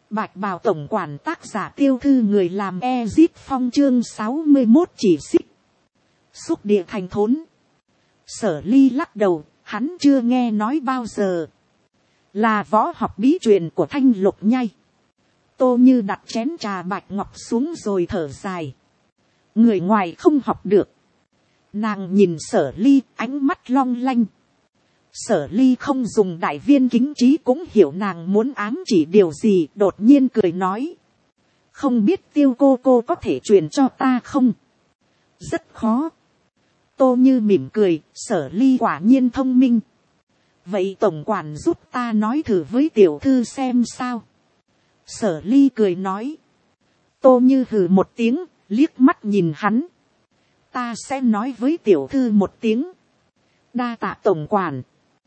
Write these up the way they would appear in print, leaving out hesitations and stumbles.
Bạch bào tổng quản, tác giả Tiêu Thư, người làm Ezit Phong, chương 61 chỉ xích. Xúc địa thành thốn. Sở Ly lắc đầu, hắn chưa nghe nói bao giờ. Là võ học bí truyền của Thanh Lục Nhai. Tô Như đặt chén trà bạch ngọc xuống rồi thở dài. Người ngoài không học được. Nàng nhìn Sở Ly, ánh mắt long lanh. Sở Ly không dùng đại viên kính trí cũng hiểu nàng muốn ám chỉ điều gì, đột nhiên cười nói. Không biết Tiêu cô có thể truyền cho ta không? Rất khó. Tô Như mỉm cười, Sở Ly quả nhiên thông minh. Vậy tổng quản giúp ta nói thử với tiểu thư xem sao. Sở Ly cười nói. Tô Như hừ một tiếng, liếc mắt nhìn hắn. Ta sẽ nói với tiểu thư một tiếng. Đa tạ tổng quản.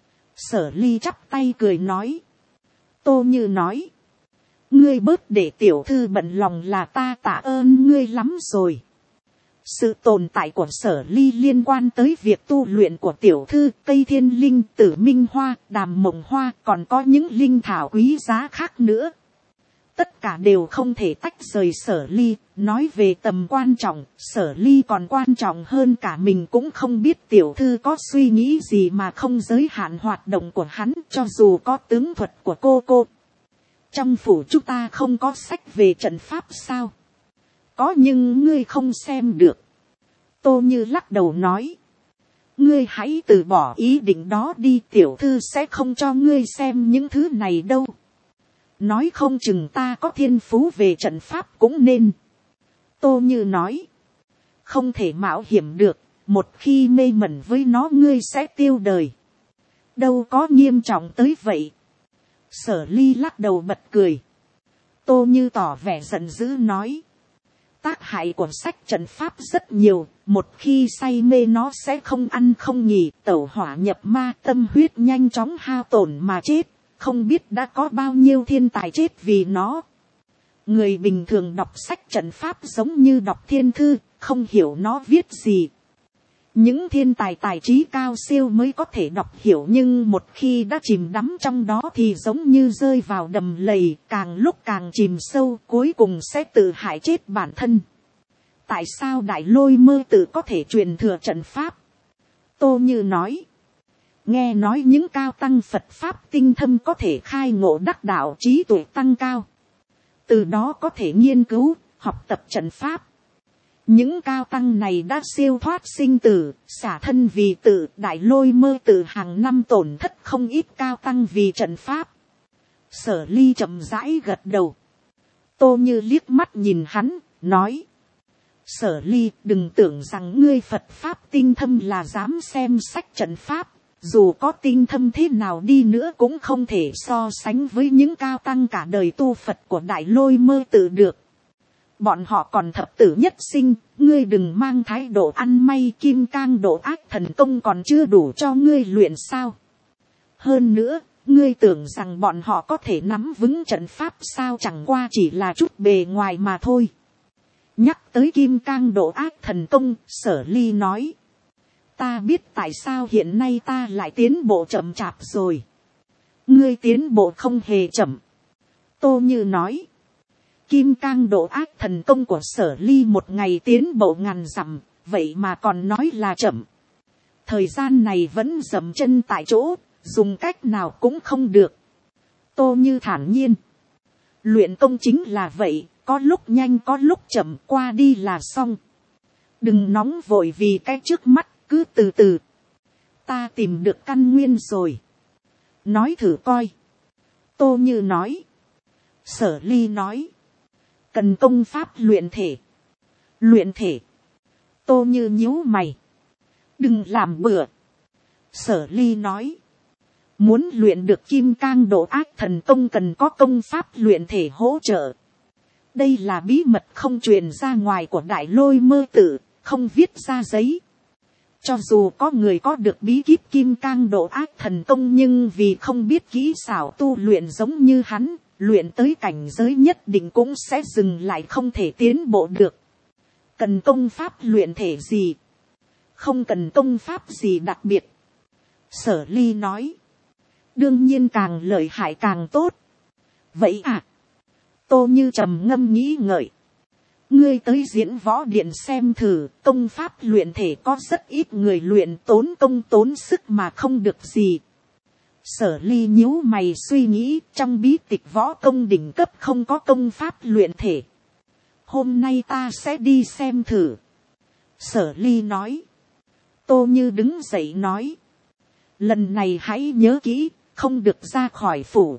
Sở Ly chắp tay cười nói. Tô Như nói. Ngươi bớt để tiểu thư bận lòng là ta tạ ơn ngươi lắm rồi. Sự tồn tại của Sở Ly liên quan tới việc tu luyện của tiểu thư, cây thiên linh, tử minh hoa, đàm mộng hoa, còn có những linh thảo quý giá khác nữa. Tất cả đều không thể tách rời Sở Ly. Nói về tầm quan trọng, Sở Ly còn quan trọng hơn cả mình, cũng không biết tiểu thư có suy nghĩ gì mà không giới hạn hoạt động của hắn, cho dù có tướng thuật của cô. Trong phủ chúng ta không có sách về trận pháp sao? Có nhưng ngươi không xem được. Tô Như lắc đầu nói. Ngươi hãy từ bỏ ý định đó đi, tiểu thư sẽ không cho ngươi xem những thứ này đâu. Nói không chừng ta có thiên phú về trận pháp cũng nên. Tô Như nói. Không thể mạo hiểm được, một khi mê mẩn với nó ngươi sẽ tiêu đời. Đâu có nghiêm trọng tới vậy. Sở Ly lắc đầu bật cười. Tô Như tỏ vẻ giận dữ nói. Tác hại của sách trận pháp rất nhiều, một khi say mê nó sẽ không ăn không nghỉ, tẩu hỏa nhập ma, tâm huyết nhanh chóng hao tổn mà chết. Không biết đã có bao nhiêu thiên tài chết vì nó. Người bình thường đọc sách trận pháp giống như đọc thiên thư, không hiểu nó viết gì. Những thiên tài tài trí cao siêu mới có thể đọc hiểu, nhưng một khi đã chìm đắm trong đó thì giống như rơi vào đầm lầy, càng lúc càng chìm sâu, cuối cùng sẽ tự hại chết bản thân. Tại sao Đại Lôi Mơ Tự có thể truyền thừa trận pháp? Tô Như nói. Nghe nói những cao tăng Phật Pháp tinh thâm có thể khai ngộ đắc đạo, trí tuệ tăng cao. Từ đó có thể nghiên cứu, học tập trận pháp. Những cao tăng này đã siêu thoát sinh tử, xả thân vì tự. Đại Lôi Mơ Tự hàng năm tổn thất không ít cao tăng vì trận pháp. Sở Ly chậm rãi gật đầu. Tô Như liếc mắt nhìn hắn, nói. Sở Ly, đừng tưởng rằng ngươi Phật Pháp tinh thâm là dám xem sách trận pháp. Dù có tinh thâm thế nào đi nữa cũng không thể so sánh với những cao tăng cả đời tu Phật của Đại Lôi Mơ Tự được. Bọn họ còn thập tử nhất sinh, ngươi đừng mang thái độ ăn may, kim cang độ ác thần công còn chưa đủ cho ngươi luyện sao. Hơn nữa, ngươi tưởng rằng bọn họ có thể nắm vững trận pháp sao, chẳng qua chỉ là chút bề ngoài mà thôi. Nhắc tới kim cang độ ác thần công, Sở Ly nói. Ta biết tại sao hiện nay ta lại tiến bộ chậm chạp rồi. Ngươi tiến bộ không hề chậm. Tô Như nói. Kim cang độ ác thần công của Sở Ly một ngày tiến bộ ngàn dặm, vậy mà còn nói là chậm. Thời gian này vẫn dậm chân tại chỗ, dùng cách nào cũng không được. Tô Như thản nhiên. Luyện công chính là vậy, có lúc nhanh có lúc chậm, qua đi là xong. Đừng nóng vội vì cái trước mắt, cứ từ từ. Ta tìm được căn nguyên rồi. Nói thử coi. Tô Như nói. Sở Ly nói. Cần công pháp luyện thể. Luyện thể. Tô Như nhíu mày. Đừng làm bừa. Sở Ly nói. Muốn luyện được kim cang độ ác thần công cần có công pháp luyện thể hỗ trợ. Đây là bí mật không truyền ra ngoài của Đại Lôi Mơ Tự, không viết ra giấy. Cho dù có người có được bí kíp kim cang độ ác thần công, nhưng vì không biết kỹ xảo tu luyện giống như hắn, luyện tới cảnh giới nhất định cũng sẽ dừng lại, không thể tiến bộ được. Cần công pháp luyện thể gì? Không cần công pháp gì đặc biệt. Sở Ly nói. Đương nhiên càng lợi hại càng tốt. Vậy à? Tô Như trầm ngâm nghĩ ngợi. Ngươi tới diễn võ điện xem thử, công pháp luyện thể có rất ít người luyện, tốn công tốn sức mà không được gì. Sở Ly nhíu mày suy nghĩ, trong bí tịch võ công đỉnh cấp không có công pháp luyện thể. Hôm nay ta sẽ đi xem thử. Sở Ly nói. Tô Như đứng dậy nói. Lần này hãy nhớ kỹ, không được ra khỏi phủ.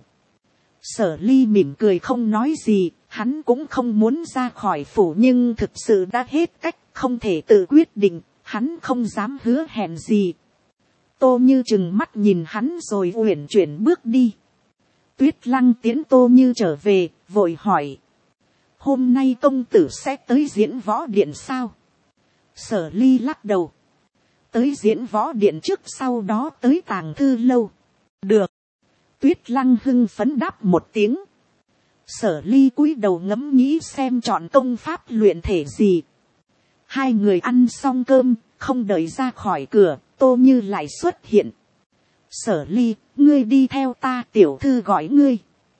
Sở Ly mỉm cười không nói gì, hắn cũng không muốn ra khỏi phủ nhưng thực sự đã hết cách, không thể tự quyết định, hắn không dám hứa hẹn gì. Tô Như chừng mắt nhìn hắn rồi uyển chuyển bước đi. Tuyết Lăng tiễn Tô Như trở về, vội hỏi. Hôm nay công tử sẽ tới diễn võ điện sao? Sở Ly lắc đầu. Tới diễn võ điện trước sau đó tới tàng thư lâu. Được. Tuyết Lăng hưng phấn đáp một tiếng. Sở Ly cúi đầu ngẫm nghĩ xem chọn công pháp luyện thể gì. Hai người ăn xong cơm, không đợi ra khỏi cửa, Tô Như lại xuất hiện. Sở Ly, ngươi đi theo ta, tiểu thư gọi ngươi.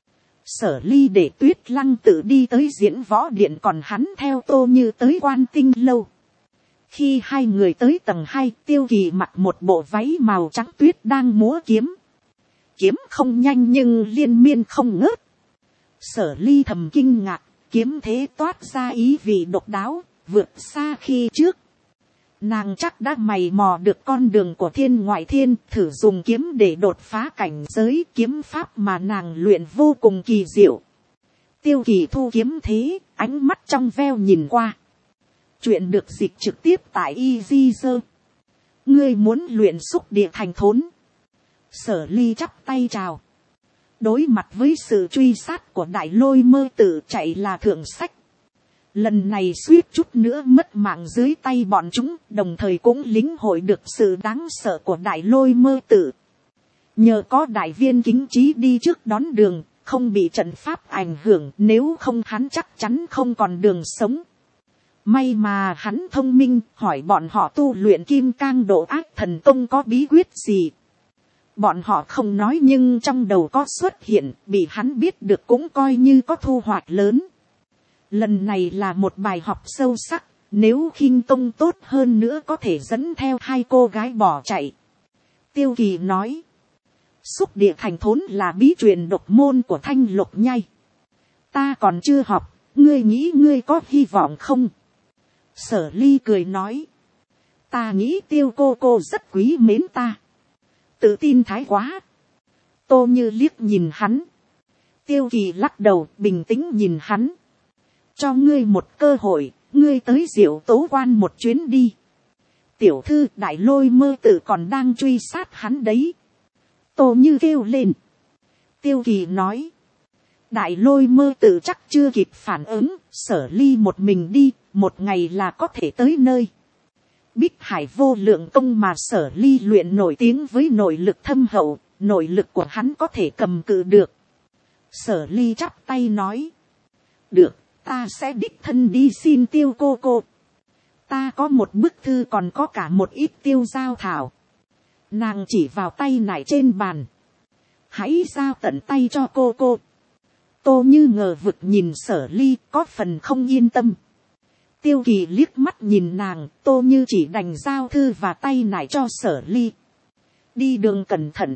Sở Ly để Tuyết Lăng tự đi tới diễn võ điện, còn hắn theo Tô Như tới Quan Tinh lâu. Khi hai người tới tầng 2, Tiêu Kỳ mặc một bộ váy màu trắng tuyết đang múa kiếm. Kiếm không nhanh nhưng liên miên không ngớt. Sở Ly thầm kinh ngạc, kiếm thế toát ra ý vị độc đáo, vượt xa khi trước. Nàng chắc đã mày mò được con đường của thiên ngoại thiên, thử dùng kiếm để đột phá cảnh giới, kiếm pháp mà nàng luyện vô cùng kỳ diệu. Tiêu Kỳ thu kiếm thế, ánh mắt trong veo nhìn qua. Chuyện được dịch trực tiếp tại Easyzer. Ngươi muốn luyện xúc địa thành thốn. Sở Ly chắp tay chào. Đối mặt với sự truy sát của Đại Lôi Mơ Tử, chạy là thượng sách. Lần này suýt chút nữa mất mạng dưới tay bọn chúng, đồng thời cũng lĩnh hội được sự đáng sợ của Đại Lôi Mơ Tử. Nhờ có đại viên Kính Trí đi trước đón đường, không bị trận pháp ảnh hưởng, nếu không hắn chắc chắn không còn đường sống. May mà hắn thông minh, hỏi bọn họ tu luyện Kim Cang Độ Ác Thần Công có bí quyết gì. Bọn họ không nói nhưng trong đầu có xuất hiện, bị hắn biết được cũng coi như có thu hoạch lớn. Lần này là một bài học sâu sắc, nếu khinh công tốt hơn nữa có thể dẫn theo hai cô gái bỏ chạy. Tiêu Kỳ nói, xúc địa thành thốn là bí truyền độc môn của Thanh Lục Nhai. Ta còn chưa học, ngươi nghĩ ngươi có hy vọng không? Sở Ly cười nói, ta nghĩ Tiêu cô rất quý mến ta. Tự tin thái quá. Tô Như liếc nhìn hắn. Tiêu Kỳ lắc đầu, bình tĩnh nhìn hắn. Cho ngươi một cơ hội, ngươi tới Diệu Tố Quan một chuyến đi. Tiểu thư, Đại Lôi Mơ Tử còn đang truy sát hắn đấy. Tô Như kêu lên. Tiêu Kỳ nói, Đại Lôi Mơ Tử chắc chưa kịp phản ứng, Sở Ly một mình đi, một ngày là có thể tới nơi. Bích Hải Vô Lượng Công mà Sở Ly luyện nổi tiếng với nội lực thâm hậu, nội lực của hắn có thể cầm cự được. Sở Ly chắp tay nói, được, ta sẽ đích thân đi xin Tiêu cô. Ta có một bức thư còn có cả một ít tiêu giao thảo. Nàng chỉ vào tay nải trên bàn. Hãy giao tận tay cho cô. Tô Như ngờ vực nhìn Sở Ly, có phần không yên tâm. Tiêu Kỳ liếc mắt nhìn nàng, Tô Như chỉ đành giao thư và tay nải cho Sở Ly. Đi đường cẩn thận.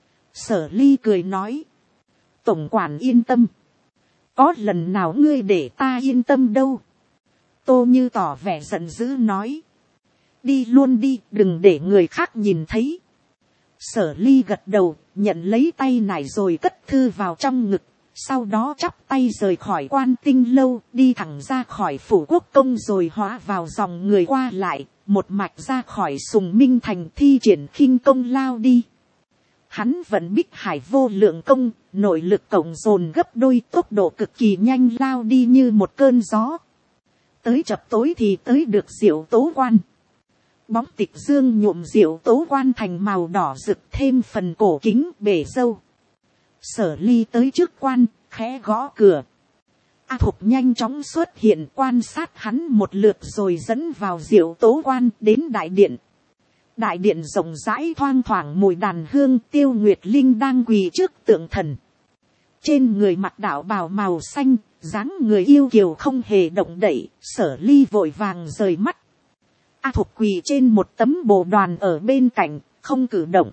Sở Ly cười nói, tổng quản yên tâm. Có lần nào ngươi để ta yên tâm đâu. Tô Như tỏ vẻ giận dữ nói, đi luôn đi, đừng để người khác nhìn thấy. Sở Ly gật đầu, nhận lấy tay nải rồi cất thư vào trong ngực. Sau đó chắp tay rời khỏi Quan Tinh lâu, đi thẳng ra khỏi phủ quốc công rồi hóa vào dòng người qua lại, một mạch ra khỏi Sùng Minh thành, thi triển khinh công lao đi. Hắn vận Bích Hải Vô Lượng Công, nội lực cộng dồn gấp đôi, tốc độ cực kỳ nhanh, lao đi như một cơn gió. Tới chập tối thì tới được Diệu Tố Quan. Bóng tịch dương nhuộm Diệu Tố Quan thành màu đỏ rực, thêm phần cổ kính bể dâu. Sở Ly tới trước quan, khẽ gõ cửa. A Thục nhanh chóng xuất hiện, quan sát hắn một lượt rồi dẫn vào Diệu Tố Quan đến đại điện. Đại điện rộng rãi thoang thoảng mùi đàn hương, Tiêu Nguyệt Linh đang quỳ trước tượng thần. trên người mặc đạo bào màu xanh, dáng người yêu kiều không hề động đậy. Sở Ly vội vàng rời mắt. A Thục quỳ trên một tấm bồ đoàn ở bên cạnh, không cử động.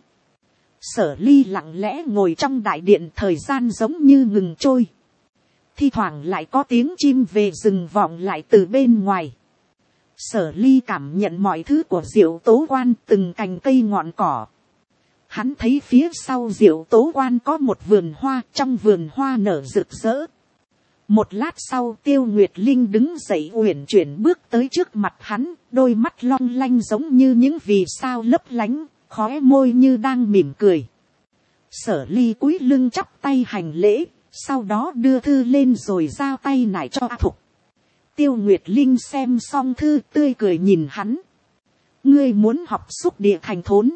Sở Ly lặng lẽ ngồi trong đại điện, thời gian giống như ngừng trôi. Thi thoảng lại có tiếng chim về rừng vọng lại từ bên ngoài. Sở Ly cảm nhận mọi thứ của Diệu Tố Quan, từng cành cây ngọn cỏ. Hắn thấy phía sau Diệu Tố Quan có một vườn hoa, trong vườn hoa nở rực rỡ. Một lát sau Tiêu Nguyệt Linh đứng dậy uyển chuyển bước tới trước mặt hắn, đôi mắt long lanh giống như những vì sao lấp lánh, khóe môi như đang mỉm cười. Sở Ly cúi lưng chắp tay hành lễ, sau đó đưa thư lên rồi giao tay nải cho A Thục. Tiêu Nguyệt Linh xem xong thư tươi cười nhìn hắn. Ngươi muốn học xúc địa thành thốn.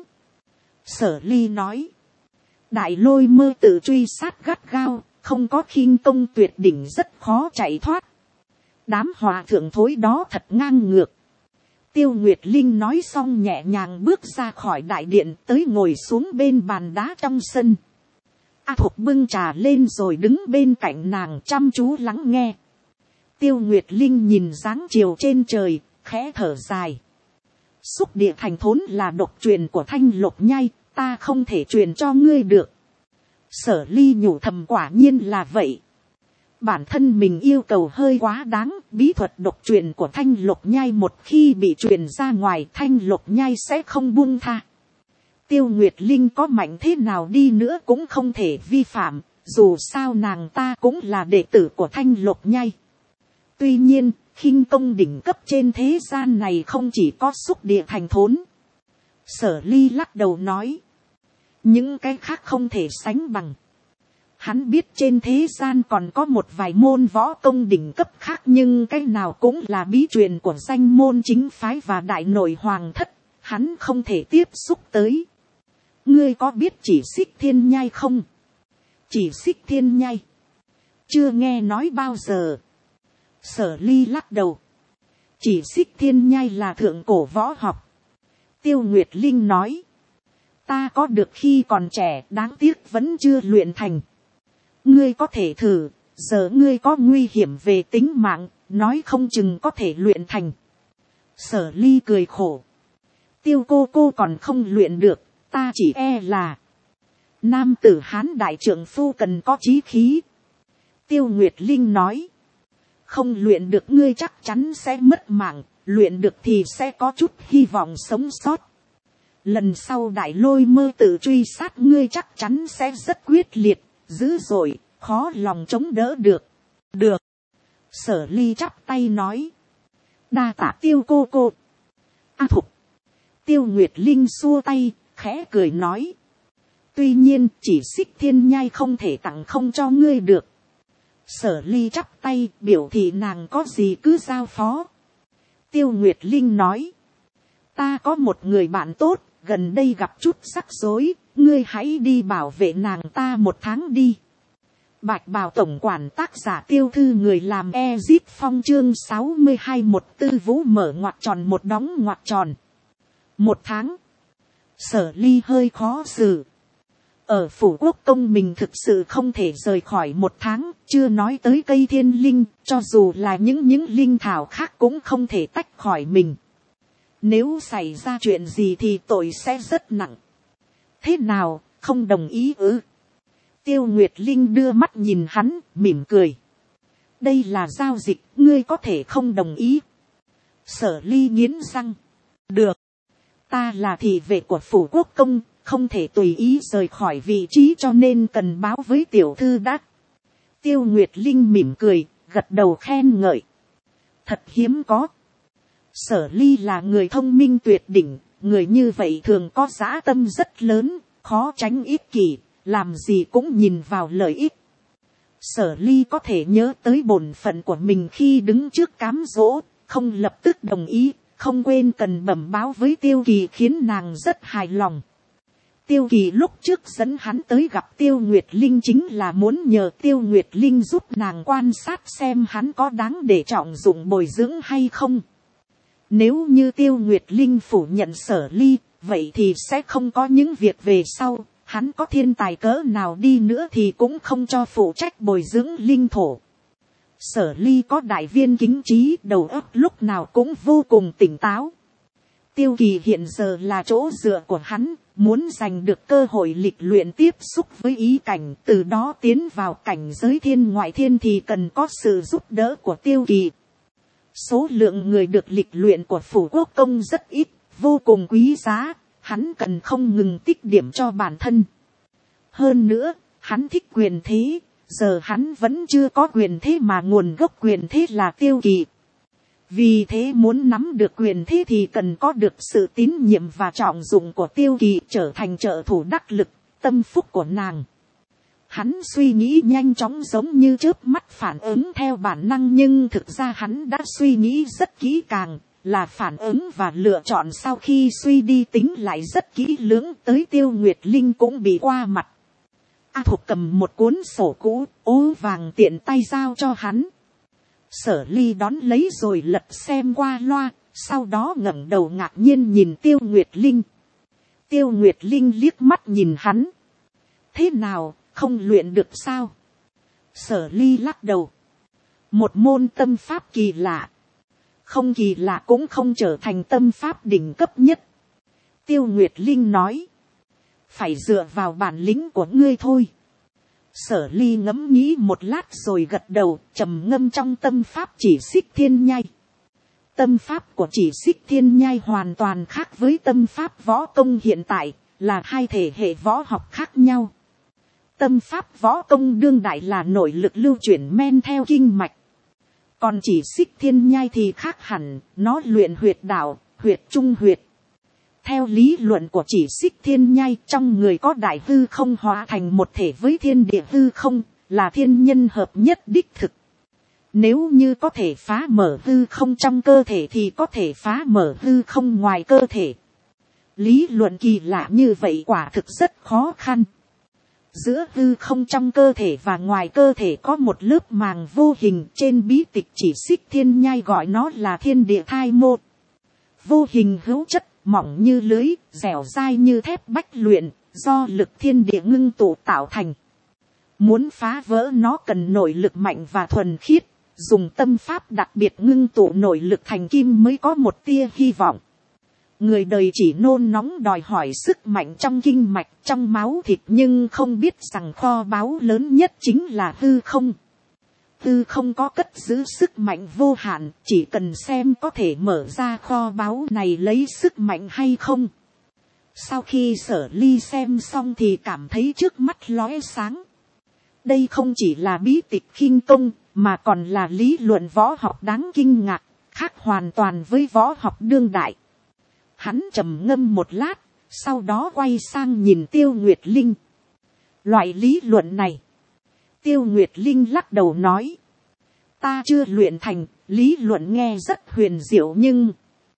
Sở Ly nói. Đại Lôi Mơ tự truy sát gắt gao, không có khinh công tuyệt đỉnh rất khó chạy thoát. Đám hòa thượng thối đó thật ngang ngược. Tiêu Nguyệt Linh nói xong nhẹ nhàng bước ra khỏi đại điện, tới ngồi xuống bên bàn đá trong sân. A Thục bưng trà lên rồi đứng bên cạnh nàng chăm chú lắng nghe. Tiêu Nguyệt Linh nhìn dáng chiều trên trời, khẽ thở dài. Xúc địa thành thốn là độc truyền của Thanh Lục Nhai, ta không thể truyền cho ngươi được. Sở Ly nhủ thầm, quả nhiên là vậy. Bản thân mình yêu cầu hơi quá đáng, bí thuật độc truyền của Thanh Lục Nhai một khi bị truyền ra ngoài, Thanh Lục Nhai sẽ không buông tha. Tiêu Nguyệt Linh có mạnh thế nào đi nữa cũng không thể vi phạm, dù sao nàng ta cũng là đệ tử của Thanh Lục Nhai. Tuy nhiên, khinh công đỉnh cấp trên thế gian này không chỉ có xúc địa thành thốn. Sở Ly lắc đầu nói. Những cái khác không thể sánh bằng. Hắn biết trên thế gian còn có một vài môn võ công đỉnh cấp khác, nhưng cái nào cũng là bí truyền của danh môn chính phái và đại nội hoàng thất. Hắn không thể tiếp xúc tới. Ngươi có biết Chỉ Xích Thiên Nhai không? Chỉ Xích Thiên Nhai. Chưa nghe nói bao giờ. Sở Ly lắc đầu. Chỉ Xích Thiên Nhai là thượng cổ võ học. Tiêu Nguyệt Linh nói. Ta có được khi còn trẻ, đáng tiếc vẫn chưa luyện thành. Ngươi có thể thử, giờ ngươi có nguy hiểm về tính mạng, nói không chừng có thể luyện thành. Sở Ly cười khổ. Tiêu cô còn không luyện được, ta chỉ e là. Nam tử Hán đại trượng phu cần có chí khí. Tiêu Nguyệt Linh nói. Không luyện được ngươi chắc chắn sẽ mất mạng, luyện được thì sẽ có chút hy vọng sống sót. Lần sau Đại Lôi Mơ tự truy sát ngươi chắc chắn sẽ rất quyết liệt, dữ dội, khó lòng chống đỡ được. Được. Sở Ly chắp tay nói. Đa tạ Tiêu cô. A Thục. Tiêu Nguyệt Linh xua tay, khẽ cười nói. Tuy nhiên Chỉ Xích Thiên Nhai không thể tặng không cho ngươi được. Sở Ly chắp tay biểu thị nàng có gì cứ giao phó. Tiêu Nguyệt Linh nói. Ta có một người bạn tốt, gần đây gặp chút rắc rối, ngươi hãy đi bảo vệ nàng ta 1 tháng đi. Bạch Bào tổng quản tác giả Tiêu Thư, người làm Ezit Phong, chương 62, một tư vũ mở ngoặc tròn một đóng ngoặc tròn. 1 tháng. Sở Ly hơi khó xử. Ở phủ quốc công mình thực sự không thể rời khỏi 1 tháng, chưa nói tới cây thiên linh, cho dù là những linh thảo khác cũng không thể tách khỏi mình. Nếu xảy ra chuyện gì thì tội sẽ rất nặng. Thế nào, không đồng ý ư? Tiêu Nguyệt Linh đưa mắt nhìn hắn, mỉm cười. Đây là giao dịch, ngươi có thể không đồng ý. Sở Ly nghiến răng. Được. Ta là thị vệ của phủ quốc công, không thể tùy ý rời khỏi vị trí, cho nên cần báo với tiểu thư đã. Tiêu Nguyệt Linh mỉm cười, gật đầu khen ngợi. Thật hiếm có. Sở Ly là người thông minh tuyệt đỉnh, người như vậy thường có dã tâm rất lớn, khó tránh ích kỷ, làm gì cũng nhìn vào lợi ích. Sở Ly có thể nhớ tới bổn phận của mình khi đứng trước cám dỗ, không lập tức đồng ý, không quên cần bẩm báo với Tiêu Kỳ khiến nàng rất hài lòng. Tiêu Kỳ lúc trước dẫn hắn tới gặp Tiêu Nguyệt Linh chính là muốn nhờ Tiêu Nguyệt Linh giúp nàng quan sát xem hắn có đáng để trọng dụng bồi dưỡng hay không. Nếu như Tiêu Nguyệt Linh phủ nhận Sở Ly, vậy thì sẽ không có những việc về sau, Hắn có thiên tài cỡ nào đi nữa thì cũng không cho phụ trách bồi dưỡng linh thổ. Sở Ly có đại viên kính trí, đầu óc lúc nào cũng vô cùng tỉnh táo. Tiêu Kỳ hiện giờ là chỗ dựa của hắn, muốn giành được cơ hội lịch luyện tiếp xúc với ý cảnh, từ đó tiến vào cảnh giới thiên ngoại thiên thì cần có sự giúp đỡ của Tiêu Kỳ. Số lượng người được lịch luyện của phủ quốc công rất ít, vô cùng quý giá, hắn cần không ngừng tích điểm cho bản thân. Hơn nữa, hắn thích quyền thế, giờ hắn vẫn chưa có quyền thế mà nguồn gốc quyền thế là Tiêu Kỳ. Vì thế muốn nắm được quyền thế thì cần có được sự tín nhiệm và trọng dụng của Tiêu Kỳ, trở thành trợ thủ đắc lực, tâm phúc của nàng. Hắn suy nghĩ nhanh chóng giống như chớp mắt phản ứng theo bản năng, nhưng thực ra hắn đã suy nghĩ rất kỹ càng, là phản ứng và lựa chọn sau khi suy đi tính lại rất kỹ lưỡng. Tới Tiêu Nguyệt Linh cũng bị qua mặt. A Thục cầm một cuốn sổ cũ ố vàng tiện tay giao cho hắn. Sở Ly đón lấy rồi lật xem qua loa, sau đó ngẩng đầu ngạc nhiên nhìn Tiêu Nguyệt Linh. Tiêu Nguyệt Linh liếc mắt nhìn hắn. Thế nào, không luyện được sao? Sở Ly lắc đầu. Một môn tâm pháp kỳ lạ. Không kỳ lạ cũng không trở thành tâm pháp đỉnh cấp nhất. Tiêu Nguyệt Linh nói. Phải dựa vào bản lĩnh của ngươi thôi. Sở Ly ngẫm nghĩ một lát rồi gật đầu, trầm ngâm trong tâm pháp Chỉ Xích Thiên Nhai. Tâm pháp của Chỉ Xích Thiên Nhai hoàn toàn khác với tâm pháp võ công hiện tại, là hai thể hệ võ học khác nhau. Tâm pháp võ công đương đại là nội lực lưu chuyển men theo kinh mạch. Còn Chỉ Xích Thiên Nhai thì khác hẳn, nó luyện huyệt đạo, huyệt trung huyệt. Theo lý luận của Chỉ Xích Thiên Nhai, trong người có đại hư không hóa thành một thể với thiên địa hư không, là thiên nhân hợp nhất đích thực. Nếu như có thể phá mở hư không trong cơ thể thì có thể phá mở hư không ngoài cơ thể. Lý luận kỳ lạ như vậy quả thực rất khó khăn. Giữa hư không trong cơ thể và ngoài cơ thể có một lớp màng vô hình, trên bí tịch Chỉ Xích Thiên Nhai gọi nó là thiên địa thai mô. Vô hình hữu chất, mỏng như lưới, dẻo dai như thép bách luyện, do lực thiên địa ngưng tụ tạo thành. Muốn phá vỡ nó cần nội lực mạnh và thuần khiết, dùng tâm pháp đặc biệt ngưng tụ nội lực thành kim mới có một tia hy vọng. Người đời chỉ nôn nóng đòi hỏi sức mạnh trong kinh mạch, trong máu thịt, nhưng không biết rằng kho báu lớn nhất chính là hư không. Hư không có cất giữ sức mạnh vô hạn, chỉ cần xem có thể mở ra kho báu này lấy sức mạnh hay không. Sau khi Sở Ly xem xong thì cảm thấy trước mắt lóe sáng. Đây không chỉ là bí tịch khinh công, mà còn là lý luận võ học đáng kinh ngạc, khác hoàn toàn với võ học đương đại. Hắn trầm ngâm một lát, sau đó quay sang nhìn Tiêu Nguyệt Linh. Loại lý luận này, Tiêu Nguyệt Linh lắc đầu nói. Ta chưa luyện thành, lý luận nghe rất huyền diệu nhưng...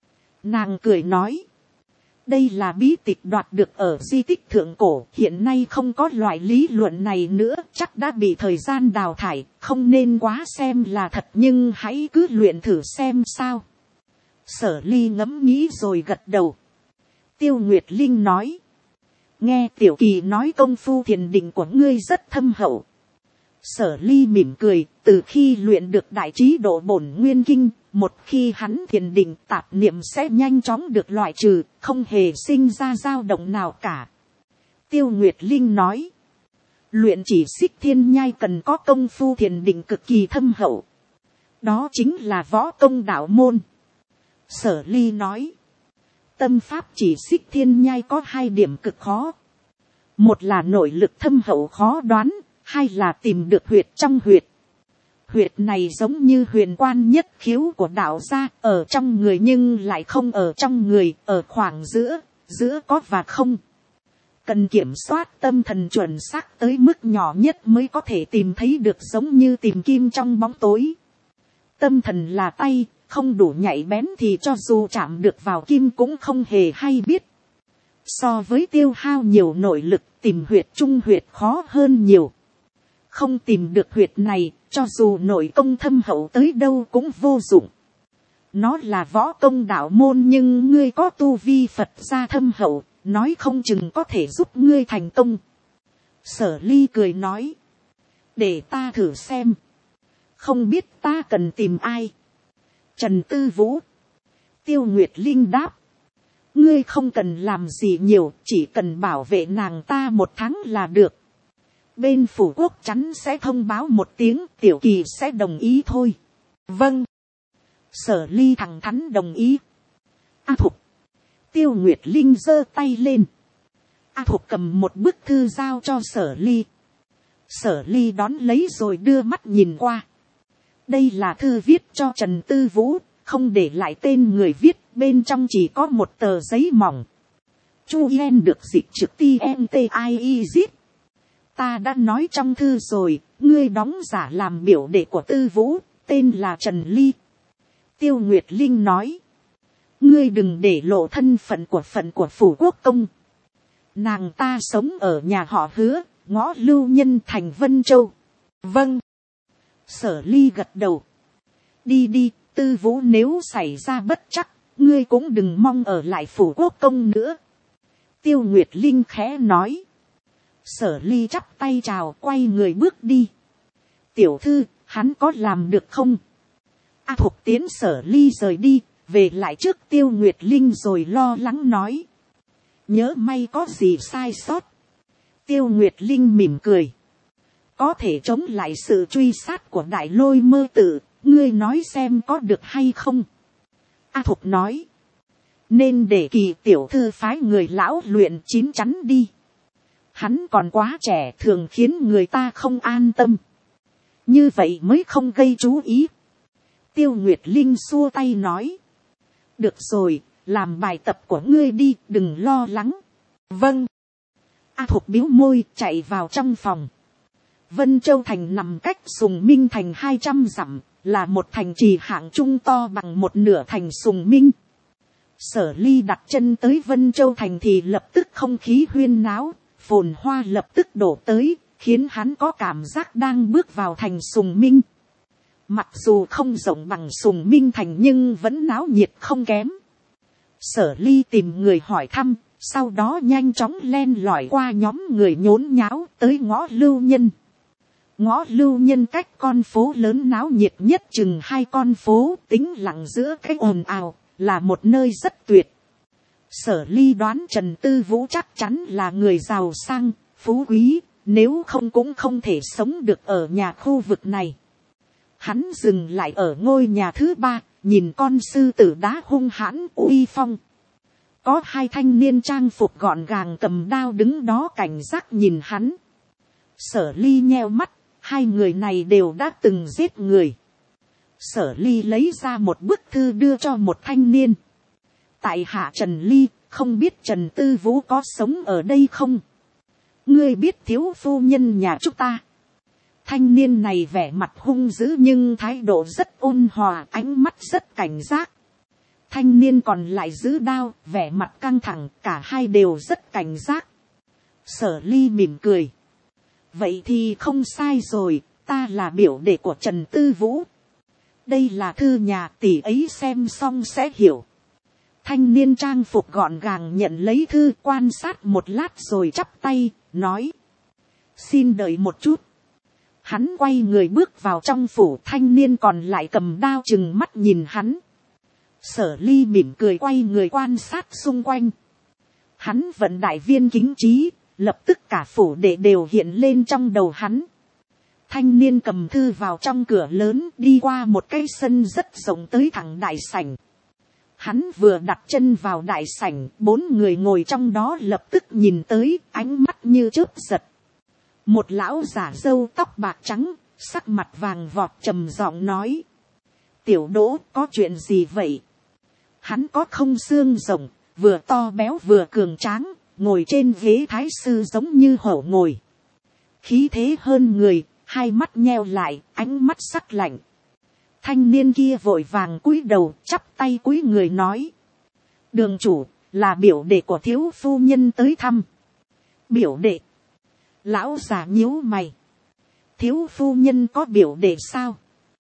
Nàng cười nói. Đây là bí tịch đoạt được ở di tích thượng cổ, hiện nay không có loại lý luận này nữa, chắc đã bị thời gian đào thải, không nên quá xem là thật, nhưng hãy cứ luyện thử xem sao. Sở Ly ngẫm nghĩ rồi gật đầu. Tiêu Nguyệt Linh nói. Nghe Tiểu Kỳ nói công phu thiền định của ngươi rất thâm hậu. Sở Ly mỉm cười, từ khi luyện được đại trí độ bổn nguyên kinh, một khi hắn thiền định tạp niệm sẽ nhanh chóng được loại trừ, không hề sinh ra dao động nào cả. Tiêu Nguyệt Linh nói. Luyện Chỉ Xích Thiên Nhai cần có công phu thiền định cực kỳ thâm hậu. Đó chính là võ công đạo môn. Sở Ly nói. Tâm pháp Chỉ Xích Thiên Nhai có hai điểm cực khó. Một là nội lực thâm hậu khó đoán, hai là tìm được huyệt trong huyệt. Huyệt này giống như huyền quan nhất khiếu của đạo gia, ở trong người nhưng lại không ở trong người, ở khoảng giữa, giữa có và không. Cần kiểm soát tâm thần chuẩn xác tới mức nhỏ nhất mới có thể tìm thấy được, giống như tìm kim trong bóng tối. Tâm thần là tay, không đủ nhạy bén thì cho dù chạm được vào kim cũng không hề hay biết. So với tiêu hao nhiều nội lực, tìm huyệt trung huyệt khó hơn nhiều. Không tìm được huyệt này, cho dù nội công thâm hậu tới đâu cũng vô dụng. Nó là võ công đạo môn nhưng ngươi có tu vi Phật gia thâm hậu, nói không chừng có thể giúp ngươi thành công. Sở ly cười nói, để ta thử xem, không biết ta cần tìm ai. Trần Tư Vũ. Tiêu Nguyệt Linh đáp, ngươi không cần làm gì nhiều, chỉ cần bảo vệ nàng ta 1 tháng là được. Bên phủ quốc chắn sẽ thông báo 1 tiếng, Tiểu Kỳ sẽ đồng ý thôi. Vâng. Sở ly thẳng thắn đồng ý. A Thục. Tiêu Nguyệt Linh giơ tay lên. A Thục cầm một bức thư giao cho Sở ly. Sở ly đón lấy rồi đưa mắt nhìn qua. Đây là thư viết cho Trần Tư Vũ, không để lại tên người viết, bên trong chỉ có một tờ giấy mỏng. Chu Yen được dịch trực TNTIEZ. Ta đã nói trong thư rồi, ngươi đóng giả làm biểu đệ của Tư Vũ, tên là Trần Ly. Tiêu Nguyệt Linh nói, ngươi đừng để lộ thân phận của phủ quốc công. Nàng ta sống ở nhà họ Hứa, ngõ Lưu Nhân thành Vân Châu. Vâng. Sở ly gật đầu. Đi đi, Tư Vũ nếu xảy ra bất trắc, ngươi cũng đừng mong ở lại phủ quốc công nữa. Tiêu Nguyệt Linh khẽ nói. Sở ly chắp tay chào, quay người bước đi. Tiểu thư, hắn có làm được không? A Thục tiến Sở ly rời đi, về lại trước Tiêu Nguyệt Linh rồi lo lắng nói. Nhớ may có gì sai sót. Tiêu Nguyệt Linh mỉm cười. Có thể chống lại sự truy sát của Đại Lôi Mơ Tử, ngươi nói xem có được hay không? A Thục nói. Nên để Kỳ tiểu thư phái người lão luyện chín chắn đi. Hắn còn quá trẻ, thường khiến người ta không an tâm. Như vậy mới không gây chú ý. Tiêu Nguyệt Linh xua tay nói. Được rồi, làm bài tập của ngươi đi, đừng lo lắng. Vâng. A Thục bĩu môi chạy vào trong phòng. Vân Châu thành nằm cách Sùng Minh thành 200 dặm, là một thành trì hạng trung to bằng 1/2 thành Sùng Minh. Sở ly đặt chân tới Vân Châu thành thì lập tức không khí huyên náo, phồn hoa lập tức đổ tới, khiến hắn có cảm giác đang bước vào thành Sùng Minh. Mặc dù không rộng bằng Sùng Minh thành nhưng vẫn náo nhiệt không kém. Sở ly tìm người hỏi thăm, sau đó nhanh chóng len lỏi qua nhóm người nhốn nháo tới ngõ Lưu Nhân. Ngõ Lưu Nhân cách con phố lớn náo nhiệt nhất chừng 2 con phố, tĩnh lặng giữa cái ồn ào, là một nơi rất tuyệt. Sở ly đoán Trần Tư Vũ chắc chắn là người giàu sang, phú quý, nếu không cũng không thể sống được ở nhà khu vực này. Hắn dừng lại ở ngôi nhà thứ 3, nhìn con sư tử đá hung hãn uy phong. Có 2 thanh niên trang phục gọn gàng cầm đao đứng đó cảnh giác nhìn hắn. Sở ly nheo mắt, 2 người này đều đã từng giết người. Sở ly lấy ra một bức thư đưa cho một thanh niên. Tại hạ Trần Ly, không biết Trần Tư Vũ có sống ở đây không? Ngươi biết thiếu phu nhân nhà chúng ta. Thanh niên này vẻ mặt hung dữ nhưng thái độ rất ôn hòa, ánh mắt rất cảnh giác. Thanh niên còn lại giữ đao, vẻ mặt căng thẳng, cả hai đều rất cảnh giác. Sở ly mỉm cười. Vậy thì không sai rồi, ta là biểu đệ của Trần Tư Vũ. Đây là thư nhà, tỷ ấy xem xong sẽ hiểu. Thanh niên trang phục gọn gàng nhận lấy thư, quan sát một lát rồi chắp tay, nói. Xin đợi một chút. Hắn quay người bước vào trong phủ, thanh niên còn lại cầm đao chừng mắt nhìn hắn. Sở ly mỉm cười quay người quan sát xung quanh. Hắn vận đại viên kính trí, lập tức cả phủ đệ đều hiện lên trong đầu hắn. Thanh niên cầm thư vào trong cửa lớn, đi qua một cái sân rất rộng tới thẳng đại sảnh. Hắn vừa đặt chân vào đại sảnh, 4 người ngồi trong đó lập tức nhìn tới, ánh mắt như chớp giật. Một lão giả râu tóc bạc trắng, sắc mặt vàng vọt trầm giọng nói. Tiểu Đỗ, có chuyện gì vậy? Hắn có không xương rộng, vừa to béo vừa cường tráng, ngồi trên ghế thái sư giống như hổ ngồi. Khí thế hơn người, 2 mắt nheo lại, ánh mắt sắc lạnh. Thanh niên kia vội vàng cúi đầu, chắp tay cúi người nói. Đường chủ, là biểu đệ của thiếu phu nhân tới thăm. Biểu đệ? Lão già nhíu mày. Thiếu phu nhân có biểu đệ sao?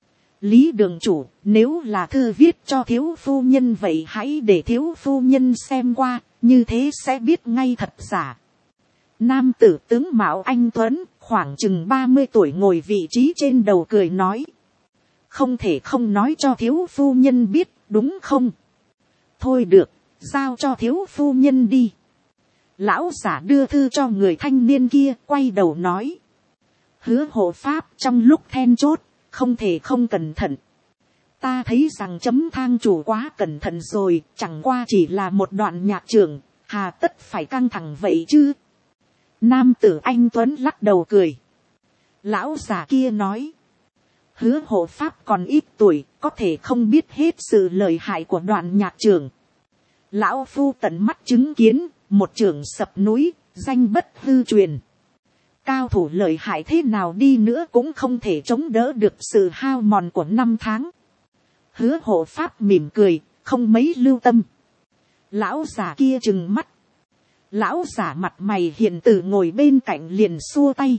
Lý đường chủ, nếu là thư viết cho thiếu phu nhân vậy hãy để thiếu phu nhân xem qua, như thế sẽ biết ngay thật giả. Nam tử tướng mạo anh tuấn, khoảng chừng 30 tuổi ngồi vị trí trên đầu cười nói. Không thể không nói cho thiếu phu nhân biết, đúng không? Thôi được, giao cho thiếu phu nhân đi. Lão giả đưa thư cho người thanh niên kia, quay đầu nói. Hứa hộ pháp trong lúc then chốt, không thể không cẩn thận. Ta thấy rằng chấm thang chủ quá cẩn thận rồi, chẳng qua chỉ là một đoạn nhạc trưởng, hà tất phải căng thẳng vậy chứ. Nam tử anh tuấn lắc đầu cười. Lão già kia nói. Hứa hộ pháp còn ít tuổi, có thể không biết hết sự lợi hại của đoạn nhạc trưởng. Lão phu tận mắt chứng kiến, một trưởng sập núi, danh bất hư truyền. Cao thủ lợi hại thế nào đi nữa cũng không thể chống đỡ được sự hao mòn của năm tháng. Hứa hộ pháp mỉm cười, không mấy lưu tâm. Lão già kia trừng mắt. Lão giả mặt mày hiền từ ngồi bên cạnh liền xua tay.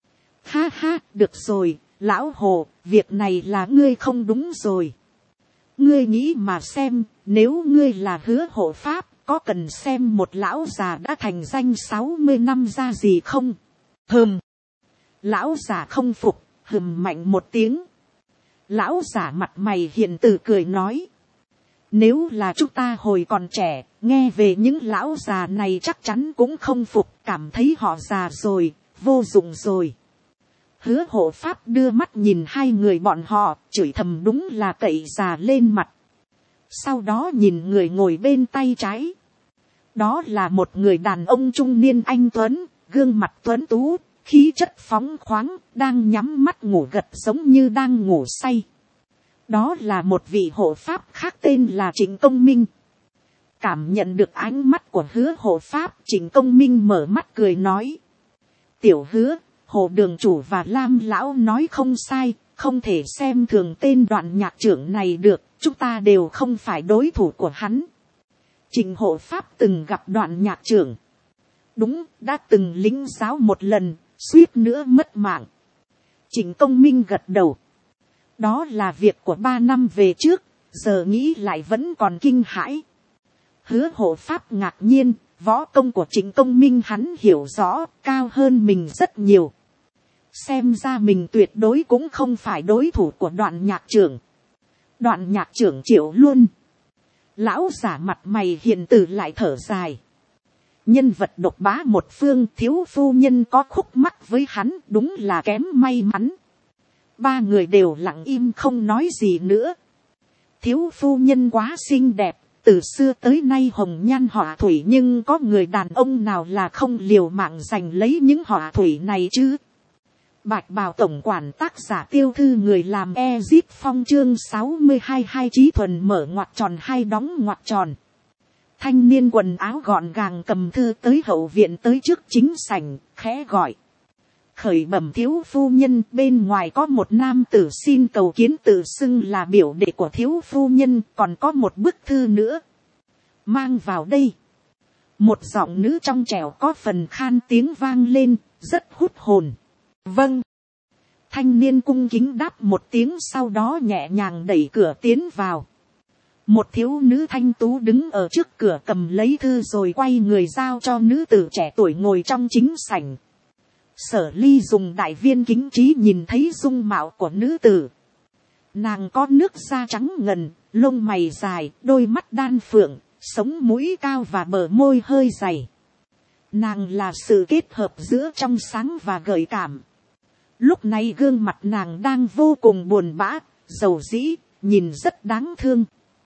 Ha ha, được rồi, lão hồ, việc này là ngươi không đúng rồi. Ngươi nghĩ mà xem, nếu ngươi là hứa hộ pháp, có cần xem một lão già đã thành danh 60 năm ra gì không? Hừm. Lão già không phục, hừm mạnh một tiếng. Lão giả mặt mày hiền từ cười nói. Nếu là chúng ta hồi còn trẻ, nghe về những lão già này chắc chắn cũng không phục, cảm thấy họ già rồi, vô dụng rồi. Hứa hộ pháp đưa mắt nhìn hai người bọn họ, chửi thầm đúng là cậy già lên mặt. Sau đó nhìn người ngồi bên tay trái. Đó là một người đàn ông trung niên anh tuấn, gương mặt tuấn tú, khí chất phóng khoáng, đang nhắm mắt ngủ gật giống như đang ngủ say. Đó là một vị hộ pháp khác tên là Trịnh Công Minh. Cảm nhận được ánh mắt của hứa hộ pháp, Trịnh Công Minh mở mắt cười nói. Tiểu hứa, Hồ đường chủ và Lam lão nói không sai, không thể xem thường tên đoạn nhạc trưởng này được, chúng ta đều không phải đối thủ của hắn. Trịnh hộ pháp từng gặp đoạn nhạc trưởng. Đúng, đã từng lĩnh giáo một lần, suýt nữa mất mạng. Trịnh Công Minh gật đầu. Đó là việc của 3 năm về trước, giờ nghĩ lại vẫn còn kinh hãi. Hứa hộ pháp ngạc nhiên, võ công của Trịnh Công Minh hắn hiểu rõ, cao hơn mình rất nhiều. Xem ra mình tuyệt đối cũng không phải đối thủ của đoạn nhạc trưởng. Đoạn nhạc trưởng Triệu Luân. Lão giả mặt mày hiền từ lại thở dài. Nhân vật độc bá một phương, thiếu phu nhân có khúc mắc với hắn, đúng là kém may mắn. Ba người đều lặng im không nói gì nữa. Thiếu phu nhân quá xinh đẹp, từ xưa tới nay hồng nhan họa thủy, nhưng có người đàn ông nào là không liều mạng giành lấy những họa thủy này chứ? Bạch bào tổng quản tác giả tiêu thư người làm Ezip Phong chương 62 hai Chí Thuần mở ngoặc tròn hai đóng ngoặc tròn. Thanh niên quần áo gọn gàng cầm thư tới hậu viện tới trước chính sảnh, khẽ gọi. Khởi bẩm thiếu phu nhân, bên ngoài có một nam tử xin cầu kiến, tự xưng là biểu đệ của thiếu phu nhân, còn có một bức thư nữa. Mang vào đây. Một giọng nữ trong trẻo có phần khan tiếng vang lên, rất hút hồn. Vâng. Thanh niên cung kính đáp một tiếng, sau đó nhẹ nhàng đẩy cửa tiến vào. Một thiếu nữ thanh tú đứng ở trước cửa cầm lấy thư rồi quay người giao cho nữ tử trẻ tuổi ngồi trong chính sảnh. Sở Ly dùng đại viên kính trí nhìn thấy dung mạo của nữ tử. Nàng có nước da trắng ngần, lông mày dài, đôi mắt đan phượng, sống mũi cao và bờ môi hơi dày. Nàng là sự kết hợp giữa trong sáng và gợi cảm. Lúc này gương mặt nàng đang vô cùng buồn bã, dầu dĩ, nhìn rất đáng thương.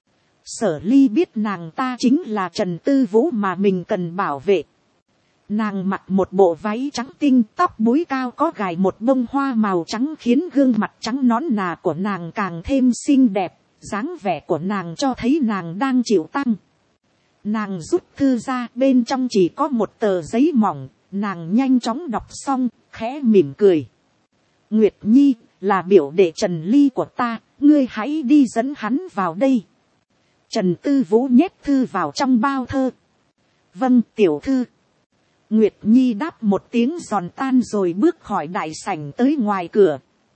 Sở Ly biết nàng ta chính là Trần Tư Vũ mà mình cần bảo vệ. Nàng mặc một bộ váy trắng tinh, tóc búi cao có gài một bông hoa màu trắng khiến gương mặt trắng nõn nà của nàng càng thêm xinh đẹp, dáng vẻ của nàng cho thấy nàng đang chịu tăng. Nàng rút thư ra, bên trong chỉ có một tờ giấy mỏng, nàng nhanh chóng đọc xong, khẽ mỉm cười. Nguyệt Nhi, là biểu đệ Trần Ly của ta, ngươi hãy đi dẫn hắn vào đây. Trần Tư Vũ nhét thư vào trong bao thơ. Vâng tiểu thư. Nguyệt Nhi đáp một tiếng giòn tan rồi bước khỏi đại sảnh tới ngoài cửa.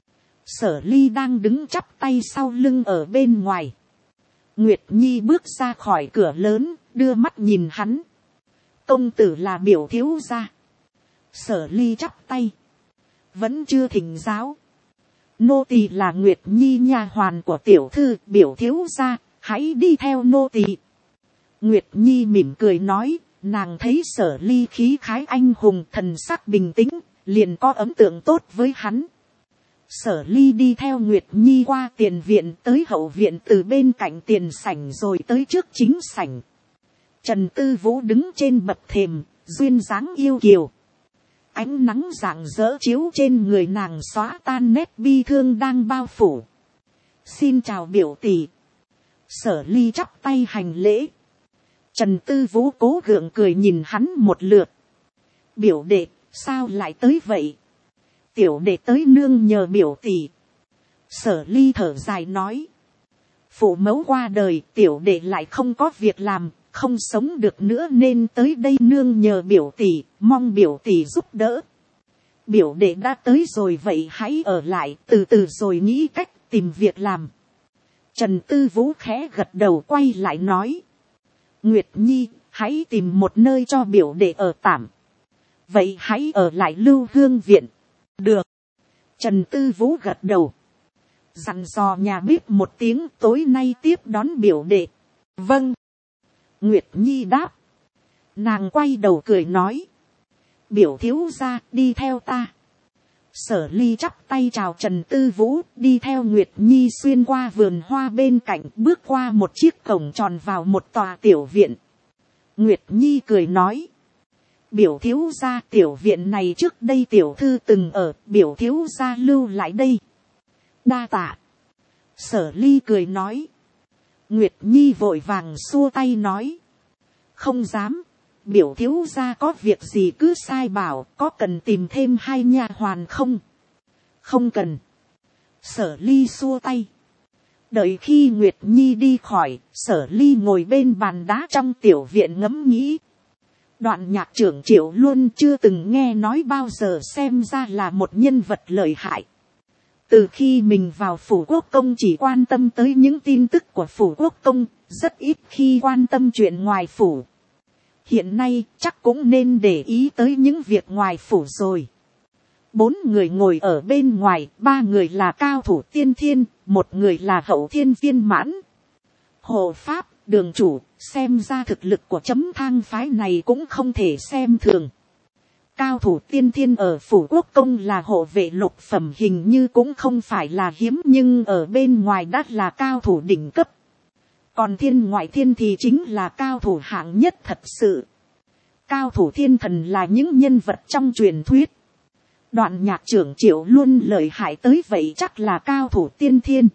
Sở Ly đang đứng chắp tay sau lưng ở bên ngoài. Nguyệt Nhi bước ra khỏi cửa lớn, đưa mắt nhìn hắn. công tử là biểu thiếu gia. Sở ly chắp tay, vẫn chưa thỉnh giáo. Nô tỳ là Nguyệt Nhi nha hoàn của tiểu thư, biểu thiếu gia hãy đi theo nô tỳ. Nguyệt Nhi mỉm cười nói, nàng thấy Sở ly khí khái anh hùng, thần sắc bình tĩnh, liền có ấn tượng tốt với hắn. Sở ly đi theo Nguyệt Nhi qua tiền viện tới hậu viện, từ bên cạnh tiền sảnh rồi tới trước chính sảnh. Trần Tư Vũ đứng trên bậc thềm, duyên dáng yêu kiều. Ánh nắng rạng rỡ chiếu trên người nàng, xóa tan nét bi thương đang bao phủ. Xin chào biểu tỷ. Sở ly chắp tay hành lễ. Trần Tư Vũ cố gượng cười nhìn hắn một lượt. Biểu đệ, sao lại tới vậy? Tiểu đệ tới nương nhờ biểu tỷ. Sở ly thở dài nói. Phụ mẫu qua đời, tiểu đệ lại không có việc làm, không sống được nữa nên tới đây nương nhờ biểu tỷ, mong biểu tỷ giúp đỡ. Biểu đệ đã tới rồi, vậy hãy ở lại, từ từ rồi nghĩ cách tìm việc làm. Trần Tư Vũ khẽ gật đầu, quay lại nói. Nguyệt Nhi, hãy tìm một nơi cho biểu đệ ở tạm. Vậy hãy ở lại Lưu Hương viện. Được. Trần Tư Vũ gật đầu. Dặn dò nhà bếp một tiếng, tối nay tiếp đón biểu đệ. Vâng. Nguyệt Nhi đáp. Nàng quay đầu cười nói. Biểu thiếu gia đi theo ta. Sở ly chắp tay chào Trần Tư Vũ, đi theo Nguyệt Nhi xuyên qua vườn hoa bên cạnh, bước qua một chiếc cổng tròn vào một tòa tiểu viện. Nguyệt Nhi cười nói. Biểu thiếu gia, tiểu viện này trước đây tiểu thư từng ở, biểu thiếu gia lưu lại đây. Đa tạ. Sở ly cười nói. Nguyệt Nhi vội vàng xua tay nói. Không dám, biểu thiếu gia có việc gì cứ sai bảo, có cần tìm thêm 2 nha hoàn không? Không cần. Sở ly xua tay. Đợi khi Nguyệt Nhi đi khỏi, Sở ly ngồi bên bàn đá trong tiểu viện ngẫm nghĩ. Đoạn Nhạc trưởng Triệu luôn chưa từng nghe nói bao giờ, xem ra là một nhân vật lợi hại. Từ khi mình vào Phủ Quốc Công chỉ quan tâm tới những tin tức của Phủ Quốc Công, rất ít khi quan tâm chuyện ngoài phủ. Hiện nay chắc cũng nên để ý tới những việc ngoài phủ rồi. 4 người ngồi ở bên ngoài, 3 người là cao thủ tiên thiên, 1 người là hậu thiên viên mãn. Hộ pháp, đường chủ, xem ra thực lực của Chấm Thang phái này cũng không thể xem thường. Cao thủ tiên thiên ở Phủ Quốc Công là hộ vệ lục phẩm, hình như cũng không phải là hiếm, nhưng ở bên ngoài đã là cao thủ đỉnh cấp. Còn thiên ngoại thiên thì chính là cao thủ hạng nhất thật sự. Cao thủ thiên thần là những nhân vật trong truyền thuyết. Đoạn Nhạc trưởng Triệu luôn lợi hại tới vậy chắc là cao thủ tiên thiên.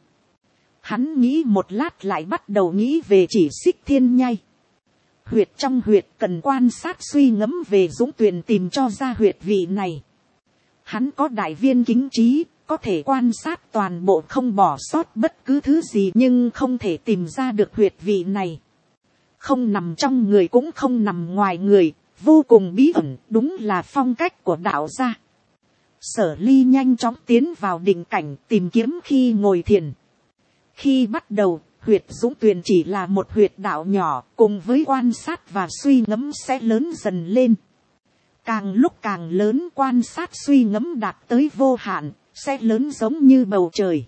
Hắn nghĩ một lát lại bắt đầu nghĩ về Chỉ Xích Thiên Nhai. Huyệt trong huyệt cần quan sát suy ngẫm về Dũng Tuyền tìm cho ra huyệt vị này. Hắn có đại viên kính trí, có thể quan sát toàn bộ không bỏ sót bất cứ thứ gì, nhưng không thể tìm ra được huyệt vị này. Không nằm trong người cũng không nằm ngoài người, vô cùng bí ẩn, đúng là phong cách của đạo gia. Sở ly nhanh chóng tiến vào định cảnh tìm kiếm khi ngồi thiền. Khi bắt đầu, huyệt Dũng Tuyền chỉ là một huyệt đạo nhỏ, cùng với quan sát và suy ngẫm sẽ lớn dần lên. Càng lúc càng lớn, quan sát suy ngẫm đạt tới vô hạn, sẽ lớn giống như bầu trời.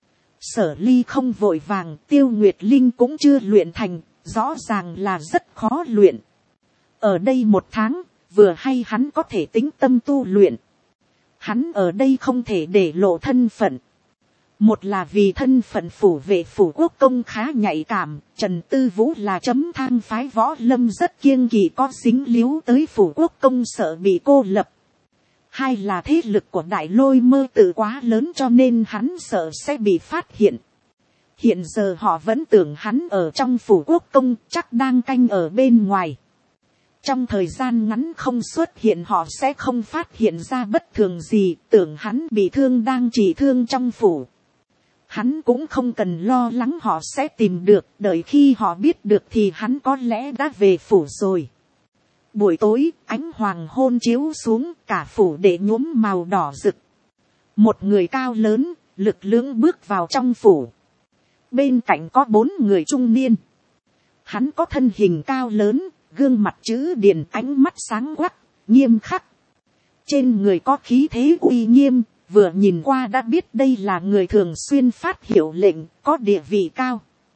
Sở ly không vội vàng, Tiêu Nguyệt Linh cũng chưa luyện thành, rõ ràng là rất khó luyện. Ở đây 1 tháng, vừa hay hắn có thể tĩnh tâm tu luyện. Hắn ở đây không thể để lộ thân phận. Một là vì thân phận phủ vệ Phủ Quốc Công khá nhạy cảm, Trần Tư Vũ là Chấm Thang phái võ lâm rất kiêng kỵ có dính líu tới Phủ Quốc Công, sợ bị cô lập. 2 là thế lực của Đại Lôi Mơ Tự quá lớn cho nên hắn sợ sẽ bị phát hiện. Hiện giờ họ vẫn tưởng hắn ở trong Phủ Quốc Công, chắc đang canh ở bên ngoài. Trong thời gian ngắn không xuất hiện họ sẽ không phát hiện ra bất thường gì, tưởng hắn bị thương đang trị thương trong phủ. Hắn cũng không cần lo lắng họ sẽ tìm được, đợi khi họ biết được thì hắn có lẽ đã về phủ rồi. Buổi tối, ánh hoàng hôn chiếu xuống, cả phủ để nhuốm màu đỏ rực. Một người cao lớn, lực lưỡng bước vào trong phủ. Bên cạnh có 4 người trung niên. Hắn có thân hình cao lớn, gương mặt chữ điền, ánh mắt sáng quắc, nghiêm khắc. Trên người có khí thế uy nghiêm, vừa nhìn qua đã biết đây là người thường xuyên phát hiệu lệnh, có địa vị cao.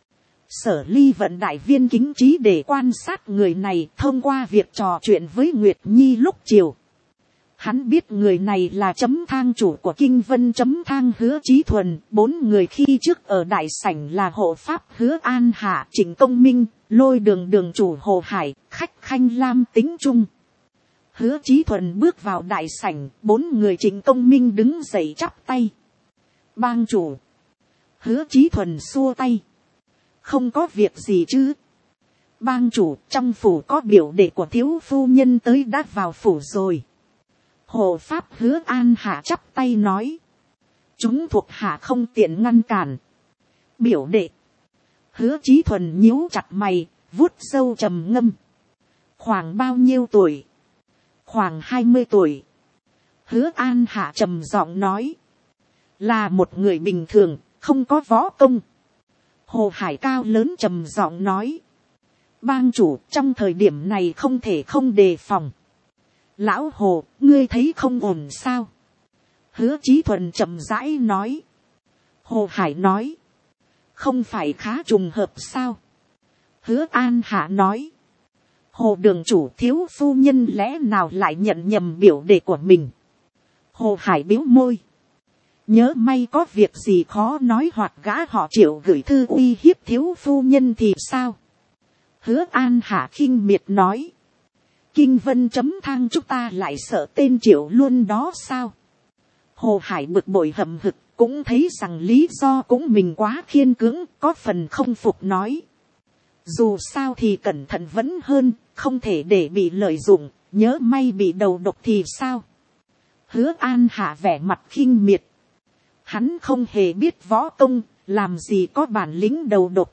Sở Ly vận đại viên kính trí để quan sát người này thông qua việc trò chuyện với Nguyệt Nhi lúc chiều. Hắn biết người này là chấm thang chủ của Kinh Vân chấm thang Hứa Chí Thuần. 4 người khi trước ở đại sảnh là hộ pháp Hứa An Hạ, Trịnh Công Minh, Lôi Đường đường chủ Hồ Hải, Khách Khanh Lam Tính Trung. Hứa Chí Thuần bước vào đại sảnh, 4 người Trịnh Công Minh đứng dậy chắp tay. Bang chủ. Hứa Chí Thuần xua tay. Không có việc gì chứ. Bang chủ, trong phủ có biểu đệ của thiếu phu nhân tới đã vào phủ rồi. Hộ pháp Hứa An Hạ chắp tay nói. Chúng thuộc hạ không tiện ngăn cản. Biểu đệ. Hứa Chí Thuần nhíu chặt mày, vuốt râu trầm ngâm. Khoảng bao nhiêu tuổi? Khoảng 20 tuổi. Hứa An Hạ trầm giọng nói. Là một người bình thường, không có võ công. Hồ Hải cao lớn trầm giọng nói. Bang chủ, trong thời điểm này không thể không đề phòng. Lão Hồ, ngươi thấy không ổn sao? Hứa Chí Thuần chậm rãi nói. Hồ Hải nói. Không phải khá trùng hợp sao? Hứa An Hạ nói. Hồ đường chủ thiếu phu nhân lẽ nào lại nhận nhầm biểu đệ của mình? Hồ Hải bĩu môi. Nhớ may có việc gì khó nói hoặc gã họ Triệu gửi thư uy hiếp thiếu phu nhân thì sao? Hứa An Hạ khinh miệt nói. Kinh Vân chấm thang chúng ta lại sợ tên Triệu luôn đó sao? Hồ Hải bực bội hậm hực, cũng thấy rằng lý do cũng mình quá khiên cưỡng, có phần không phục nói. Dù sao thì cẩn thận vẫn hơn, không thể để bị lợi dụng, nhớ may bị đầu độc thì sao? Hứa An Hạ vẻ mặt khinh miệt. Hắn không hề biết võ công, làm gì có bản lĩnh đầu độc.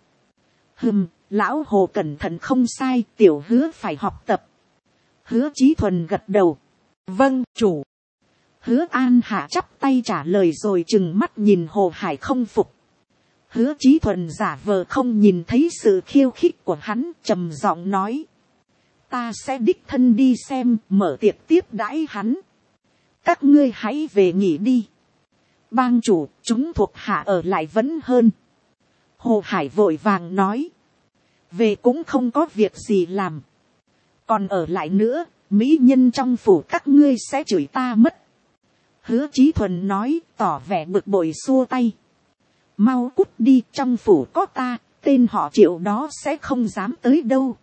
Lão Hồ cẩn thận không sai, tiểu Hứa phải học tập. Hứa Chí Thuần gật đầu. Vâng, chủ. Hứa An Hạ chắp tay trả lời rồi trừng mắt nhìn Hồ Hải không phục. Hứa Chí Thuần giả vờ không nhìn thấy sự khiêu khích của hắn, trầm giọng nói. Ta sẽ đích thân đi xem, mở tiệc tiếp đãi hắn. Các ngươi hãy về nghỉ đi. Bang chủ, chúng thuộc hạ ở lại vẫn hơn. Hồ Hải vội vàng nói. Về cũng không có việc gì làm. Còn ở lại nữa, mỹ nhân trong phủ các ngươi sẽ chửi ta mất. Hứa Chí Thuần nói, tỏ vẻ bực bội xua tay. Mau cút đi, trong phủ có ta, tên họ Triệu đó sẽ không dám tới đâu.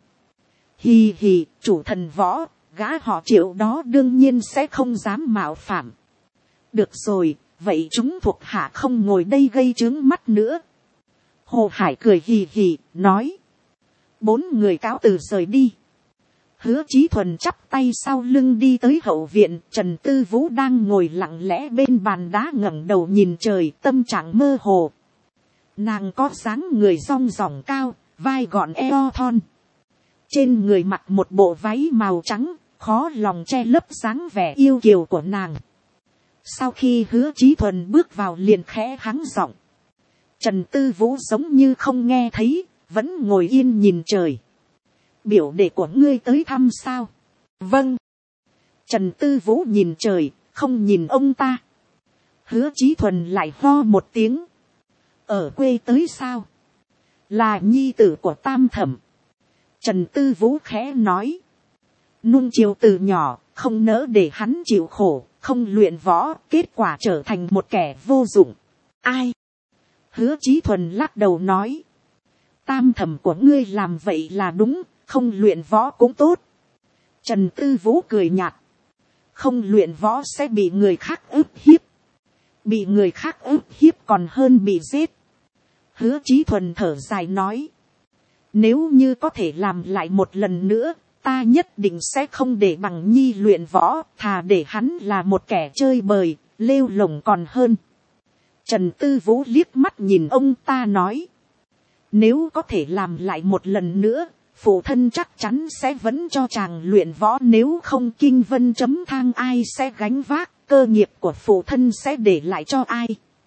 Hì hì, chủ thần võ, gã họ Triệu đó đương nhiên sẽ không dám mạo phạm. Được rồi, vậy chúng thuộc hạ không ngồi đây gây chướng mắt nữa. Hồ Hải cười hì hì, nói. 4 người cáo từ rời đi. Hứa Chí Thuần chắp tay sau lưng đi tới hậu viện, Trần Tư Vũ đang ngồi lặng lẽ bên bàn đá ngẩng đầu nhìn trời, tâm trạng mơ hồ. Nàng có dáng người rong ròng cao, vai gọn eo thon. Trên người mặc một bộ váy màu trắng, khó lòng che lấp dáng vẻ yêu kiều của nàng. Sau khi Hứa Chí Thuần bước vào liền khẽ hắng giọng. Trần Tư Vũ giống như không nghe thấy, vẫn ngồi yên nhìn trời. Biểu đệ của ngươi tới thăm sao? Vâng. Trần Tư Vũ nhìn trời, không nhìn ông ta. Hứa Chí Thuần lại ho một tiếng. Ở quê tới sao? Là nhi tử của Tam Thẩm. Trần Tư Vũ khẽ nói. Nuông chiều từ nhỏ, không nỡ để hắn chịu khổ, không luyện võ, kết quả trở thành một kẻ vô dụng. Ai? Hứa Chí Thuần lắc đầu nói. Tam Thẩm của ngươi làm vậy là đúng, không luyện võ cũng tốt. Trần Tư Vũ cười nhạt. Không luyện võ sẽ bị người khác ức hiếp. Bị người khác ức hiếp còn hơn bị giết. Hứa Chí Thuần thở dài nói. Nếu như có thể làm lại một lần nữa, ta nhất định sẽ không để Bằng Nhi luyện võ, thà để hắn là một kẻ chơi bời, lêu lổng còn hơn. Trần Tư Vũ liếc mắt nhìn ông ta nói. Nếu có thể làm lại một lần nữa, phụ thân chắc chắn sẽ vẫn cho chàng luyện võ, nếu không Kinh Vân chấm thang ai sẽ gánh vác, cơ nghiệp của phụ thân sẽ để lại cho ai.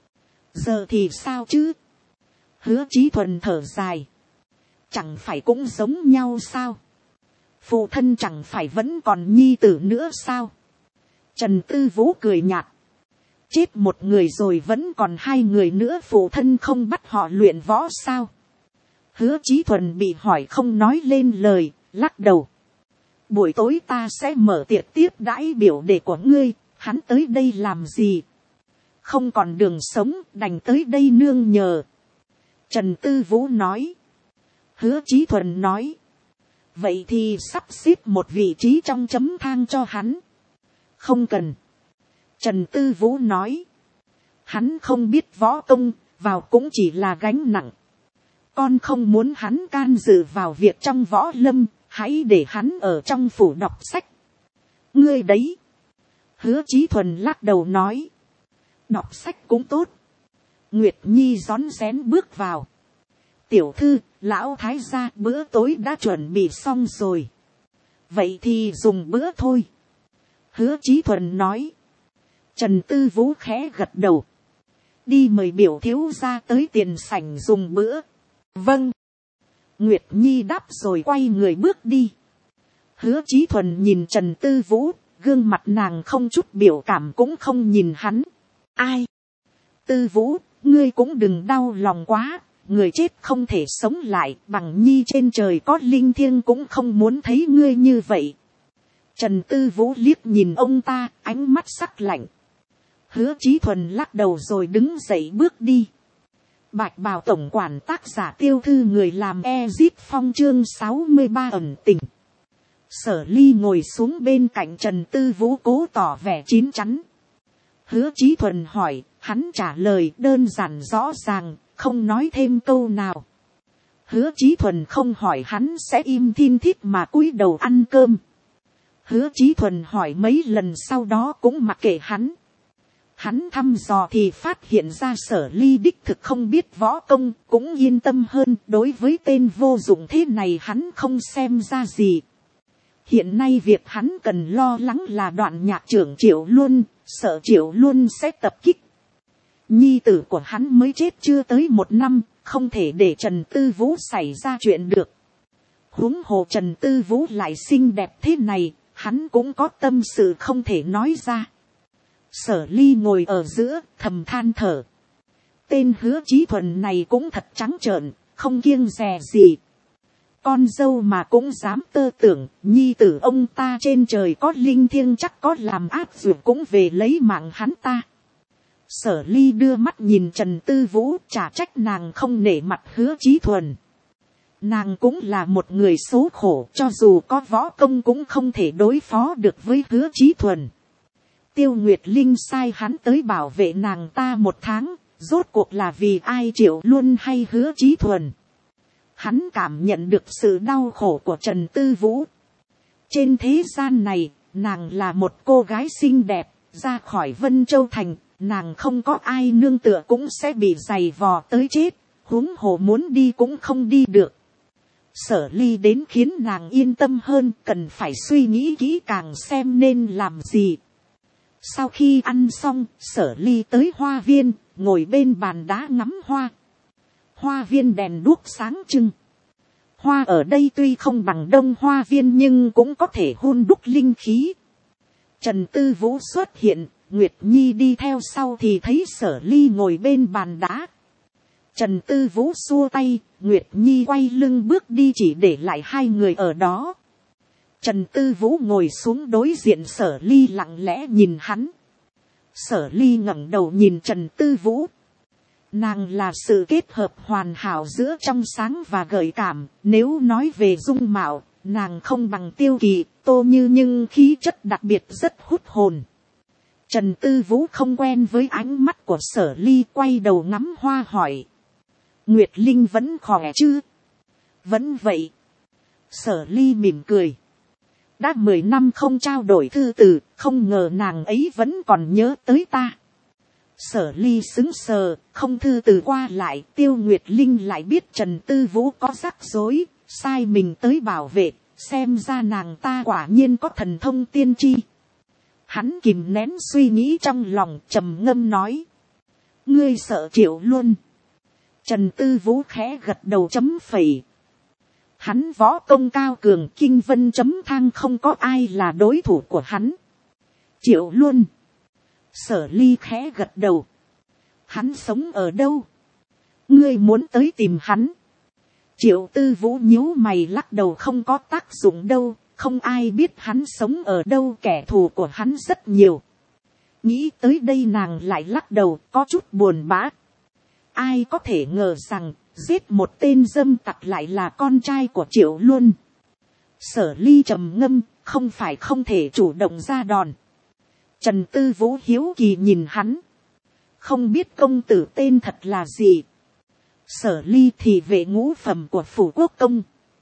Giờ thì sao chứ? Hứa Chí Thuần thở dài. Chẳng phải cũng giống nhau sao? phụ thân chẳng phải vẫn còn nhi tử nữa sao. Trần Tư Vũ cười nhạt. Chết một người rồi vẫn còn hai người nữa, phụ thân không bắt họ luyện võ sao. Hứa Chí Thuần bị hỏi không nói lên lời, lắc đầu. Buổi tối ta sẽ mở tiệc tiếp đãi biểu đệ của ngươi, hắn tới đây làm gì? Không còn đường sống, đành tới đây nương nhờ. Trần Tư Vũ nói. Hứa Chí Thuần nói. Vậy thì sắp xếp một vị trí trong chấm thang cho hắn. Không cần. Trần Tư Vũ nói. Hắn không biết võ công, vào cũng chỉ là gánh nặng. Con không muốn hắn can dự vào việc trong võ lâm, hãy để hắn ở trong phủ đọc sách. Ngươi đấy. Hứa Chí Thuần lắc đầu nói. Đọc sách cũng tốt. Nguyệt Nhi rón rén bước vào. Tiểu thư, lão thái gia bữa tối đã chuẩn bị xong rồi. Vậy thì dùng bữa thôi. Hứa Chí Thuần nói. Trần Tư Vũ khẽ gật đầu. Đi mời biểu thiếu gia tới tiền sảnh dùng bữa. Vâng. Nguyệt Nhi đáp rồi quay người bước đi. Hứa Chí Thuần nhìn Trần Tư Vũ, gương mặt nàng không chút biểu cảm cũng không nhìn hắn. Ai? Tư Vũ, ngươi cũng đừng đau lòng quá, người chết không thể sống lại, bằng Nhi trên trời có linh thiêng cũng không muốn thấy ngươi như vậy. Trần Tư Vũ liếc nhìn ông ta, ánh mắt sắc lạnh. Hứa Chí Thuần lắc đầu rồi đứng dậy bước đi. Bạch Bào tổng quản tác giả Tiêu Thư người làm Ezip Phong chương 63 ẩn tình. Sở Ly ngồi xuống bên cạnh Trần Tư Vũ cố tỏ vẻ chín chắn. Hứa Chí Thuần hỏi, hắn trả lời đơn giản rõ ràng, không nói thêm câu nào. Hứa Chí Thuần không hỏi hắn sẽ im thin thít mà cúi đầu ăn cơm. Hứa Chí Thuần hỏi mấy lần sau đó cũng mặc kệ hắn. Hắn thăm dò thì phát hiện ra Sở Ly đích thực không biết võ công, cũng yên tâm hơn. Đối với tên vô dụng thế này hắn không xem ra gì. Hiện nay việc hắn cần lo lắng là Đoạn Nhạc trưởng Triệu Luân, sợ Triệu Luân sẽ tập kích. Nhi tử của hắn mới chết chưa tới 1 năm, không thể để Trần Tư Vũ xảy ra chuyện được. Huống hồ Trần Tư Vũ lại xinh đẹp thế này, hắn cũng có tâm sự không thể nói ra. Sở Ly ngồi ở giữa, thầm than thở. Tên Hứa Chí Thuần này cũng thật trắng trợn, không kiêng dè gì. Con dâu mà cũng dám tơ tưởng, nhi tử ông ta trên trời có linh thiêng chắc có làm áp dụng cũng về lấy mạng hắn ta. Sở Ly đưa mắt nhìn Trần Tư Vũ, chả trách nàng không nể mặt Hứa Chí Thuần. Nàng cũng là một người số khổ, cho dù có võ công cũng không thể đối phó được với Hứa Chí Thuần. Tiêu Nguyệt Linh sai hắn tới bảo vệ nàng ta 1 tháng, rốt cuộc là vì ai, Triệu Luân hay Hứa Chí Thuần. Hắn cảm nhận được sự đau khổ của Trần Tư Vũ. Trên thế gian này, nàng là một cô gái xinh đẹp, ra khỏi Vân Châu Thành, nàng không có ai nương tựa cũng sẽ bị giày vò tới chết, huống hồ muốn đi cũng không đi được. Sở Ly đến khiến nàng yên tâm hơn, cần phải suy nghĩ kỹ càng xem nên làm gì. Sau khi ăn xong, Sở Ly tới hoa viên, ngồi bên bàn đá ngắm hoa. Hoa viên đèn đuốc sáng trưng. Hoa ở đây tuy không bằng Đông Hoa viên nhưng cũng có thể hun đúc linh khí. Trần Tư Vũ xuất hiện, Nguyệt Nhi đi theo sau thì thấy Sở Ly ngồi bên bàn đá. Trần Tư Vũ xua tay, Nguyệt Nhi quay lưng bước đi chỉ để lại hai người ở đó. Trần Tư Vũ ngồi xuống đối diện Sở Ly lặng lẽ nhìn hắn. Sở Ly ngẩng đầu nhìn Trần Tư Vũ. Nàng là sự kết hợp hoàn hảo giữa trong sáng và gợi cảm. Nếu nói về dung mạo, nàng không bằng Tiêu Kỳ, Tô Như nhưng khí chất đặc biệt rất hút hồn. Trần Tư Vũ không quen với ánh mắt của Sở Ly, quay đầu ngắm hoa hỏi. Nguyệt Linh vẫn khỏe chứ? Vẫn vậy. Sở Ly mỉm cười. Đã 10 năm không trao đổi thư từ, không ngờ nàng ấy vẫn còn nhớ tới ta. Sở Ly sững sờ, không thư từ qua lại, Tiêu Nguyệt Linh lại biết Trần Tư Vũ có rắc rối, sai mình tới bảo vệ, xem ra nàng ta quả nhiên có thần thông tiên tri. Hắn kìm nén suy nghĩ trong lòng, trầm ngâm nói. Ngươi sợ Triệu Luân. Trần Tư Vũ khẽ gật đầu chấm phẩy. Hắn võ công cao cường, kinh vân chấm thang không có ai là đối thủ của hắn. Triệu Luân. Sở Ly khẽ gật đầu. Hắn sống ở đâu? Ngươi muốn tới tìm hắn. Triệu Tư Vũ nhíu mày lắc đầu, không có tác dụng đâu, không ai biết hắn sống ở đâu, kẻ thù của hắn rất nhiều. Nghĩ tới đây nàng lại lắc đầu, có chút buồn bã. Ai có thể ngờ rằng, giết một tên dâm tặc lại là con trai của Triệu Luân. Sở Ly trầm ngâm, không phải không thể chủ động ra đòn. Trần Tư Vũ hiếu kỳ nhìn hắn. Không biết công tử tên thật là gì. Sở Ly thì vệ ngũ phẩm của phủ quốc công.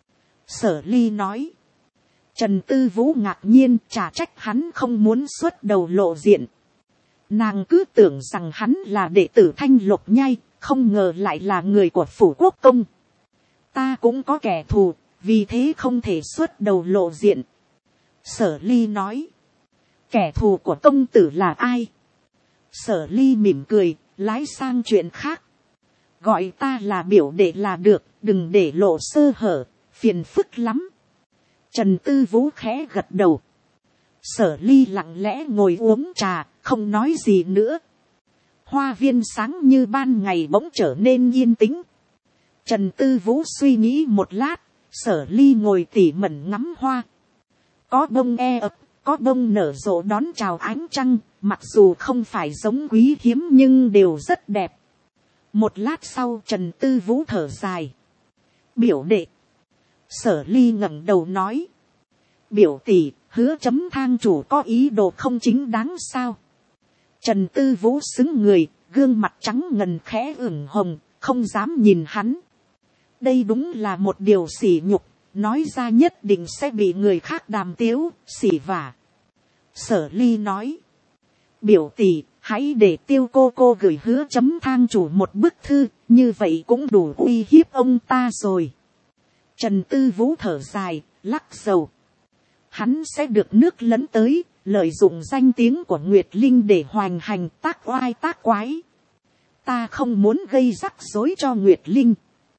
Sở Ly nói. Trần Tư Vũ ngạc nhiên, chả trách hắn không muốn xuất đầu lộ diện. Nàng cứ tưởng rằng hắn là đệ tử Thanh Lục Nhai, không ngờ lại là người của phủ quốc công. Ta cũng có kẻ thù, vì thế không thể xuất đầu lộ diện. Sở Ly nói. Kẻ thù của công tử là ai? Sở Ly mỉm cười, lái sang chuyện khác. Gọi ta là biểu đệ là được, đừng để lộ sơ hở, phiền phức lắm. Trần Tư Vũ khẽ gật đầu. Sở Ly lặng lẽ ngồi uống trà, không nói gì nữa. Hoa viên sáng như ban ngày bỗng trở nên yên tĩnh. Trần Tư Vũ suy nghĩ một lát, Sở Ly ngồi tỉ mẩn ngắm hoa. Có bông ập, có bông nở rộ đón chào ánh trăng, mặc dù không phải giống quý hiếm nhưng đều rất đẹp. Một lát sau Trần Tư Vũ thở dài. Biểu đệ. Sở Ly ngẩng đầu nói. Biểu tỷ, Hứa chấm thang chủ có ý đồ không chính đáng sao? Trần Tư Vũ xứng người, gương mặt trắng ngần khẽ ửng hồng, không dám nhìn hắn. Đây đúng là một điều sỉ nhục, nói ra nhất định sẽ bị người khác đàm tiếu, sỉ vả. Sở Ly nói. Biểu tỷ, hãy để Tiêu cô gửi Hứa chấm thang chủ một bức thư, như vậy cũng đủ uy hiếp ông ta rồi. Trần Tư Vũ thở dài, lắc đầu. Hắn sẽ được nước lấn tới, lợi dụng danh tiếng của Nguyệt Linh để hoành hành tác oai tác quái. Ta không muốn gây rắc rối cho Nguyệt Linh.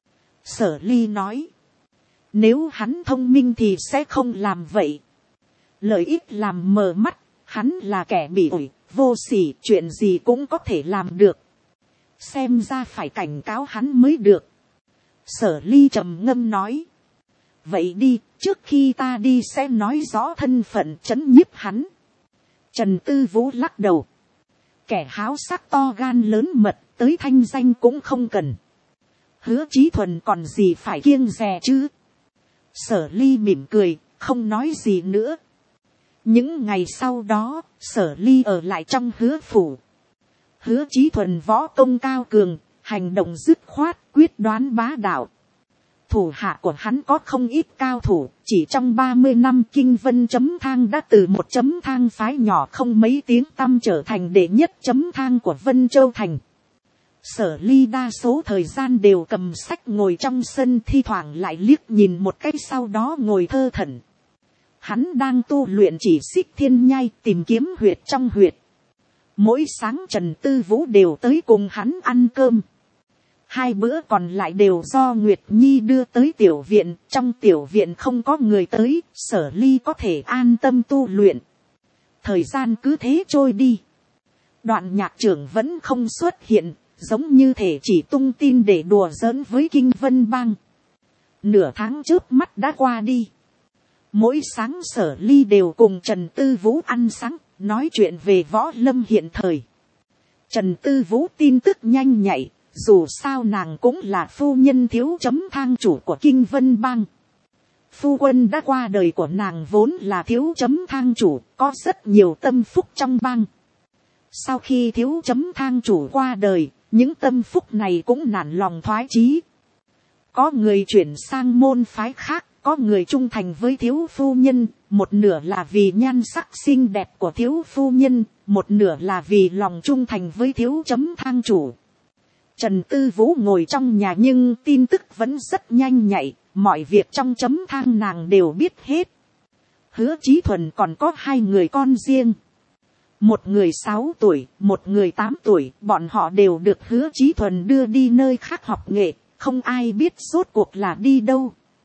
Sở Ly nói. Nếu hắn thông minh thì sẽ không làm vậy. Lợi ích làm mờ mắt, hắn là kẻ bỉ ổi, vô sỉ, chuyện gì cũng có thể làm được. Xem ra phải cảnh cáo hắn mới được. Sở Ly trầm ngâm nói. Vậy đi, trước khi ta đi sẽ nói rõ thân phận trấn nhiếp hắn. Trần Tư Vũ lắc đầu. Kẻ háo sắc to gan lớn mật, tới thanh danh cũng không cần. Hứa Chí Thuần còn gì phải kiêng dè chứ. Sở Ly mỉm cười, không nói gì nữa. Những ngày sau đó, Sở Ly ở lại trong Hứa phủ. Hứa Chí Thuần võ công cao cường, hành động dứt khoát, quyết đoán bá đạo. Thủ hạ của hắn có không ít cao thủ, chỉ trong 30 năm kinh vân chấm thang đã từ một chấm thang phái nhỏ không mấy tiếng tăm trở thành đệ nhất chấm thang của Vân Châu Thành. Sở Ly đa số thời gian đều cầm sách ngồi trong sân, thi thoảng lại liếc nhìn một cái sau đó ngồi thơ thẩn. Hắn đang tu luyện chỉ xích thiên nhai, tìm kiếm huyệt trong huyệt. Mỗi sáng Trần Tư Vũ đều tới cùng hắn ăn cơm. 2 bữa còn lại đều do Nguyệt Nhi đưa tới tiểu viện, trong tiểu viện không có người tới, Sở Ly có thể an tâm tu luyện. Thời gian cứ thế trôi đi. Đoạn Nhạc trưởng vẫn không xuất hiện, giống như thể chỉ tung tin để đùa giỡn với Kinh Vân Bang. Nửa tháng trước mắt đã qua đi. Mỗi sáng Sở Ly đều cùng Trần Tư Vũ ăn sáng, nói chuyện về võ lâm hiện thời. Trần Tư Vũ tin tức nhanh nhạy. Dù sao nàng cũng là phu nhân thiếu chấm thang chủ của Kinh Vân Bang. Phu quân đã qua đời của nàng vốn là thiếu chấm thang chủ, có rất nhiều tâm phúc trong bang. Sau khi thiếu chấm thang chủ qua đời, những tâm phúc này cũng nản lòng thoái chí. Có người chuyển sang môn phái khác, có người trung thành với thiếu phu nhân, một nửa là vì nhan sắc xinh đẹp của thiếu phu nhân, một nửa là vì lòng trung thành với thiếu chấm thang chủ. Trần Tư Vũ ngồi trong nhà nhưng tin tức vẫn rất nhanh nhạy, mọi việc trong chấm thang nàng đều biết hết. Hứa Chí Thuần còn có 2 người con riêng. Một người 6 tuổi, một người 8 tuổi, bọn họ đều được Hứa Chí Thuần đưa đi nơi khác học nghệ, không ai biết rốt cuộc là đi đâu.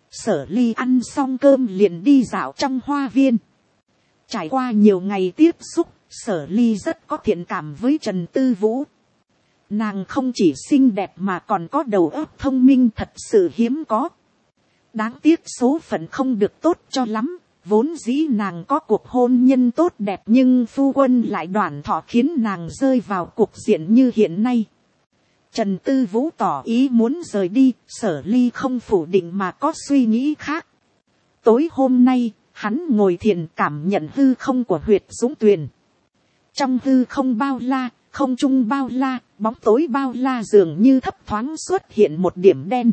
Sở Ly ăn xong cơm liền đi dạo trong hoa viên. Trải qua nhiều ngày tiếp xúc, Sở Ly rất có thiện cảm với Trần Tư Vũ. Nàng không chỉ xinh đẹp mà còn có đầu óc thông minh, thật sự hiếm có. Đáng tiếc số phận không được tốt cho lắm. Vốn dĩ nàng có cuộc hôn nhân tốt đẹp nhưng phu quân lại đoạn thọ khiến nàng rơi vào cục diện như hiện nay. Trần Tư Vũ tỏ ý muốn rời đi, Sở Ly không phủ định mà có suy nghĩ khác. Tối hôm nay, hắn ngồi thiền cảm nhận hư không của huyệt Dũng Tuyền. Trong hư không bao la, không trung bao la, bóng tối bao la dường như thấp thoáng xuất hiện một điểm đen.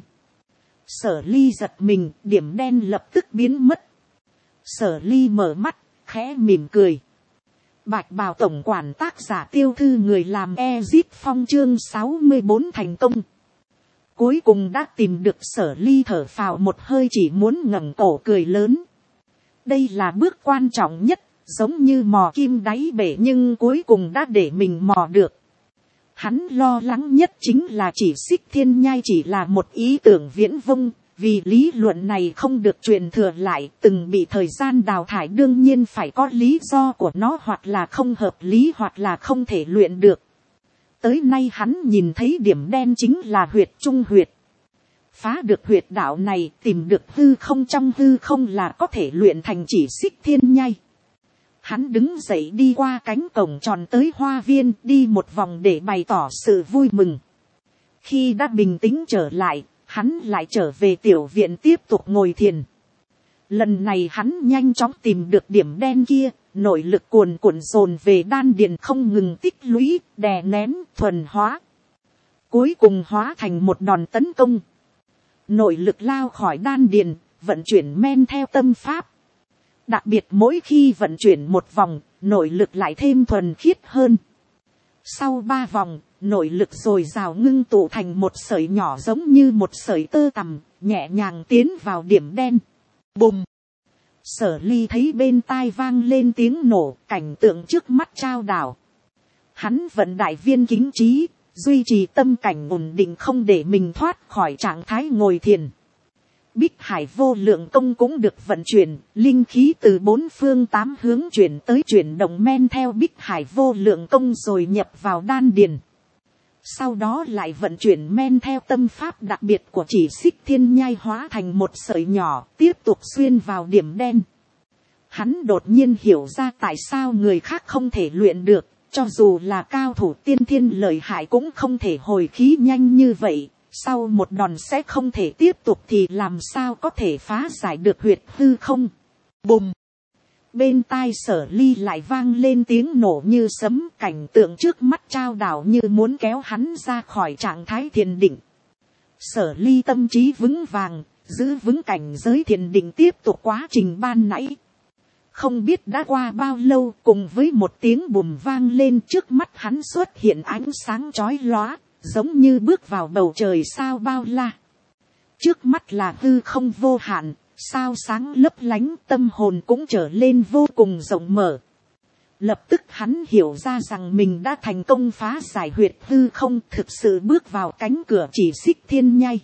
Sở Ly giật mình, điểm đen lập tức biến mất. Sở Ly mở mắt, khẽ mỉm cười. Bạch bào tổng quản tác giả Tiêu Thư người làm Ezip Phong chương 64 thành công. Cuối cùng đã tìm được. Sở Ly thở phào một hơi, chỉ muốn ngẩng cổ cười lớn. Đây là bước quan trọng nhất, giống như mò kim đáy bể nhưng cuối cùng đã để mình mò được. Hắn lo lắng nhất chính là chỉ Xích Thiên Nhai chỉ là một ý tưởng viễn vông. Vì lý luận này không được truyền thừa lại, từng bị thời gian đào thải, đương nhiên phải có lý do của nó, hoặc là không hợp lý hoặc là không thể luyện được. Tới nay hắn nhìn thấy điểm đen chính là huyệt trung huyệt. Phá được huyệt đạo này, tìm được hư không trong hư không là có thể luyện thành chỉ Xích Thiên Nhai. Hắn đứng dậy đi qua cánh cổng tròn tới hoa viên, đi một vòng để bày tỏ sự vui mừng. Khi đã bình tĩnh trở lại, hắn lại trở về tiểu viện tiếp tục ngồi thiền. Lần này hắn nhanh chóng tìm được điểm đen kia, nội lực cuồn cuộn dồn về đan điền không ngừng tích lũy, đè nén, thuần hóa. Cuối cùng hóa thành một đòn tấn công. Nội lực lao khỏi đan điền, vận chuyển men theo tâm pháp. Đặc biệt mỗi khi vận chuyển một vòng, nội lực lại thêm thuần khiết hơn. Sau 3 vòng, nội lực dồi dào ngưng tụ thành một sợi nhỏ giống như một sợi tơ tằm, nhẹ nhàng tiến vào điểm đen. Bùm! Sở Ly thấy bên tai vang lên tiếng nổ, cảnh tượng trước mắt trao đảo. Hắn vận đại viên kính trí, duy trì tâm cảnh ổn định không để mình thoát khỏi trạng thái ngồi thiền. Bích Hải vô lượng công cũng được vận chuyển, linh khí từ 4 phương 8 hướng chuyển tới, chuyển động men theo Bích Hải vô lượng công rồi nhập vào đan điền. Sau đó lại vận chuyển men theo tâm pháp đặc biệt của chỉ Xích Thiên Nhai hóa thành một sợi nhỏ, tiếp tục xuyên vào điểm đen. Hắn đột nhiên hiểu ra tại sao người khác không thể luyện được, cho dù là cao thủ tiên thiên lợi hại cũng không thể hồi khí nhanh như vậy. Sau một đòn sẽ không thể tiếp tục thì làm sao có thể phá giải được huyệt hư không. Bùm! Bên tai Sở Ly lại vang lên tiếng nổ như sấm, cảnh tượng trước mắt trao đảo như muốn kéo hắn ra khỏi trạng thái thiền định. Sở Ly tâm trí vững vàng, giữ vững cảnh giới thiền định tiếp tục quá trình ban nãy. Không biết đã qua bao lâu, cùng với một tiếng bùm vang lên, trước mắt hắn xuất hiện ánh sáng chói lóa, giống như bước vào bầu trời sao bao la. Trước mắt là hư không vô hạn, sao sáng lấp lánh, tâm hồn cũng trở lên vô cùng rộng mở. Lập tức hắn hiểu ra rằng mình đã thành công phá giải huyệt hư không, thực sự bước vào cánh cửa chỉ Xích Thiên Nhai.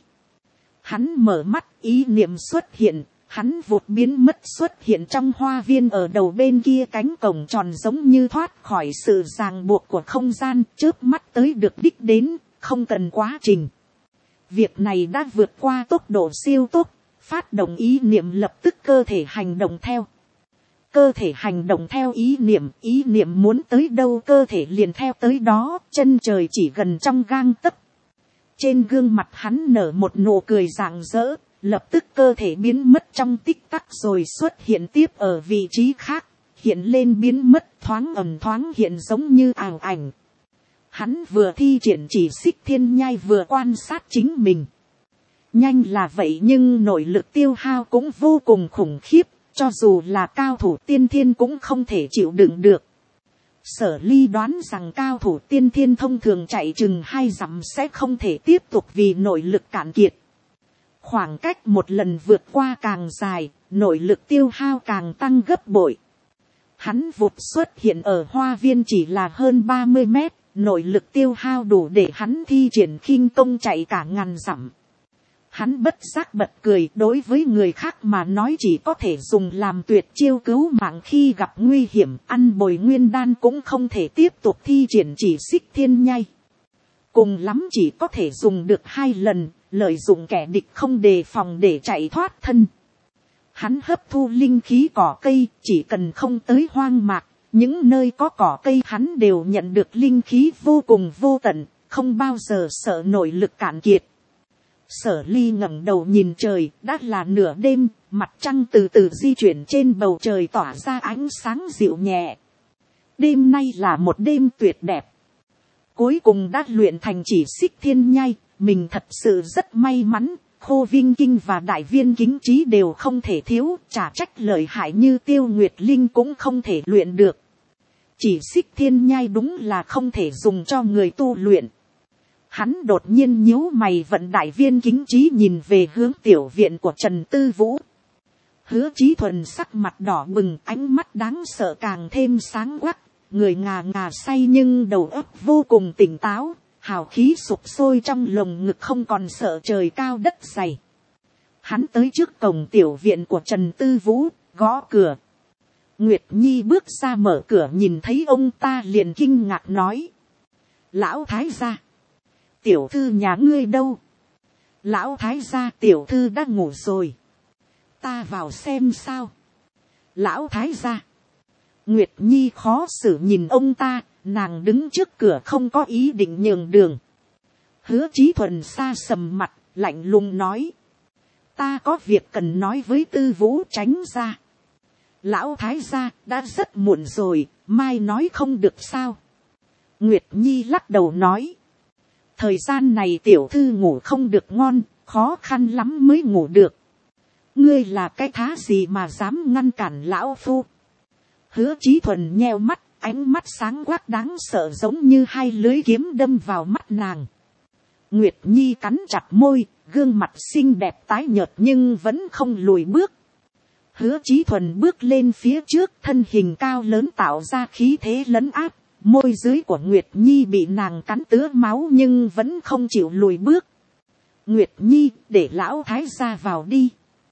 Hắn mở mắt, ý niệm xuất hiện, hắn vụt biến mất xuất hiện trong hoa viên ở đầu bên kia cánh cổng tròn, giống như thoát khỏi sự ràng buộc của không gian, chớp mắt tới được đích đến, không cần quá trình. Việc này đã vượt qua tốc độ siêu tốc, phát động ý niệm lập tức cơ thể hành động theo. Cơ thể hành động theo ý niệm muốn tới đâu cơ thể liền theo tới đó, chân trời chỉ gần trong gang tấc. Trên gương mặt hắn nở một nụ cười rạng rỡ, lập tức cơ thể biến mất trong tích tắc rồi xuất hiện tiếp ở vị trí khác, hiện lên biến mất, thoáng ẩn thoáng hiện giống như ảo ảnh. Hắn vừa thi triển chỉ Xích Thiên Nhai vừa quan sát chính mình. Nhanh là vậy nhưng nội lực tiêu hao cũng vô cùng khủng khiếp, cho dù là cao thủ tiên thiên cũng không thể chịu đựng được. Sở Ly đoán rằng cao thủ tiên thiên thông thường chạy chừng 2 dặm sẽ không thể tiếp tục vì nội lực cạn kiệt. Khoảng cách một lần vượt qua càng dài, nội lực tiêu hao càng tăng gấp bội. Hắn vụt xuất hiện ở hoa viên chỉ là hơn 30 mét, nội lực tiêu hao đủ để hắn thi triển khinh công chạy cả ngàn dặm. Hắn bất giác bật cười, đối với người khác mà nói chỉ có thể dùng làm tuyệt chiêu cứu mạng khi gặp nguy hiểm, ăn bồi nguyên đan cũng không thể tiếp tục thi triển chỉ xích thiên nhai. Cùng lắm chỉ có thể dùng được 2 lần, lợi dụng kẻ địch không đề phòng để chạy thoát thân. Hắn hấp thu linh khí cỏ cây, chỉ cần không tới hoang mạc, những nơi có cỏ cây hắn đều nhận được linh khí vô cùng vô tận, không bao giờ sợ nội lực cạn kiệt. Sở Ly ngẩng đầu nhìn trời, đã là nửa đêm, mặt trăng từ từ di chuyển trên bầu trời tỏa ra ánh sáng dịu nhẹ. Đêm nay là một đêm tuyệt đẹp. Cuối cùng đã luyện thành chỉ xích thiên nhai, mình thật sự rất may mắn. Khô Vinh Kinh và Đại Viên Kính Trí đều không thể thiếu, chả trách lợi hại như Tiêu Nguyệt Linh cũng không thể luyện được. Chỉ xích thiên nhai đúng là không thể dùng cho người tu luyện. Hắn đột nhiên nhíu mày vận Đại Viên Kính Trí nhìn về hướng tiểu viện của Trần Tư Vũ. Hứa Chí Thuần sắc mặt đỏ bừng, ánh mắt đáng sợ càng thêm sáng quắc, người ngà ngà say nhưng đầu óc vô cùng tỉnh táo. Hào khí sục sôi trong lồng ngực, không còn sợ trời cao đất dày. Hắn tới trước cổng tiểu viện của Trần Tư Vũ, gõ cửa. Nguyệt Nhi bước ra mở cửa, nhìn thấy ông ta liền kinh ngạc nói: Lão thái gia, tiểu thư nhà ngươi đâu? Lão thái gia, tiểu thư đã ngủ rồi. Ta vào xem sao? Lão thái gia. Nguyệt Nhi khó xử nhìn ông ta. Nàng đứng trước cửa không có ý định nhường đường. Hứa Chí Thuần xa sầm mặt, lạnh lùng nói: Ta có việc cần nói với Tư Vũ, tránh ra. Lão thái gia, đã rất muộn rồi, mai nói không được sao? Nguyệt Nhi lắc đầu nói: Thời gian này tiểu thư ngủ không được ngon, khó khăn lắm mới ngủ được. Ngươi là cái thá gì mà dám ngăn cản lão phu? Hứa Chí Thuần nheo mắt, ánh mắt sáng quắc đáng sợ giống như 2 lưỡi kiếm đâm vào mắt nàng. Nguyệt Nhi cắn chặt môi, gương mặt xinh đẹp tái nhợt nhưng vẫn không lùi bước. Hứa Chí Thuần bước lên phía trước, thân hình cao lớn tạo ra khí thế lấn áp. Môi dưới của Nguyệt Nhi bị nàng cắn tứa máu nhưng vẫn không chịu lùi bước. Nguyệt Nhi, để lão thái gia vào đi.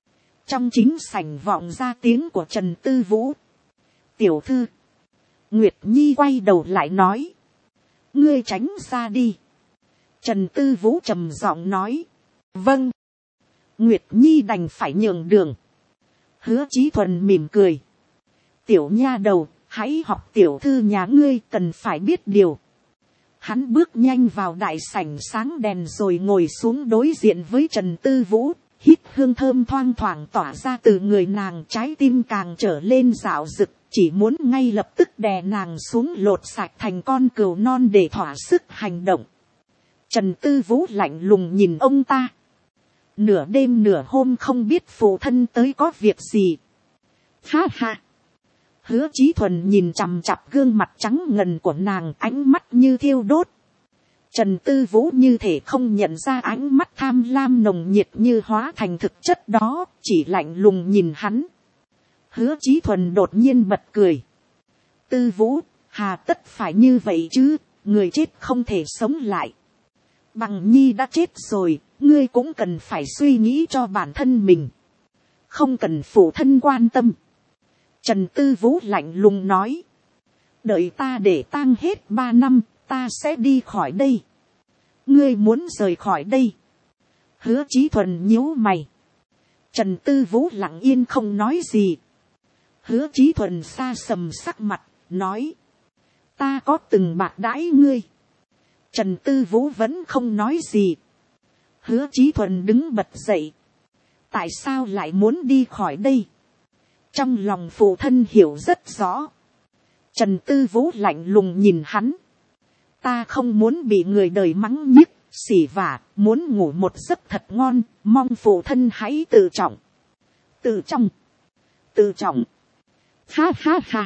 Trong chính sảnh vọng ra tiếng của Trần Tư Vũ. Tiểu thư. Nguyệt Nhi quay đầu lại nói: Ngươi tránh ra đi. Trần Tư Vũ trầm giọng nói: Vâng. Nguyệt Nhi đành phải nhường đường. Hứa Chí Thuần mỉm cười: Tiểu nha đầu, hãy học tiểu thư nhà ngươi, cần phải biết điều. Hắn bước nhanh vào đại sảnh sáng đèn rồi ngồi xuống đối diện với Trần Tư Vũ, hít hương thơm thoang thoảng tỏa ra từ người nàng, trái tim càng trở lên rạo rực, chỉ muốn ngay lập tức đè nàng xuống lột sạch thành con cừu non để thỏa sức hành động. Trần Tư Vũ lạnh lùng nhìn ông ta. Nửa đêm nửa hôm không biết phụ thân tới có việc gì. Ha ha. Hứa Chí Thuần nhìn chằm chặp gương mặt trắng ngần của nàng, ánh mắt như thiêu đốt. Trần Tư Vũ như thể không nhận ra ánh mắt tham lam nồng nhiệt như hóa thành thực chất đó, chỉ lạnh lùng nhìn hắn. Hứa Chí Thuần đột nhiên bật cười. Tư Vũ, hà tất phải như vậy chứ, người chết không thể sống lại. Bằng Nhi đã chết rồi, ngươi cũng cần phải suy nghĩ cho bản thân mình. Không cần phụ thân quan tâm. Trần Tư Vũ lạnh lùng nói. Đợi ta để tang hết 3 năm, ta sẽ đi khỏi đây. Ngươi muốn rời khỏi đây? Hứa Chí Thuần nhíu mày. Trần Tư Vũ lặng yên không nói gì. Hứa Chí Thuần xa sầm sắc mặt, nói. Ta có từng bạc đãi ngươi. Trần Tư Vũ vẫn không nói gì. Hứa Chí Thuần đứng bật dậy. Tại sao lại muốn đi khỏi đây? Trong lòng phụ thân hiểu rất rõ. Trần Tư Vũ lạnh lùng nhìn hắn. Ta không muốn bị người đời mắng nhiếc, xỉ vả, muốn ngủ một giấc thật ngon, mong phụ thân hãy tự trọng. Tự trọng. Tự trọng. Ha ha ha.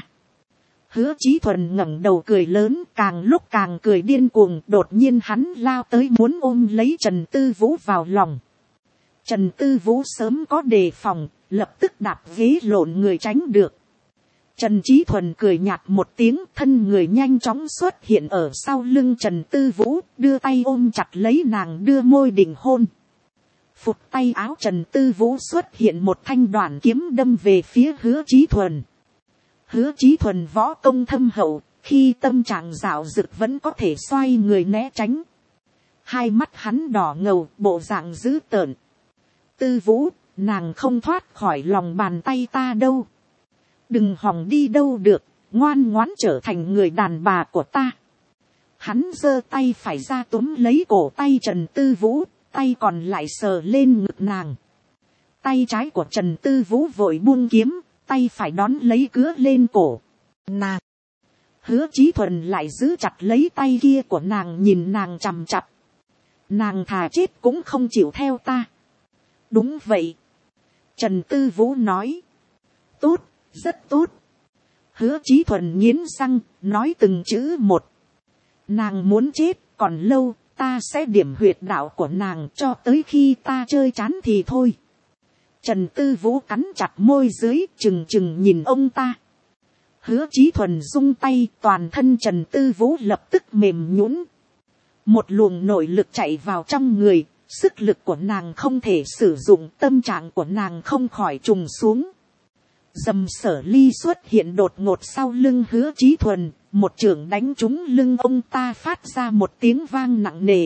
Hứa Chí Thuần ngẩng đầu cười lớn, càng lúc càng cười điên cuồng, đột nhiên hắn lao tới muốn ôm lấy Trần Tư Vũ vào lòng. Trần Tư Vũ sớm có đề phòng, lập tức đạp ghế lộn người tránh được. Trần Chí Thuần cười nhạt một tiếng, thân người nhanh chóng xuất hiện ở sau lưng Trần Tư Vũ, đưa tay ôm chặt lấy nàng, đưa môi định hôn. Phụt tay áo Trần Tư Vũ xuất hiện một thanh đoạn kiếm đâm về phía Hứa Chí Thuần. Hứa Chí Thuần võ công thâm hậu, khi tâm trạng dạo dực vẫn có thể xoay người né tránh. Hai mắt hắn đỏ ngầu, bộ dạng dữ tợn. Tư Vũ, nàng không thoát khỏi lòng bàn tay ta đâu. Đừng hòng đi đâu được, ngoan ngoãn trở thành người đàn bà của ta. Hắn giơ tay phải ra túm lấy cổ tay Trần Tư Vũ, tay còn lại sờ lên ngực nàng. Tay trái của Trần Tư Vũ vội buông kiếm, tay phải đón lấy cứa lên cổ nàng. Hứa Chí Thuần lại giữ chặt lấy tay kia của nàng, nhìn nàng chằm chặp. Nàng thà chết cũng không chịu theo ta. Đúng vậy. Trần Tư Vũ nói. Tốt, rất tốt. Hứa Chí Thuần nghiến răng, nói từng chữ một. Nàng muốn chết, còn lâu, ta sẽ điểm huyệt đạo của nàng cho tới khi ta chơi chán thì thôi. Trần Tư Vũ cắn chặt môi dưới, trừng trừng nhìn ông ta. Hứa Chí Thuần rung tay, toàn thân Trần Tư Vũ lập tức mềm nhũn. Một luồng nội lực chạy vào trong người, sức lực của nàng không thể sử dụng, tâm trạng của nàng không khỏi trùng xuống. Dầm Sở Ly xuất hiện đột ngột sau lưng Hứa Chí Thuần, một chưởng đánh trúng lưng ông ta, phát ra một tiếng vang nặng nề.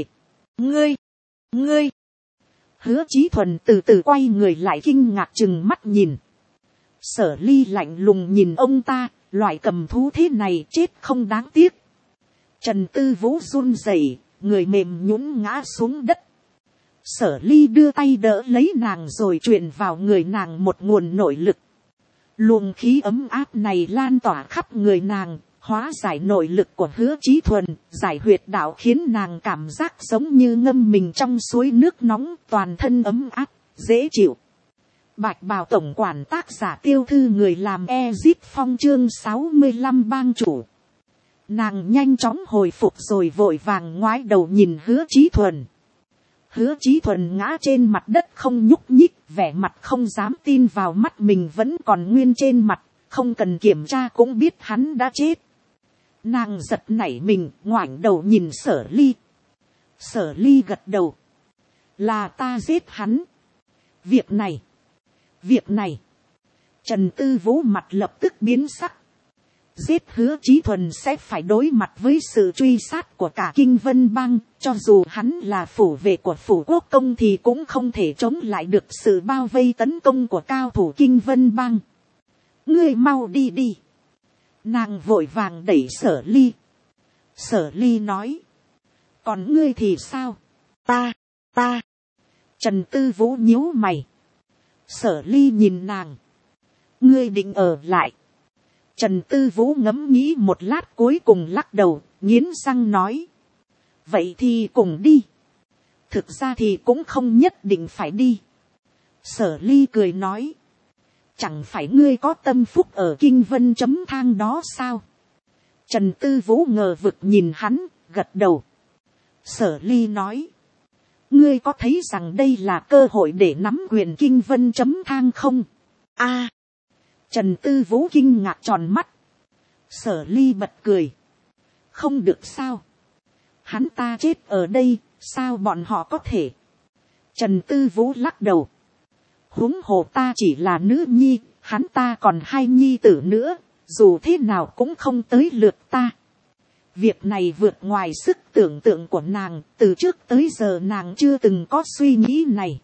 Ngươi! Hứa Chí Thuần từ từ quay người lại, kinh ngạc trừng mắt nhìn. Sở Ly lạnh lùng nhìn ông ta, loại cầm thú thế này chết không đáng tiếc. Trần Tư Vũ run rẩy, người mềm nhũn ngã xuống đất. Sở Ly đưa tay đỡ lấy nàng rồi truyền vào người nàng một nguồn nội lực. Luồng khí ấm áp này lan tỏa khắp người nàng, hóa giải nội lực của Hứa Chí Thuần, giải huyệt đạo, khiến nàng cảm giác giống như ngâm mình trong suối nước nóng, toàn thân ấm áp, dễ chịu. Bạch Bào tổng quản, tác giả Tiêu Thư, người làm Ezip Phong, chương 65 bang chủ. Nàng nhanh chóng hồi phục rồi vội vàng ngoái đầu nhìn Hứa Chí Thuần. Hứa Chí Thuần ngã trên mặt đất không nhúc nhích, vẻ mặt không dám tin vào mắt mình vẫn còn nguyên trên mặt, không cần kiểm tra cũng biết hắn đã chết. Nàng giật nảy mình, ngoảnh đầu nhìn Sở Ly. Sở Ly gật đầu. Là ta giết hắn. Việc này. Trần Tư Vũ mặt lập tức biến sắc. Giết Hứa Chí Thuần sẽ phải đối mặt với sự truy sát của cả Kinh Vân Bang, cho dù hắn là phủ vệ của phủ quốc công thì cũng không thể chống lại được sự bao vây tấn công của cao thủ Kinh Vân Bang. Ngươi mau đi đi. Nàng vội vàng đẩy Sở Ly. Sở Ly nói. Còn ngươi thì sao? Ta. Trần Tư Vũ nhíu mày. Sở Ly nhìn nàng. Ngươi định ở lại? Trần Tư Vũ ngẫm nghĩ một lát cuối cùng lắc đầu, nghiến răng nói. Vậy thì cùng đi. Thực ra thì cũng không nhất định phải đi. Sở Ly cười nói. Chẳng phải ngươi có tâm phúc ở Kinh Vân chấm thang đó sao? Trần Tư Vũ ngờ vực nhìn hắn, gật đầu. Sở Ly nói. Ngươi có thấy rằng đây là cơ hội để nắm quyền Kinh Vân chấm thang không? A. Trần Tư Vũ kinh ngạc tròn mắt. Sở Ly bật cười. Không được sao? Hắn ta chết ở đây, sao bọn họ có thể? Trần Tư Vũ lắc đầu. Huống hồ ta chỉ là nữ nhi, hắn ta còn hai nhi tử nữa, dù thế nào cũng không tới lượt ta. Việc này vượt ngoài sức tưởng tượng của nàng, từ trước tới giờ nàng chưa từng có suy nghĩ này.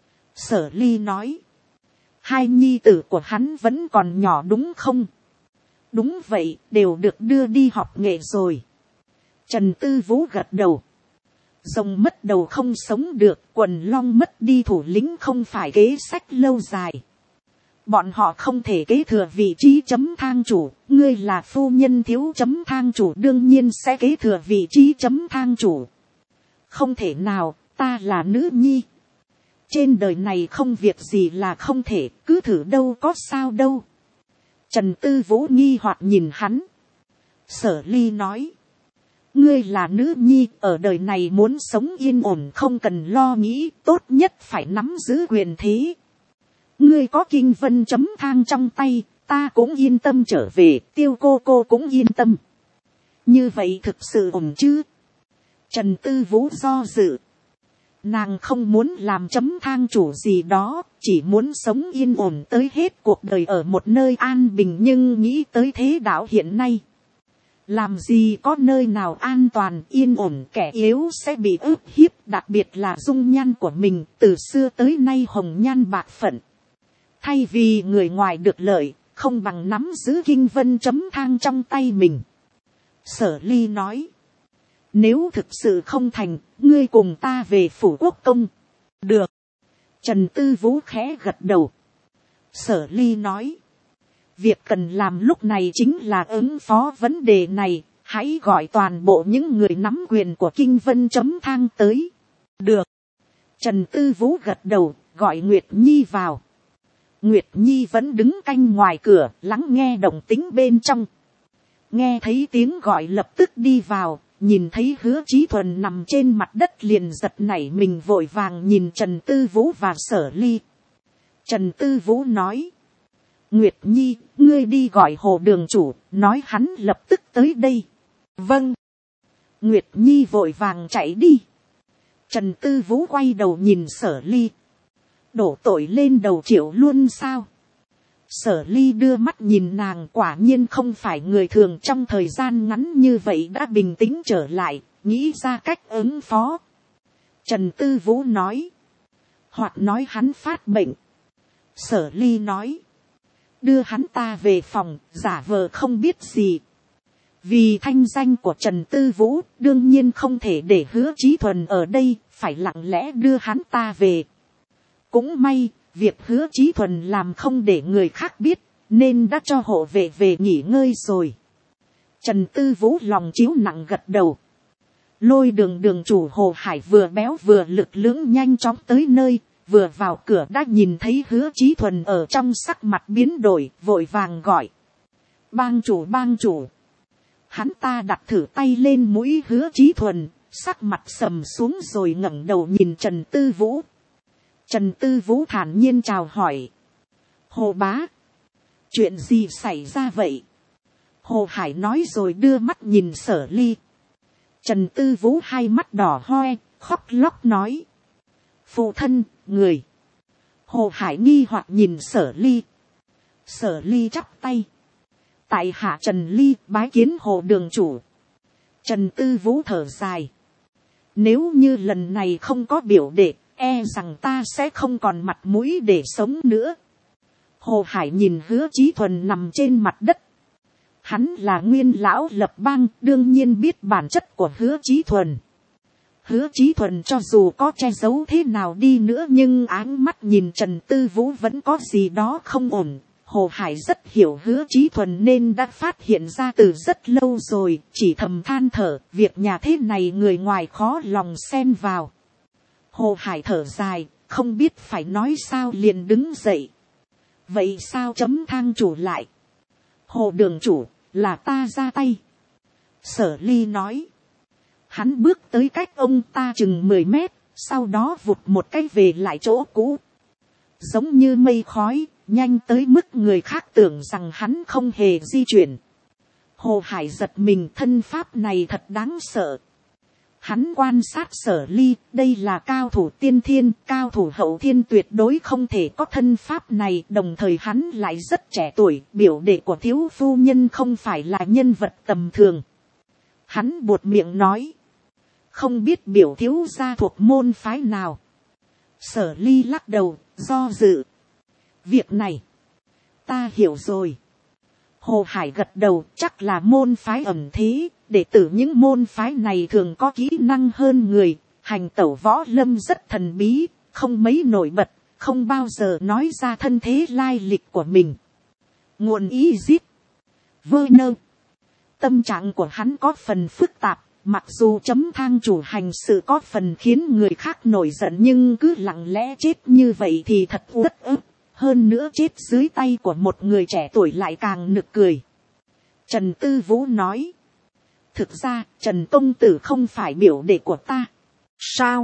Sở Ly nói. Hai nhi tử của hắn vẫn còn nhỏ đúng không? Đúng vậy, đều được đưa đi học nghệ rồi. Trần Tư Vũ gật đầu. Rồng mất đầu không sống được, quần long mất đi thủ lĩnh không phải kế sách lâu dài. Bọn họ không thể kế thừa vị trí chấm thang chủ, ngươi là phu nhân thiếu chấm thang chủ đương nhiên sẽ kế thừa vị trí chấm thang chủ. Không thể nào, ta là nữ nhi. Trên đời này không việc gì là không thể, cứ thử đâu có sao đâu. Trần Tư Vũ nghi hoặc nhìn hắn. Sở Ly nói. Ngươi là nữ nhi, ở đời này muốn sống yên ổn không cần lo nghĩ, tốt nhất phải nắm giữ quyền thế. Ngươi có Kinh Vân chấm thang trong tay, ta cũng yên tâm trở về, Tiêu cô cũng yên tâm. Như vậy thực sự ổn chứ? Trần Tư Vũ do dự. Nàng không muốn làm chấm thang chủ gì đó, chỉ muốn sống yên ổn tới hết cuộc đời ở một nơi an bình, nhưng nghĩ tới thế đạo hiện nay. Làm gì có nơi nào an toàn yên ổn, kẻ yếu sẽ bị ức hiếp, đặc biệt là dung nhan của mình từ xưa tới nay hồng nhan bạc phận. Thay vì người ngoài được lợi, không bằng nắm giữ kinh vân chấm thang trong tay mình. Sở Ly nói, nếu thực sự không thành, ngươi cùng ta về phủ quốc công. Được. Trần Tư Vũ khẽ gật đầu. Sở Ly nói, việc cần làm lúc này chính là ứng phó vấn đề này, hãy gọi toàn bộ những người nắm quyền của kinh vân chấm thang tới. Được. Trần Tư Vũ gật đầu, gọi Nguyệt Nhi vào. Nguyệt Nhi vẫn đứng canh ngoài cửa, lắng nghe động tĩnh bên trong. Nghe thấy tiếng gọi lập tức đi vào, nhìn thấy Hứa Chí Thuần nằm trên mặt đất liền giật nảy mình, vội vàng nhìn Trần Tư Vũ và Sở Ly. Trần Tư Vũ nói, Nguyệt Nhi, ngươi đi gọi Hồ đường chủ, nói hắn lập tức tới đây. Vâng. Nguyệt Nhi vội vàng chạy đi. Trần Tư Vũ quay đầu nhìn Sở Ly. Đổ tội lên đầu Triệu luôn sao? Sở Ly đưa mắt nhìn nàng, quả nhiên không phải người thường, trong thời gian ngắn như vậy đã bình tĩnh trở lại, nghĩ ra cách ứng phó. Trần Tư Vũ nói, hoặc nói hắn phát bệnh. Sở Ly nói, đưa hắn ta về phòng, giả vờ không biết gì. Vì thanh danh của Trần Tư Vũ, đương nhiên không thể để Hứa Chí Thuần ở đây, phải lặng lẽ đưa hắn ta về. Cũng may, việc Hứa Chí Thuần làm không để người khác biết, nên đã cho hộ vệ về nghỉ ngơi rồi. Trần Tư Vũ lòng chiếu nặng gật đầu. Lôi đường đường chủ Hồ Hải vừa béo vừa lực lưỡng nhanh chóng tới nơi, vừa vào cửa đã nhìn thấy Hứa Chí Thuần ở trong, sắc mặt biến đổi, vội vàng gọi. Bang chủ, bang chủ. Hắn ta đặt thử tay lên mũi Hứa Chí Thuần, sắc mặt sầm xuống rồi ngẩng đầu nhìn Trần Tư Vũ. Trần Tư Vũ thản nhiên chào hỏi. Hồ bá, chuyện gì xảy ra vậy? Hồ Hải nói rồi đưa mắt nhìn Sở Ly. Trần Tư Vũ hai mắt đỏ hoe, khóc lóc nói. Phụ thân, người. Hồ Hải nghi hoặc nhìn Sở Ly. Sở Ly chắp tay. Tại hạ Trần Ly bái kiến Hồ đường chủ. Trần Tư Vũ thở dài. Nếu như lần này không có biểu đệ, e rằng ta sẽ không còn mặt mũi để sống nữa. Hồ Hải nhìn Hứa Chí Thuần nằm trên mặt đất. Hắn là nguyên lão lập bang, đương nhiên biết bản chất của Hứa Chí Thuần. Hứa Chí Thuần cho dù có che giấu thế nào đi nữa, nhưng áng mắt nhìn Trần Tư Vũ vẫn có gì đó không ổn. Hồ Hải rất hiểu Hứa Chí Thuần nên đã phát hiện ra từ rất lâu rồi, chỉ thầm than thở, việc nhà thế này người ngoài khó lòng xen vào. Hồ Hải thở dài, không biết phải nói sao liền đứng dậy. Vậy sao chấm thang chủ lại? Hồ đường chủ, là ta ra tay. Sở Ly nói. Hắn bước tới cách ông ta chừng 10 mét, sau đó vụt một cái về lại chỗ cũ. Giống như mây khói, nhanh tới mức người khác tưởng rằng hắn không hề di chuyển. Hồ Hải giật mình, thân pháp này thật đáng sợ. Hắn quan sát Sở Ly, đây là cao thủ tiên thiên, cao thủ hậu thiên, tuyệt đối không thể có thân pháp này. Đồng thời hắn lại rất trẻ tuổi, biểu đệ của thiếu phu nhân không phải là nhân vật tầm thường. Hắn buột miệng nói, không biết biểu thiếu gia thuộc môn phái nào. Sở Ly lắc đầu, do dự. Việc này, ta hiểu rồi. Hồ Hải gật đầu, chắc là môn phái ẩn thế, đệ tử những môn phái này thường có kỹ năng hơn người, hành tẩu võ lâm rất thần bí, không mấy nổi bật, không bao giờ nói ra thân thế lai lịch của mình. Nguồn ý giết. Vơ nơ. Tâm trạng của hắn có phần phức tạp, mặc dù chấm thang chủ hành sự có phần khiến người khác nổi giận, nhưng cứ lặng lẽ chết như vậy thì thật uất ức. Hơn nữa chết dưới tay của một người trẻ tuổi lại càng nực cười. Trần Tư Vũ nói. Thực ra, Trần công tử không phải biểu đệ của ta. Sao?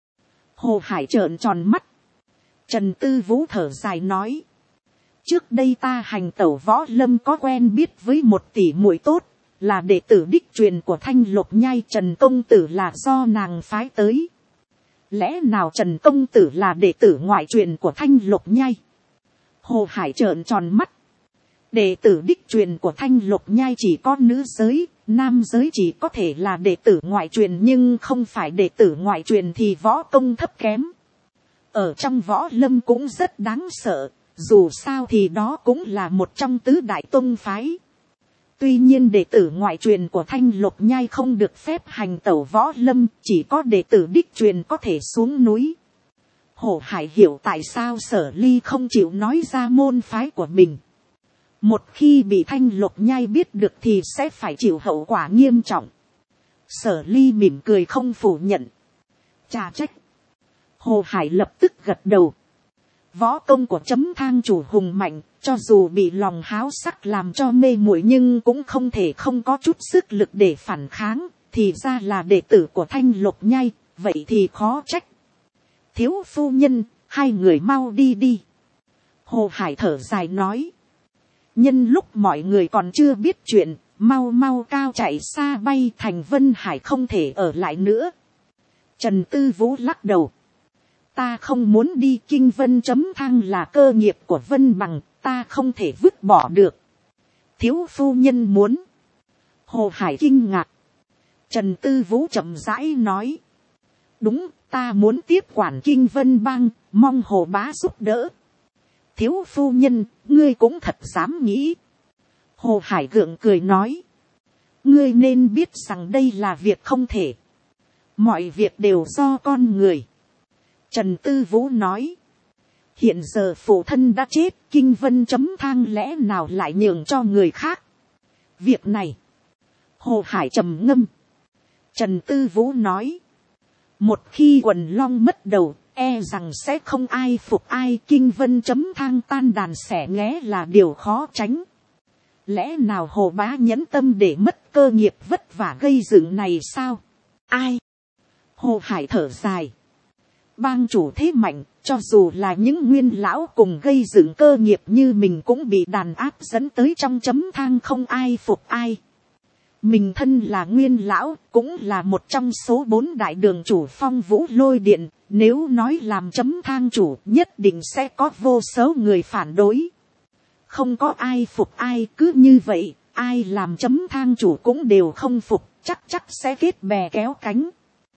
Hồ Hải trợn tròn mắt. Trần Tư Vũ thở dài nói. Trước đây ta hành tẩu võ lâm có quen biết với một tỷ muội tốt, là đệ tử đích truyền của Thanh Lục Nhai. Trần công tử là do nàng phái tới. Lẽ nào Trần công tử là đệ tử ngoại truyền của Thanh Lục Nhai? Hồ Hải trợn tròn mắt. Đệ tử đích truyền của Thanh Lục Nhai chỉ có nữ giới, nam giới chỉ có thể là đệ tử ngoại truyền, nhưng không phải đệ tử ngoại truyền thì võ công thấp kém. Ở trong võ lâm cũng rất đáng sợ, dù sao thì đó cũng là một trong tứ đại tông phái. Tuy nhiên đệ tử ngoại truyền của Thanh Lục Nhai không được phép hành tẩu võ lâm, chỉ có đệ tử đích truyền có thể xuống núi. Hổ Hải hiểu tại sao Sở Ly không chịu nói ra môn phái của mình. Một khi bị Thanh Lục Nhai biết được thì sẽ phải chịu hậu quả nghiêm trọng. Sở Ly mỉm cười không phủ nhận. Chà trách. Hồ Hải lập tức gật đầu. Võ công của Chấm Thang chủ hùng mạnh, cho dù bị lòng háo sắc làm cho mê muội nhưng cũng không thể không có chút sức lực để phản kháng, thì ra là đệ tử của Thanh Lục Nhai, vậy thì khó trách. Thiếu phu nhân, hai người mau đi đi. Hồ Hải thở dài nói. Nhân lúc mọi người còn chưa biết chuyện, mau mau cao chạy xa bay, thành Vân Hải không thể ở lại nữa. Trần Tư Vũ lắc đầu. Ta không muốn đi, Kinh Vân Chấm Thang là cơ nghiệp của Vân Bằng, ta không thể vứt bỏ được. Thiếu phu nhân muốn. Hồ Hải kinh ngạc. Trần Tư Vũ chậm rãi nói. Đúng, ta muốn tiếp quản Kinh Vân Bang, mong Hồ bá giúp đỡ. Thiếu phu nhân, ngươi cũng thật dám nghĩ. Hồ Hải gượng cười nói. Ngươi nên biết rằng đây là việc không thể. Mọi việc đều do con người. Trần Tư Vũ nói. Hiện giờ phụ thân đã chết, Kinh Vân Chấm Thang lẽ nào lại nhường cho người khác. Việc này. Hồ Hải trầm ngâm. Trần Tư Vũ nói. Một khi quần long mất đầu, e rằng sẽ không ai phục ai, Kinh Vân Chấm Thang tan đàn xẻ nghé là điều khó tránh. Lẽ nào Hồ bá nhẫn tâm để mất cơ nghiệp vất vả gây dựng này sao? Ai? Hồ Hải thở dài. Bang chủ thế mạnh, cho dù là những nguyên lão cùng gây dựng cơ nghiệp như mình cũng bị đàn áp dẫn tới trong Chấm Thang không ai phục ai. Mình thân là nguyên lão, cũng là một trong số 4 đại đường chủ Phong Vũ Lôi Điện, nếu nói làm Chấm Thang chủ nhất định sẽ có vô số người phản đối. Không có ai phục ai, cứ như vậy, ai làm Chấm Thang chủ cũng đều không phục, chắc sẽ kết bè kéo cánh.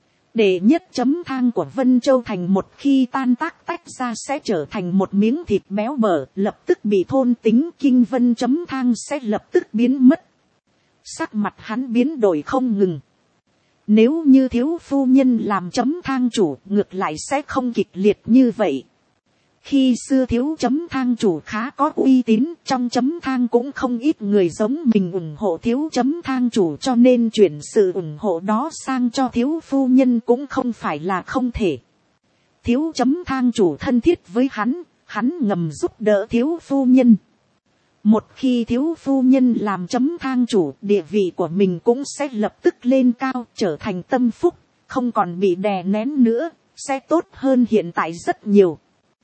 Đệ nhất Chấm Thang của Vân Châu Thành một khi tan tác tách ra sẽ trở thành một miếng thịt béo bở, lập tức bị thôn tính, Kinh Vân Chấm Thang sẽ lập tức biến mất. Sắc mặt hắn biến đổi không ngừng. Nếu như thiếu phu nhân làm Chấm Thang chủ, ngược lại sẽ không kịch liệt như vậy. Khi xưa thiếu Chấm Thang chủ khá có uy tín, trong Chấm Thang cũng không ít người giống mình ủng hộ thiếu Chấm Thang chủ, cho nên chuyển sự ủng hộ đó sang cho thiếu phu nhân cũng không phải là không thể. Thiếu Chấm Thang chủ thân thiết với hắn ngầm giúp đỡ thiếu phu nhân. Một khi thiếu phu nhân làm Chấm Thang chủ, địa vị của mình cũng sẽ lập tức lên cao, trở thành tâm phúc, không còn bị đè nén nữa, sẽ tốt hơn hiện tại rất nhiều.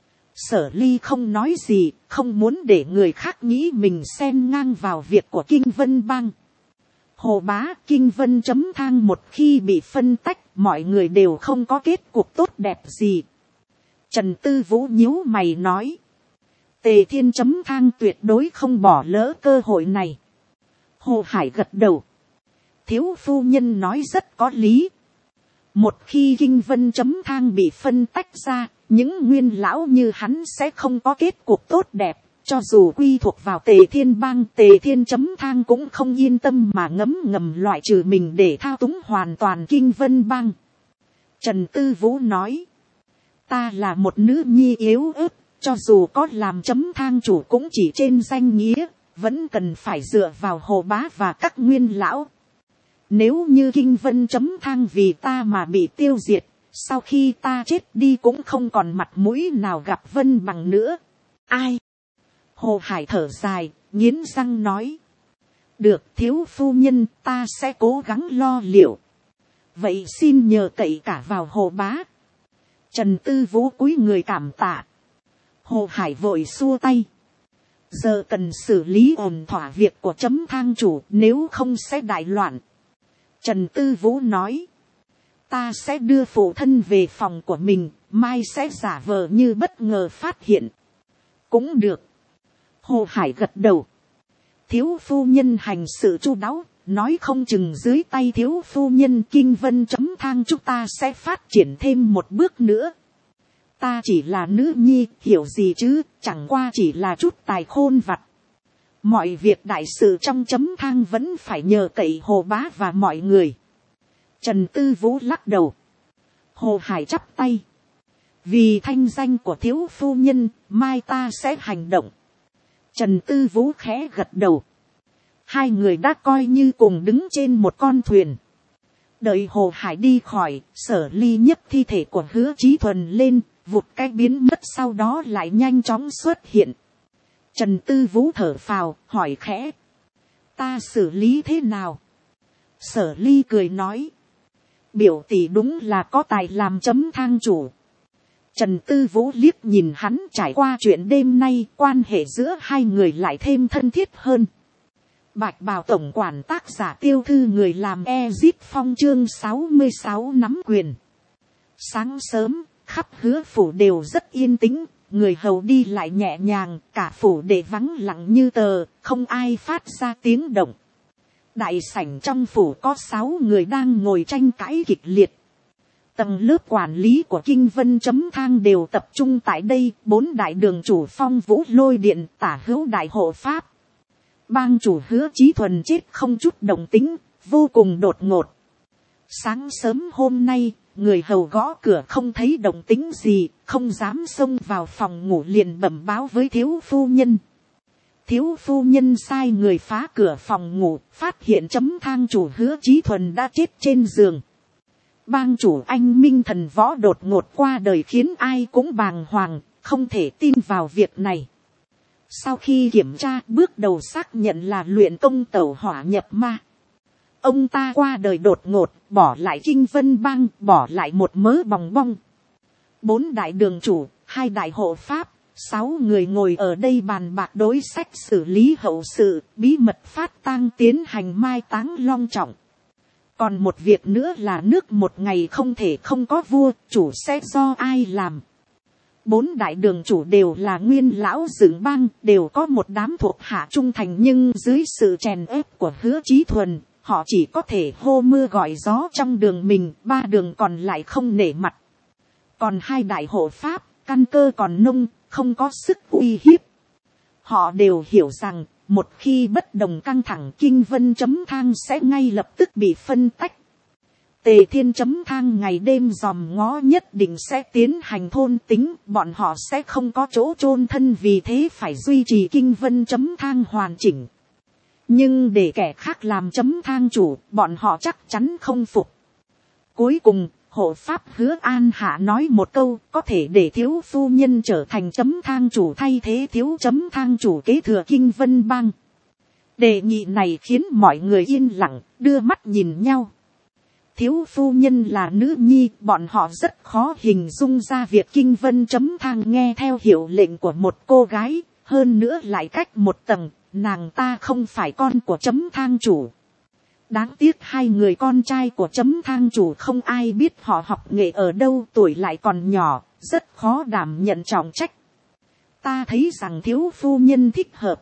Sở Ly không nói gì, không muốn để người khác nghĩ mình xen ngang vào việc của Kinh Vân Bang. Hồ bá, Kinh Vân Chấm Thang một khi bị phân tách, mọi người đều không có kết cục tốt đẹp gì. Trần Tư Vũ nhíu mày nói. Tề Thiên Chấm Thang tuyệt đối không bỏ lỡ cơ hội này. Hồ Hải gật đầu. Thiếu phu nhân nói rất có lý. Một khi Kinh Vân Chấm Thang bị phân tách ra, những nguyên lão như hắn sẽ không có kết cục tốt đẹp. Cho dù quy thuộc vào Tề Thiên Bang, Tề Thiên Chấm Thang cũng không yên tâm mà ngầm loại trừ mình để thao túng hoàn toàn Kinh Vân Bang. Trần Tư Vũ nói. Ta là một nữ nhi yếu ớt, cho dù có làm Chấm Thang chủ cũng chỉ trên danh nghĩa, vẫn cần phải dựa vào Hồ bá và các nguyên lão. Nếu như Kinh Vân Chấm Thang vì ta mà bị tiêu diệt, sau khi ta chết đi cũng không còn mặt mũi nào gặp Vân Bằng nữa. Ai? Hồ Hải thở dài, nghiến răng nói. Được, thiếu phu nhân, ta sẽ cố gắng lo liệu. Vậy xin nhờ cậy cả vào Hồ bá. Trần Tư Vũ cúi người cảm tạ. Hồ Hải vội xua tay. Giờ cần xử lý ổn thỏa việc của Chấm Thang chủ, nếu không sẽ đại loạn. Trần Tư Vũ nói. ta sẽ đưa phụ thân về phòng của mình, mai sẽ giả vờ như bất ngờ phát hiện. Cũng được. Hồ Hải gật đầu. Thiếu phu nhân hành sự chu đáo, nói không chừng dưới tay thiếu phu nhân Kinh Vân chấm thang chúng ta sẽ phát triển thêm một bước nữa. Ta chỉ là nữ nhi, hiểu gì chứ, chẳng qua chỉ là chút tài khôn vặt. Mọi việc đại sự trong chấm thang vẫn phải nhờ cậy Hồ bá và mọi người. Trần Tư Vũ lắc đầu. Hồ Hải chắp tay. Vì thanh danh của thiếu phu nhân, mai ta sẽ hành động. Trần Tư Vũ khẽ gật đầu. Hai người đã coi như cùng đứng trên một con thuyền. Đợi Hồ Hải đi khỏi, Sở Ly nhấc thi thể của Hứa Chí Thuần lên, vụt cái biến mất, sau đó lại nhanh chóng xuất hiện. Trần Tư Vũ thở phào, hỏi khẽ. Ta xử lý thế nào? Sở Ly cười nói. Biểu tỷ đúng là có tài làm chấm thang chủ. Trần Tư Vũ liếc nhìn hắn, trải qua chuyện đêm nay, quan hệ giữa hai người lại thêm thân thiết hơn. Bạch Bào tổng quản tác giả Tiêu Thư người làm Ezit Phong chương 66 nắm quyền. Sáng sớm, khắp Hứa phủ đều rất yên tĩnh, người hầu đi lại nhẹ nhàng, cả phủ để vắng lặng như tờ, không ai phát ra tiếng động. Đại sảnh trong phủ có 6 người đang ngồi tranh cãi kịch liệt. Tầng lớp quản lý của Kinh Vân chấm thang đều tập trung tại đây, 4 đại đường chủ Phong Vũ Lôi Điện, Tả Hữu Đại Hộ Pháp. Bang chủ Hứa Chí Thuần chết không chút động tĩnh, vô cùng đột ngột. Sáng sớm hôm nay, người hầu gõ cửa không thấy động tĩnh gì, không dám xông vào phòng ngủ, liền bẩm báo với thiếu phu nhân. Thiếu phu nhân sai người phá cửa phòng ngủ, phát hiện chấm thang chủ Hứa Chí Thuần đã chết trên giường. Bang chủ Anh Minh Thần Võ đột ngột qua đời khiến ai cũng bàng hoàng, không thể tin vào việc này. Sau khi kiểm tra, bước đầu xác nhận là luyện công tẩu hỏa nhập ma. Ông ta qua đời đột ngột, bỏ lại Kinh Vân bang, bỏ lại một mớ bòng bong. 4 đại đường chủ, 2 đại hộ pháp, 6 người ngồi ở đây bàn bạc đối sách xử lý hậu sự, bí mật phát tang tiến hành mai táng long trọng. Còn một việc nữa là nước một ngày không thể không có vua, chủ sẽ do ai làm. 4 đại đường chủ đều là nguyên lão dựng bang, đều có một đám thuộc hạ trung thành, nhưng dưới sự chèn ép của Hứa Chí Thuần, họ chỉ có thể hô mưa gọi gió trong đường mình, 3 đường còn lại không nể mặt. Còn 2 đại hộ pháp, căn cơ còn nông, không có sức uy hiếp. Họ đều hiểu rằng, một khi bất đồng căng thẳng, Kinh Vân chấm thang sẽ ngay lập tức bị phân tách. Tề Thiên chấm thang ngày đêm dòm ngó nhất định sẽ tiến hành thôn tính, bọn họ sẽ không có chỗ chôn thân, vì thế phải duy trì Kinh Vân chấm thang hoàn chỉnh. Nhưng để kẻ khác làm chấm thang chủ, bọn họ chắc chắn không phục. Cuối cùng, hộ pháp Hứa An Hạ nói một câu, có thể để thiếu phu nhân trở thành chấm thang chủ thay thế thiếu chấm thang chủ kế thừa Kinh Vân bang. Đề nghị này khiến mọi người yên lặng, đưa mắt nhìn nhau. Thiếu phu nhân là nữ nhi, bọn họ rất khó hình dung ra việc Kinh Vân chấm thang nghe theo hiệu lệnh của một cô gái, hơn nữa lại cách một tầng, nàng ta không phải con của chấm thang chủ. Đáng tiếc 2 người con trai của chấm thang chủ không ai biết họ học nghệ ở đâu, tuổi lại còn nhỏ, rất khó đảm nhận trọng trách. Ta thấy rằng thiếu phu nhân thích hợp.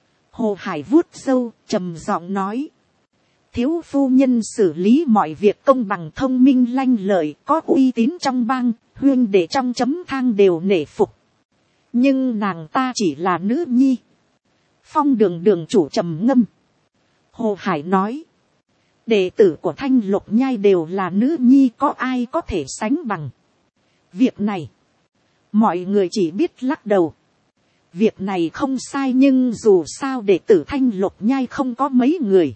Hồ Hải vuốt râu, trầm giọng nói. Thiếu phu nhân xử lý mọi việc công bằng, thông minh lanh lợi, có uy tín trong bang, huynh đệ trong chấm thang đều nể phục. Nhưng nàng ta chỉ là nữ nhi. Phong đường đường chủ trầm ngâm. Hồ Hải nói. Đệ tử của Thanh Lục Nhai đều là nữ nhi, có ai có thể sánh bằng. Việc này, mọi người chỉ biết lắc đầu. Việc này không sai, nhưng dù sao đệ tử Thanh Lục Nhai không có mấy người.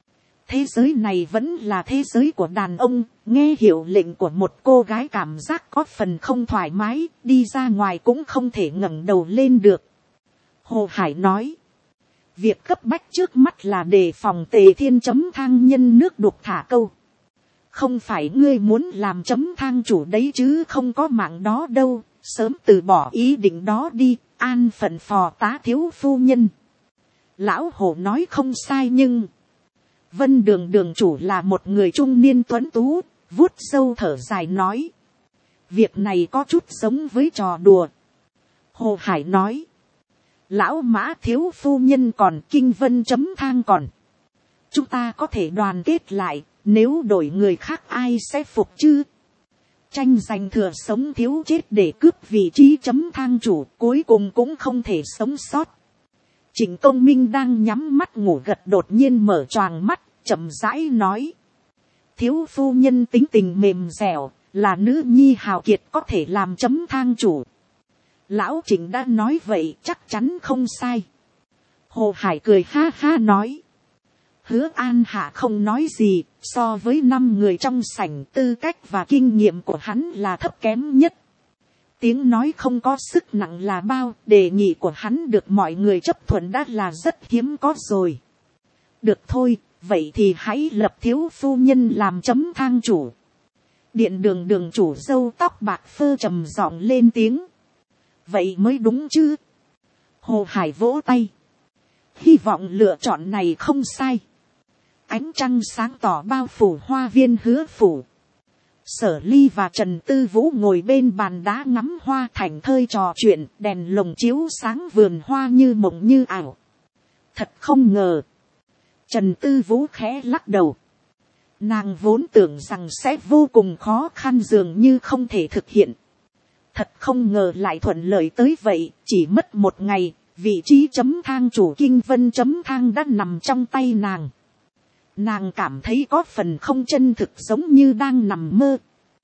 Thế giới này vẫn là thế giới của đàn ông, nghe hiệu lệnh của một cô gái cảm giác có phần không thoải mái, đi ra ngoài cũng không thể ngẩng đầu lên được. Hồ Hải nói. Việc cấp bách trước mắt là đề phòng Tề Thiên chấm thang nhân nước đục thả câu. Không phải ngươi muốn làm chấm thang chủ đấy chứ, không có mạng đó đâu, sớm từ bỏ ý định đó đi, an phận phò tá thiếu phu nhân. Lão Hồ nói không sai, nhưng Vân đường đường chủ là một người trung niên tuấn tú, vuốt râu thở dài nói, việc này có chút giống với trò đùa. Hồ Hải nói, lão Mã thiếu phu nhân còn, Kinh Vân chấm thang còn, chúng ta có thể đoàn kết lại, nếu đổi người khác ai sẽ phục chứ? Tranh giành thừa sống thiếu chết để cướp vị trí chấm thang chủ, cuối cùng cũng không thể sống sót. Trịnh Công Minh đang nhắm mắt ngủ gật đột nhiên mở choàng mắt, chậm rãi nói, thiếu phu nhân tính tình mềm dẻo, là nữ nhi hào kiệt có thể làm chấm thang chủ. Lão Trịnh đã nói vậy chắc chắn không sai. Hồ Hải cười ha ha nói, Hứa An Hạ không nói gì, so với 5 người trong sảnh, tư cách và kinh nghiệm của hắn là thấp kém nhất. Tiếng nói không có sức nặng là bao, đề nghị của hắn được mọi người chấp thuận đã là rất hiếm có rồi. Được thôi, vậy thì hãy lập thiếu phu nhân làm chấm thang chủ. Điện đường đường chủ râu tóc bạc phơ trầm giọng lên tiếng. Vậy mới đúng chứ. Hồ Hải vỗ tay. Hy vọng lựa chọn này không sai. Ánh trăng sáng tỏ bao phủ hoa viên Hứa phủ. Sở Ly và Trần Tư Vũ ngồi bên bàn đá ngắm hoa thảnh thơi trò chuyện, đèn lồng chiếu sáng vườn hoa như mộng như ảo. Thật không ngờ. Trần Tư Vũ khẽ lắc đầu. Nàng vốn tưởng rằng sẽ vô cùng khó khăn, dường như không thể thực hiện. Thật không ngờ lại thuận lợi tới vậy, chỉ mất 1 ngày, vị trí chấm thang chủ Kinh Vân chấm thang đã nằm trong tay nàng. Nàng cảm thấy có phần không chân thực, giống như đang nằm mơ.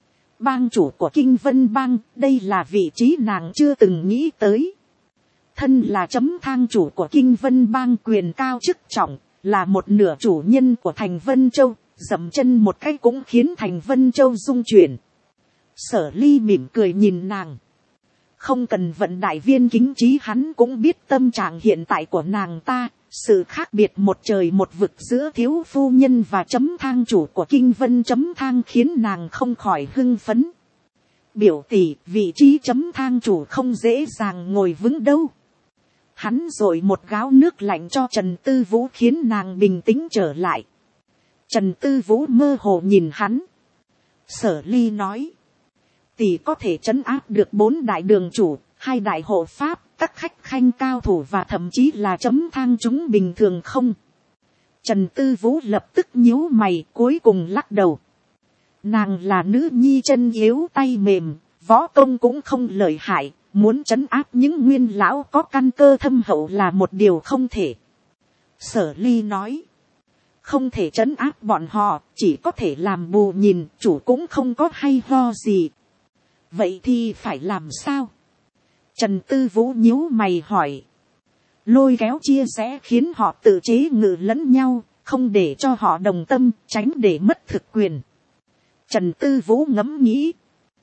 Bang chủ của Kinh Vân bang, đây là vị trí nàng chưa từng nghĩ tới. Thân là chấm thang chủ của Kinh Vân bang, quyền cao chức trọng, là một nửa chủ nhân của thành Vân Châu, dậm chân một cái cũng khiến thành Vân Châu rung chuyển. Sở Ly mỉm cười nhìn nàng. Không cần vận đại viên kính trí, hắn cũng biết tâm trạng hiện tại của nàng ta. Sự khác biệt một trời một vực giữa thiếu phu nhân và chấm thang chủ của Kinh Vân chấm thang khiến nàng không khỏi hưng phấn. Biểu tỷ, vị trí chấm thang chủ không dễ dàng ngồi vững đâu. Hắn dội một gáo nước lạnh cho Trần Tư Vũ khiến nàng bình tĩnh trở lại. Trần Tư Vũ mơ hồ nhìn hắn. Sở Ly nói. Tỷ có thể trấn áp được 4 đại đường chủ, 2 đại hộ pháp, các khách khanh cao thủ và thậm chí là chấm thang chúng bình thường không? Trần Tư Vũ lập tức nhíu mày, cuối cùng lắc đầu. Nàng là nữ nhi chân yếu tay mềm, võ công cũng không lợi hại, muốn trấn áp những nguyên lão có căn cơ thâm hậu là một điều không thể. Sở Ly nói. Không thể trấn áp bọn họ, chỉ có thể làm bù nhìn, chủ cũng không có hay ho gì. Vậy thì phải làm sao? Trần Tư Vũ nhíu mày hỏi. Lôi kéo chia rẽ khiến họ tự chế ngự lẫn nhau, không để cho họ đồng tâm, tránh để mất thực quyền. Trần Tư Vũ ngẫm nghĩ.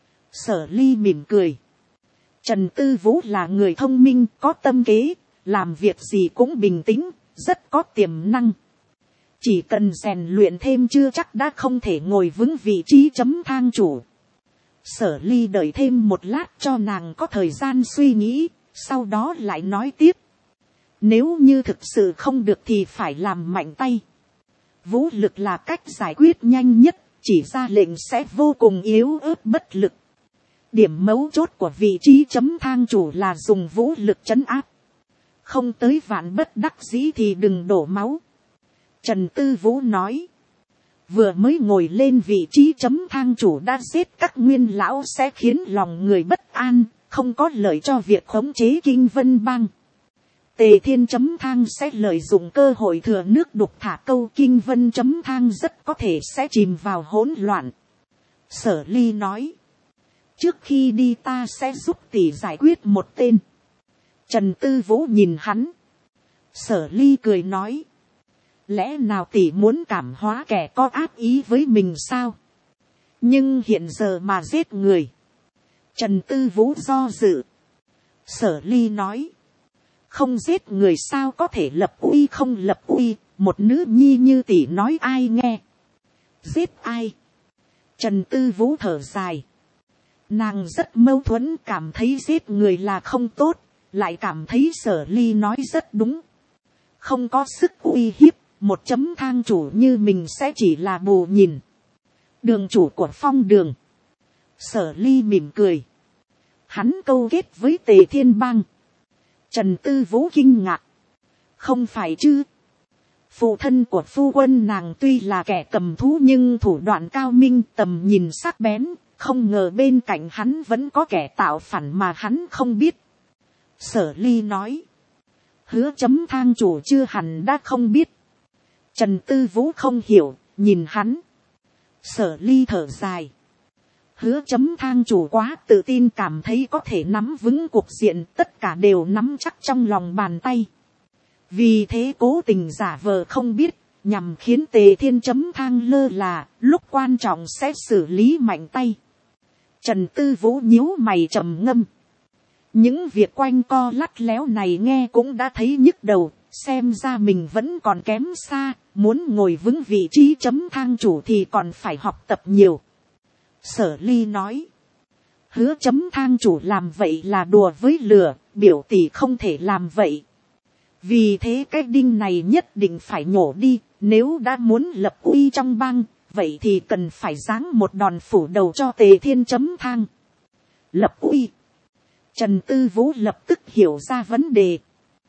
Sở Ly mỉm cười. Trần Tư Vũ là người thông minh, có tâm kế, làm việc gì cũng bình tĩnh, rất có tiềm năng. Chỉ cần rèn luyện thêm chưa chắc đã không thể ngồi vững vị trí chấm thang chủ. Sở Ly đợi thêm một lát cho nàng có thời gian suy nghĩ, sau đó lại nói tiếp. Nếu như thực sự không được thì phải làm mạnh tay. Vũ lực là cách giải quyết nhanh nhất, chỉ ra lệnh sẽ vô cùng yếu ớt bất lực. Điểm mấu chốt của vị trí chấm thang chủ là dùng vũ lực trấn áp. Không tới vạn bất đắc dĩ thì đừng đổ máu. Trần Tư Vũ nói. Vừa mới ngồi lên vị trí chấm thang chủ đã giết các nguyên lão sẽ khiến lòng người bất an, không có lợi cho việc khống chế Kinh Vân bang. Tề Thiên chấm thang sẽ lợi dụng cơ hội thừa nước đục thả câu, Kinh Vân chấm thang rất có thể sẽ chìm vào hỗn loạn. Sở Ly nói. Trước khi đi ta sẽ giúp tỷ giải quyết một tên. Trần Tư Vũ nhìn hắn. Sở Ly cười nói. Lẽ nào tỷ muốn cảm hóa kẻ có ác ý với mình sao? Nhưng hiện giờ mà giết người. Trần Tư Vũ do dự. Sở Ly nói. Không giết người sao có thể lập uy không lập uy, một nữ nhi như tỷ nói ai nghe. Giết ai? Trần Tư Vũ thở dài. Nàng rất mâu thuẫn, cảm thấy giết người là không tốt, lại cảm thấy Sở Ly nói rất đúng. Không có sức uy hiếp, một chấm thang chủ như mình sẽ chỉ là bù nhìn. Đường chủ của Phong Đường. Sở Ly mỉm cười. Hắn câu kết với Tề Thiên Bang. Trần Tư Vũ kinh ngạc. Không phải chứ. Phụ thân của phu quân nàng tuy là kẻ cầm thú nhưng thủ đoạn cao minh, tầm nhìn sắc bén. Không ngờ bên cạnh hắn vẫn có kẻ tạo phản mà hắn không biết. Sở Ly nói. Hứa chấm thang chủ chưa hẳn đã không biết. Trần Tư Vũ không hiểu, nhìn hắn. Sở Ly thở dài. Hứa chấm thang chủ quá tự tin, cảm thấy có thể nắm vững cuộc diện, tất cả đều nắm chắc trong lòng bàn tay. Vì thế cố tình giả vờ không biết, nhằm khiến Tề Thiên chấm thang lơ là, lúc quan trọng sẽ xử lý mạnh tay. Trần Tư Vũ nhíu mày trầm ngâm. Những việc quanh co lắt léo này nghe cũng đã thấy nhức đầu, xem ra mình vẫn còn kém xa, muốn ngồi vững vị trí chấm thang chủ thì còn phải học tập nhiều. Sở Ly nói. Hứa chấm thang chủ làm vậy là đùa với lửa, biểu tỷ không thể làm vậy. Vì thế cái đinh này nhất định phải nhổ đi, nếu đã muốn lập uy trong bang, vậy thì cần phải giáng một đòn phủ đầu cho Tề Thiên chấm thang. Lập uy. Trần Tư Vũ lập tức hiểu ra vấn đề.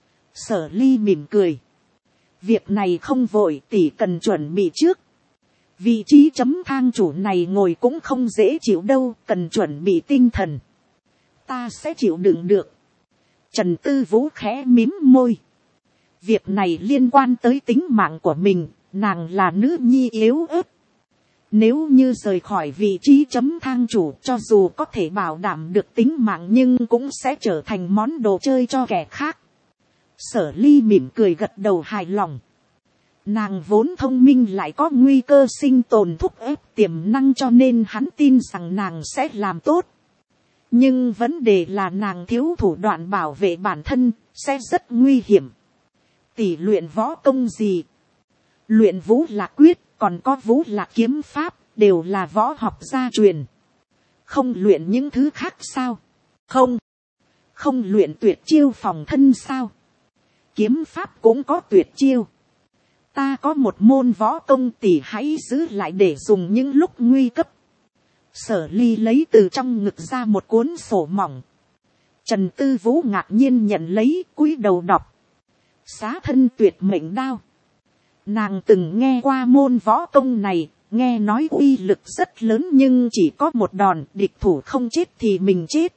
Sở Ly mỉm cười. Việc này không vội, tỷ cần chuẩn bị trước. Vị trí chấm thang chủ này ngồi cũng không dễ chịu đâu, cần chuẩn bị tinh thần. Ta sẽ chịu đựng được. Trần Tư Vũ khẽ mím môi. Việc này liên quan tới tính mạng của mình, nàng là nữ nhi yếu ớt. Nếu như rời khỏi vị trí chấm thang chủ, cho dù có thể bảo đảm được tính mạng nhưng cũng sẽ trở thành món đồ chơi cho kẻ khác. Sở Ly mỉm cười gật đầu hài lòng. Nàng vốn thông minh lại có nguy cơ sinh tồn thúc ép tiềm năng, cho nên hắn tin rằng nàng sẽ làm tốt. Nhưng vấn đề là nàng thiếu thủ đoạn bảo vệ bản thân, sẽ rất nguy hiểm. Tỷ luyện võ công gì? Luyện Vũ Lạc Quyết, còn có Vũ Lạc Kiếm Pháp, đều là võ học gia truyền. Không luyện những thứ khác sao? Không. Không luyện tuyệt chiêu phòng thân sao? Kiếm Pháp cũng có tuyệt chiêu. Ta có một môn võ công, tỷ hãy giữ lại để dùng những lúc nguy cấp. Sở Ly lấy từ trong ngực ra một cuốn sổ mỏng. Trần Tư Vũ ngạc nhiên nhận lấy, cúi đầu đọc. Xá thân tuyệt mệnh đao. Nàng từng nghe qua môn võ công này, nghe nói uy lực rất lớn nhưng chỉ có một đòn, địch thủ không chết thì mình chết.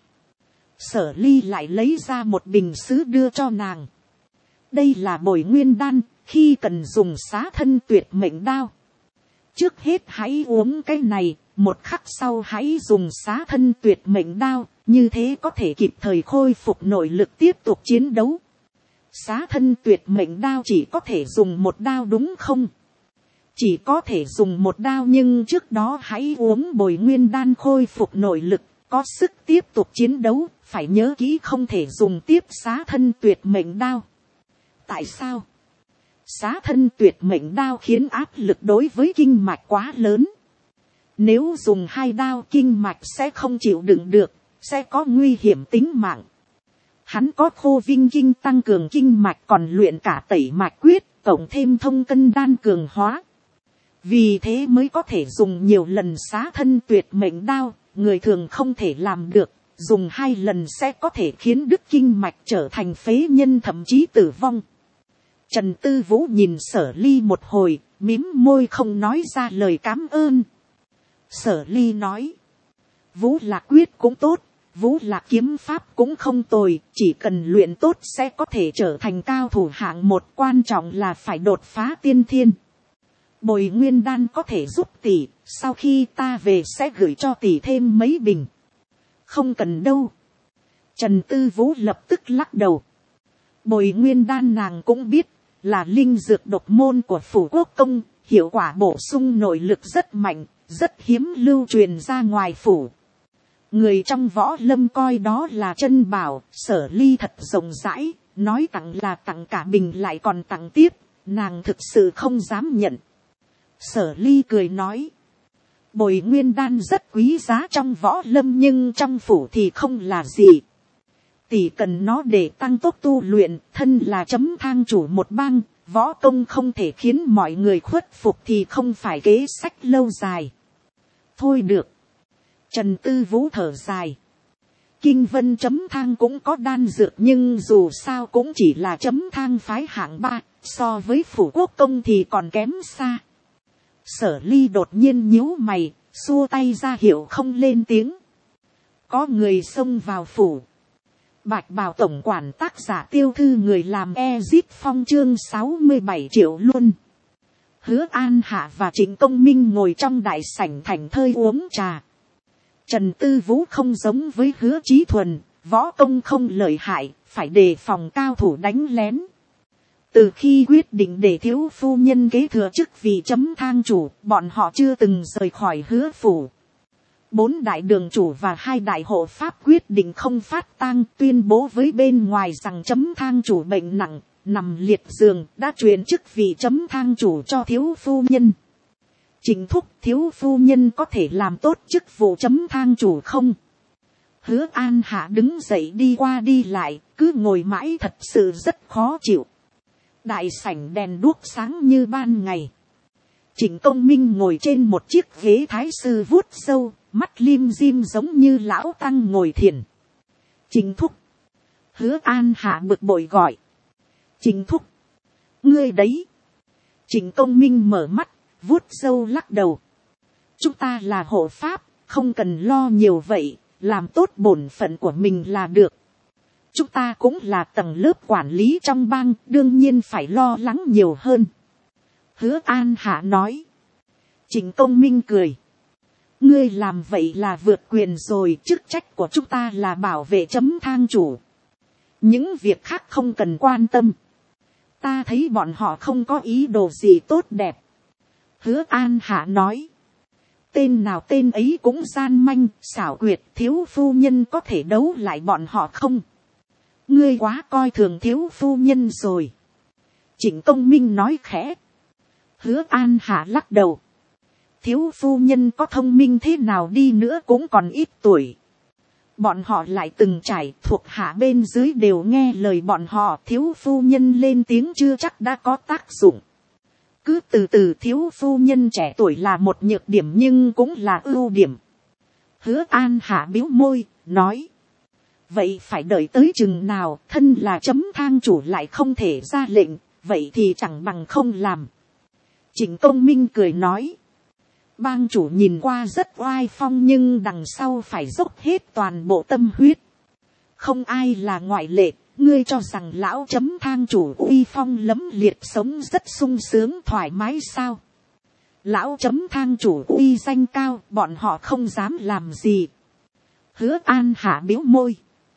Sở Ly lại lấy ra một bình sứ đưa cho nàng. Đây là bồi nguyên đan, khi cần dùng xá thân tuyệt mệnh đao. Trước hết hãy uống cái này, một khắc sau hãy dùng xá thân tuyệt mệnh đao, như thế có thể kịp thời khôi phục nội lực tiếp tục chiến đấu. Xá thân tuyệt mệnh đao chỉ có thể dùng một đao đúng không? Chỉ có thể dùng một đao nhưng trước đó hãy uống bồi nguyên đan khôi phục nội lực, có sức tiếp tục chiến đấu, phải nhớ kỹ không thể dùng tiếp xá thân tuyệt mệnh đao. Tại sao? Xá thân tuyệt mệnh đao khiến áp lực đối với kinh mạch quá lớn. Nếu dùng hai đao kinh mạch sẽ không chịu đựng được, sẽ có nguy hiểm tính mạng. Hắn có khô vinh kinh tăng cường kinh mạch, còn luyện cả tẩy mạch quyết, cộng thêm thông cân đan cường hóa. Vì thế mới có thể dùng nhiều lần xá thân tuyệt mệnh đao, người thường không thể làm được. Dùng 2 lần sẽ có thể khiến đứt kinh mạch, trở thành phế nhân, thậm chí tử vong. Trần Tư Vũ nhìn Sở Ly một hồi, mím môi không nói ra lời cảm ơn. Sở Ly nói. Vũ Lạc Quyết cũng tốt, Vũ Lạc Kiếm Pháp cũng không tồi, chỉ cần luyện tốt sẽ có thể trở thành cao thủ hạng 1, quan trọng là phải đột phá tiên thiên. Bồi nguyên đan có thể giúp tỷ, sau khi ta về sẽ gửi cho tỷ thêm mấy bình. Không cần đâu. Trần Tư Vũ lập tức lắc đầu. Bồi nguyên đan nàng cũng biết, là linh dược độc môn của Phủ Quốc Công, hiệu quả bổ sung nội lực rất mạnh, rất hiếm lưu truyền ra ngoài phủ. Người trong võ lâm coi đó là chân bảo. Sở Ly thật rộng rãi, nói tặng là tặng cả bình lại còn tặng tiếp, nàng thực sự không dám nhận. Sở Ly cười nói, bồi nguyên đan rất quý giá trong võ lâm nhưng trong phủ thì không là gì. Tỷ cần nó để tăng tốc tu luyện, thân là chấm thang chủ một bang, võ công không thể khiến mọi người khuất phục thì không phải kế sách lâu dài. thôi được. Trần Tư Vũ thở dài. Kinh Vân chấm thang cũng có đan dược nhưng dù sao cũng chỉ là chấm thang phái hạng 3, so với Phủ Quốc Công thì còn kém xa. Sở Ly đột nhiên nhíu mày, xua tay ra hiệu không lên tiếng. Có người xông vào phủ. Bạch Bào tổng quản tác giả tiêu thư người làm Ezip Phong chương 67 triệu luôn. Hứa An Hạ và Trịnh Công Minh ngồi trong đại sảnh thảnh thơi uống trà. Trần Tư Vũ không giống với Hứa Chí Thuần, võ công không lợi hại, phải đề phòng cao thủ đánh lén. Từ khi quyết định để thiếu phu nhân kế thừa chức vị chấm thang chủ, bọn họ chưa từng rời khỏi Hứa phủ. 4 đại đường chủ và 2 đại hộ pháp quyết định không phát tang, tuyên bố với bên ngoài rằng chấm thang chủ bệnh nặng, nằm liệt giường, đã truyền chức vị chấm thang chủ cho thiếu phu nhân. Trình thúc, thiếu phu nhân có thể làm tốt chức vụ chấm thang chủ không? Hứa An Hạ đứng dậy đi qua đi lại, cứ ngồi mãi thật sự rất khó chịu. Đại sảnh đèn đuốc sáng như ban ngày. Trịnh Công Minh ngồi trên một chiếc ghế thái sư vuốt râu, mắt lim dim giống như lão tăng ngồi thiền. Trình thúc. Hứa An Hạ bực bội gọi. Trình thúc. Ngươi đấy. Trịnh Công Minh mở mắt, vuốt râu lắc đầu. Chúng ta là hộ pháp, không cần lo nhiều vậy, làm tốt bổn phận của mình là được. Chúng ta cũng là tầng lớp quản lý trong bang, đương nhiên phải lo lắng nhiều hơn. Hứa An Hạ nói. Trịnh Công Minh cười. Ngươi làm vậy là vượt quyền rồi, chức trách của chúng ta là bảo vệ chấm thang chủ. Những việc khác không cần quan tâm. Ta thấy bọn họ không có ý đồ gì tốt đẹp. Hứa An Hạ nói. Tên nào tên ấy cũng gian manh, xảo quyệt, thiếu phu nhân có thể đấu lại bọn họ không? Ngươi quá coi thường thiếu phu nhân rồi. Trịnh Công Minh nói khẽ. Hứa An Hạ lắc đầu. Thiếu phu nhân có thông minh thế nào đi nữa cũng còn ít tuổi. Bọn họ lại từng trải, thuộc hạ bên dưới đều nghe lời bọn họ. Thiếu phu nhân lên tiếng chưa chắc đã có tác dụng. Cứ từ từ, thiếu phu nhân trẻ tuổi là một nhược điểm nhưng cũng là ưu điểm. Hứa An Hạ bĩu môi, nói. Vậy phải đợi tới chừng nào, thân là chấm thang chủ lại không thể ra lệnh, vậy thì chẳng bằng không làm. Trịnh Công Minh cười nói. Bang chủ nhìn qua rất oai phong nhưng đằng sau phải dốc hết toàn bộ tâm huyết. Không ai là ngoại lệ, ngươi cho rằng lão chấm thang chủ uy phong lẫm liệt sống rất sung sướng thoải mái sao? Lão chấm thang chủ uy danh cao, bọn họ không dám làm gì. Hứa An Hạ bĩu môi.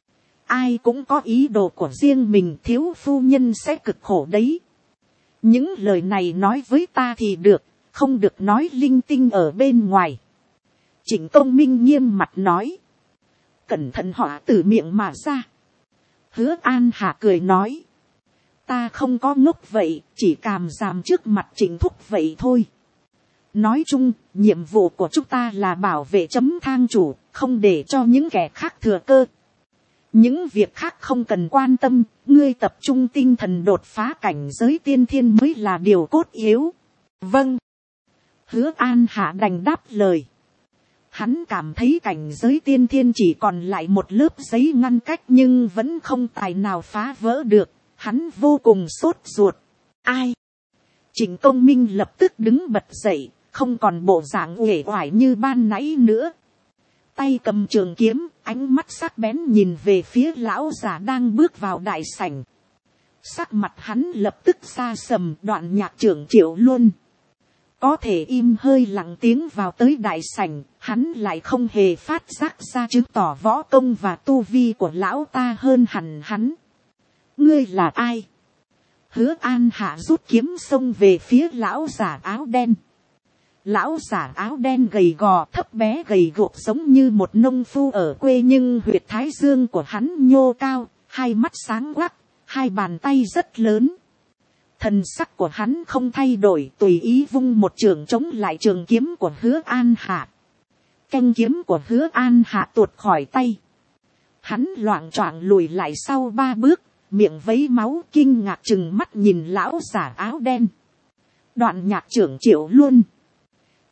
Ai cũng có ý đồ của riêng mình, thiếu phu nhân sẽ cực khổ đấy. Những lời này nói với ta thì được, không được nói linh tinh ở bên ngoài. Trịnh Công Minh nghiêm mặt nói. Cẩn thận họ từ miệng mà ra. Hứa An Hạ cười nói. Ta không có ngốc vậy, chỉ càm giảm trước mặt Trịnh thúc vậy thôi. Nói chung, nhiệm vụ của chúng ta là bảo vệ chấm thang chủ, không để cho những kẻ khác thừa cơ. Những việc khác không cần quan tâm, ngươi tập trung tinh thần đột phá cảnh giới tiên thiên mới là điều cốt yếu. Vâng. Hứa An Hạ đành đáp lời. Hắn cảm thấy cảnh giới tiên thiên chỉ còn lại một lớp giấy ngăn cách nhưng vẫn không tài nào phá vỡ được. Hắn vô cùng sốt ruột. Ai? Trịnh Công Minh lập tức đứng bật dậy, không còn bộ dạng uể oải như ban nãy nữa. Tay cầm trường kiếm, ánh mắt sắc bén nhìn về phía lão già đang bước vào đại sảnh. Sắc mặt hắn lập tức xa sầm. Đoạn Nhạc trưởng Triệu Luân có thể im hơi lặng tiếng vào tới đại sảnh, hắn lại không hề phát giác ra chứng tỏ võ công và tu vi của lão ta hơn hẳn hắn. Ngươi là ai? Hứa An Hạ rút kiếm xông về phía lão già áo đen. Lão già áo đen gầy gò, thấp bé gầy guộc giống như một nông phu ở quê nhưng huyệt thái dương của hắn nhô cao, hai mắt sáng quắc, hai bàn tay rất lớn. Thần sắc của hắn không thay đổi, tùy ý vung một trường chống lại trường kiếm của Hứa An Hạ. Canh kiếm của Hứa An Hạ tuột khỏi tay. Hắn loạng choạng lùi lại sau 3 bước, miệng vấy máu kinh ngạc trừng mắt nhìn lão già áo đen. Đoạn Nhạc trưởng Triệu Luân.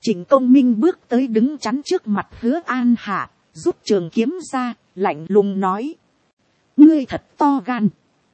Trịnh Công Minh bước tới đứng chắn trước mặt Hứa An Hạ, rút trường kiếm ra, lạnh lùng nói. Ngươi thật to gan.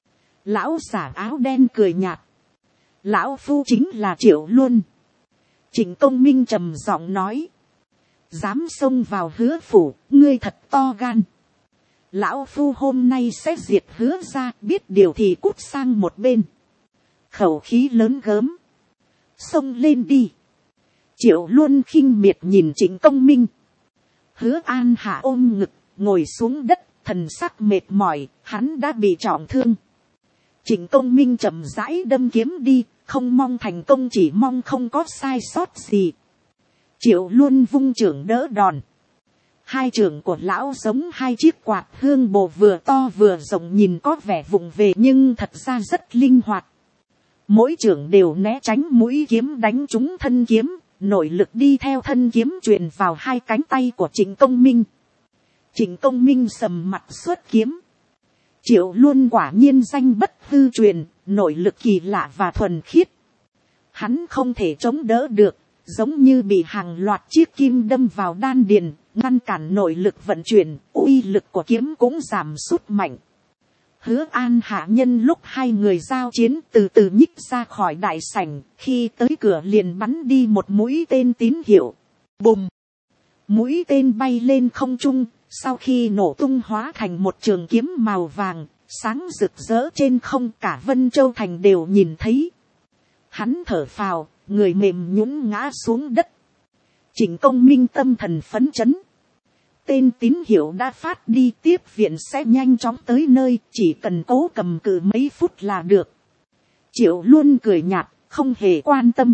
Lão giả áo đen cười nhạt. Lão phu chính là Triệu Luân. Trịnh Công Minh trầm giọng nói. Dám xông vào Hứa phủ, ngươi thật to gan. Lão phu hôm nay sẽ diệt Hứa ra, biết điều thì cút sang một bên. Khẩu khí lớn gớm. Xông lên đi. Triệu Luân khinh miệt nhìn Trịnh Công Minh. Hứa An Hạ ôm ngực, ngồi xuống đất, thần sắc mệt mỏi, hắn đã bị trọng thương. Trịnh Công Minh chậm rãi đâm kiếm đi, không mong thành công, chỉ mong không có sai sót gì. Triệu Luân vung chưởng đỡ đòn. Hai chưởng của lão giống hai chiếc quạt hương bồ vừa to vừa rộng, nhìn có vẻ vụng về nhưng thật ra rất linh hoạt. Mỗi chưởng đều né tránh mũi kiếm đánh trúng thân kiếm, nội lực đi theo thân kiếm truyền vào hai cánh tay của Trịnh Công Minh. Trịnh Công Minh sầm mặt xuất kiếm. Triệu Luân quả nhiên danh bất hư truyền, nội lực kỳ lạ và thuần khiết. Hắn không thể chống đỡ được, giống như bị hàng loạt chiếc kim đâm vào đan điền, ngăn cản nội lực vận chuyển, uy lực của kiếm cũng giảm sút mạnh. Hứa An Hạ nhân lúc hai người giao chiến từ từ nhích ra khỏi đại sảnh, khi tới cửa liền bắn đi một mũi tên tín hiệu. Bùm! Mũi tên bay lên không trung, sau khi nổ tung hóa thành một trường kiếm màu vàng, sáng rực rỡ trên không, cả Vân Châu Thành đều nhìn thấy. Hắn thở phào, người mềm nhũn ngã xuống đất. Trịnh Công Minh tâm thần phấn chấn. Tên tín hiệu đã phát đi, tiếp viện sẽ nhanh chóng tới nơi, chỉ cần cố cầm cự mấy phút là được. Triệu Luân cười nhạt, không hề quan tâm.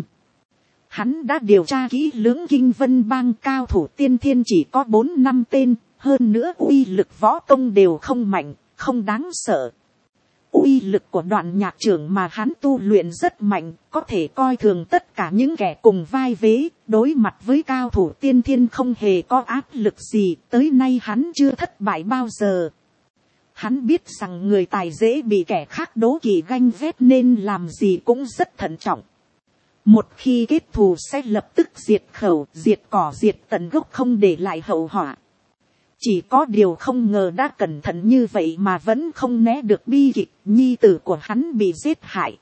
Hắn đã điều tra kỹ lưỡng Kinh Vân Bang, cao thủ tiên thiên chỉ có 4-5 tên, hơn nữa uy lực võ công đều không mạnh, không đáng sợ. Uy lực của Đoạn Nhạc trưởng mà hắn tu luyện rất mạnh, có thể coi thường tất cả những kẻ cùng vai vế, đối mặt với cao thủ tiên thiên không hề có áp lực gì, tới nay hắn chưa thất bại bao giờ. Hắn biết rằng người tài dễ bị kẻ khác đố kỵ ganh ghét nên làm gì cũng rất thận trọng. Một khi kết thù sẽ lập tức diệt khẩu, diệt cỏ, diệt tận gốc, không để lại hậu họa. Chỉ có điều không ngờ đã cẩn thận như vậy mà vẫn không né được bi kịch, nhi tử của hắn bị giết hại.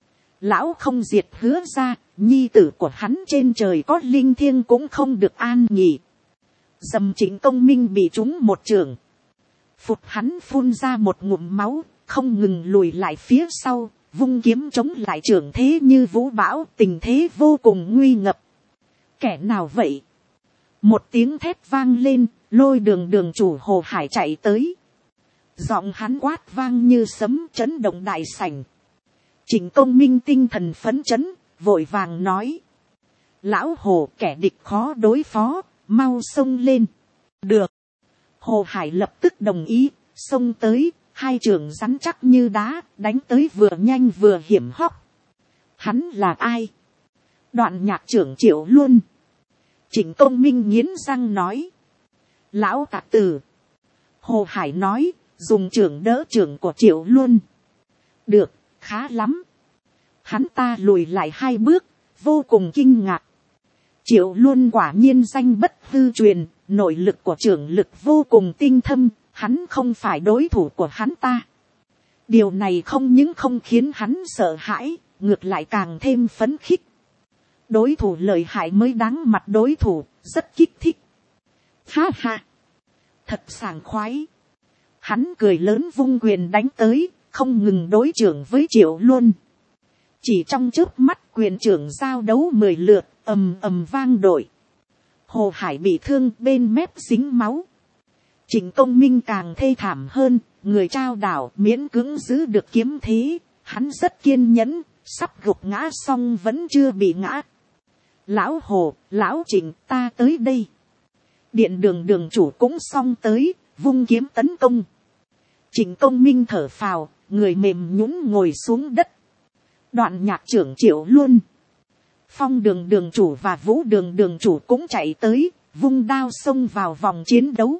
Lão không diệt Hứa ra, nhi tử của hắn trên trời có linh thiêng cũng không được an nghỉ. Dầm Trịnh Công Minh bị trúng một chưởng. Phụt, hắn phun ra một ngụm máu, không ngừng lùi lại phía sau, vung kiếm chống lại chưởng thế như vũ bão, tình thế vô cùng nguy ngập. Kẻ nào vậy? Một tiếng thét vang lên, Lôi Đường đường chủ Hồ Hải chạy tới. Giọng hắn quát vang như sấm, chấn động đại sảnh. Trịnh Công Minh tinh thần phấn chấn, vội vàng nói. Lão Hồ, kẻ địch khó đối phó, mau xông lên. Được. Hồ Hải lập tức đồng ý, xông tới, hai chưởng rắn chắc như đá, đánh tới vừa nhanh vừa hiểm hóc. Hắn là ai? Đoạn Nhạc trưởng Triệu Luân. Trịnh Công Minh nghiến răng nói. Lão tặc tử. Hồ Hải nói, dùng chưởng đỡ chưởng của Triệu Luân. Được, khá lắm. Hắn ta lùi lại 2 bước, vô cùng kinh ngạc. Triệu Luân quả nhiên danh bất hư truyền, nội lực của chưởng lực vô cùng tinh thâm, hắn không phải đối thủ của hắn ta. Điều này không những không khiến hắn sợ hãi, ngược lại càng thêm phấn khích. Đối thủ lợi hại mới đáng mặt đối thủ, rất kích thích. Ha ha, thật sảng khoái. Hắn cười lớn vung quyền đánh tới, không ngừng đối chưởng với Triệu Luân. Chỉ trong chớp mắt quyền chưởng giao đấu 10 lượt, ầm ầm vang dội. Hồ Hải bị thương, bên mép dính máu. Trịnh Công Minh càng thê thảm hơn, người trao đảo miễn cưỡng giữ được kiếm thế. Hắn rất kiên nhẫn, sắp gục ngã xong vẫn chưa bị ngã. Lão Hồ, Lão Trịnh, ta tới đây. Điện đường đường chủ cũng xong tới, vung kiếm tấn công. Trịnh Công Minh thở phào, người mềm nhũn ngồi xuống đất. Đoạn Nhạc trưởng Triệu Luân, Phong đường đường chủ và Vũ đường đường chủ cũng chạy tới, vung đao xông vào vòng chiến đấu.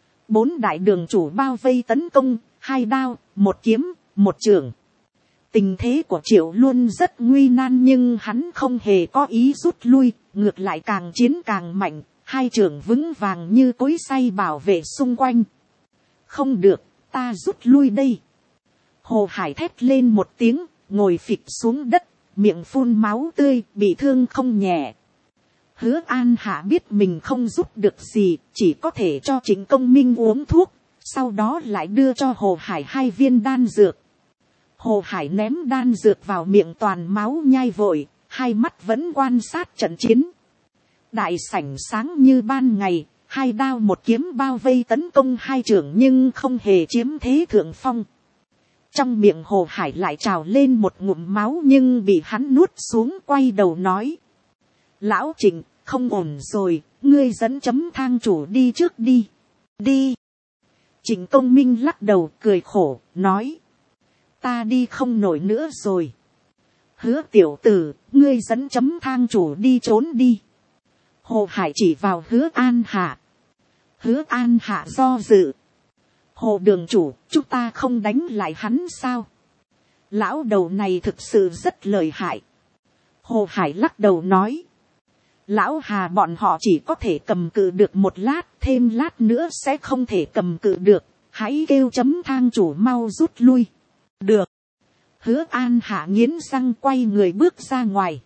4 đại đường chủ bao vây tấn công, 2 đao, 1 kiếm, 1 chưởng. Tình thế của Triệu Luân rất nguy nan nhưng hắn không hề có ý rút lui, ngược lại càng chiến càng mạnh, hai trưởng vững vàng như cối xay bảo vệ xung quanh. Không được, ta rút lui đây. Hồ Hải thét lên một tiếng, ngồi phịch xuống đất, miệng phun máu tươi, bị thương không nhẹ. Hứa An Hạ biết mình không giúp được gì, chỉ có thể cho Trịnh Công Minh uống thuốc, sau đó lại đưa cho Hồ Hải 2 viên đan dược. Hồ Hải ném đan dược vào miệng toàn máu nhai vội, hai mắt vẫn quan sát trận chiến. Đại sảnh sáng như ban ngày, 2 đao 1 kiếm bao vây tấn công hai trưởng nhưng không hề chiếm thế thượng phong. Trong miệng Hồ Hải lại trào lên một ngụm máu nhưng bị hắn nuốt xuống, quay đầu nói. Lão Trịnh, không ổn rồi, ngươi dẫn chấm thang chủ đi trước đi. Đi. Trịnh Công Minh lắc đầu cười khổ, nói. Ta đi không nổi nữa rồi. Hứa tiểu tử, ngươi dẫn chấm thang chủ đi trốn đi. Hồ Hải chỉ vào Hứa An Hạ. Hứa An Hạ do dự. Hồ đường chủ, chúng ta không đánh lại hắn sao? Lão đầu này thực sự rất lợi hại. Hồ Hải lắc đầu nói. Lão Hà bọn họ chỉ có thể cầm cự được một lát, thêm lát nữa sẽ không thể cầm cự được. Hãy kêu chấm thang chủ mau rút lui. Được. Hứa An Hạ nghiến răng quay người bước ra ngoài.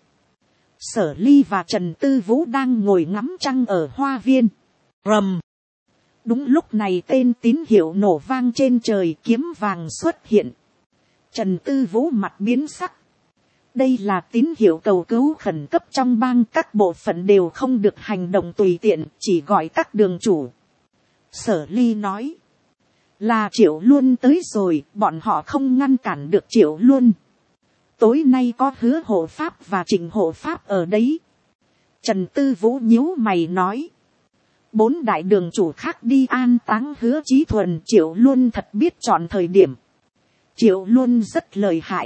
Sở Ly và Trần Tư Vũ đang ngồi ngắm trăng ở hoa viên. Rầm. Đúng lúc này tên tín hiệu nổ vang trên trời, kiếm vàng xuất hiện. Trần Tư Vũ mặt biến sắc. Đây là tín hiệu cầu cứu khẩn cấp trong bang, các bộ phận đều không được hành động tùy tiện, chỉ gọi các đường chủ. Sở Ly nói. Là Triệu Luân tới rồi, bọn họ không ngăn cản được Triệu Luân. Tối nay có Hứa hộ pháp và Trịnh hộ pháp ở đấy. Trần Tư Vũ nhíu mày nói. 4 đại đường chủ khác đi an táng Hứa Chí Thuần, Triệu Luân thật biết chọn thời điểm. Triệu Luân rất lợi hại.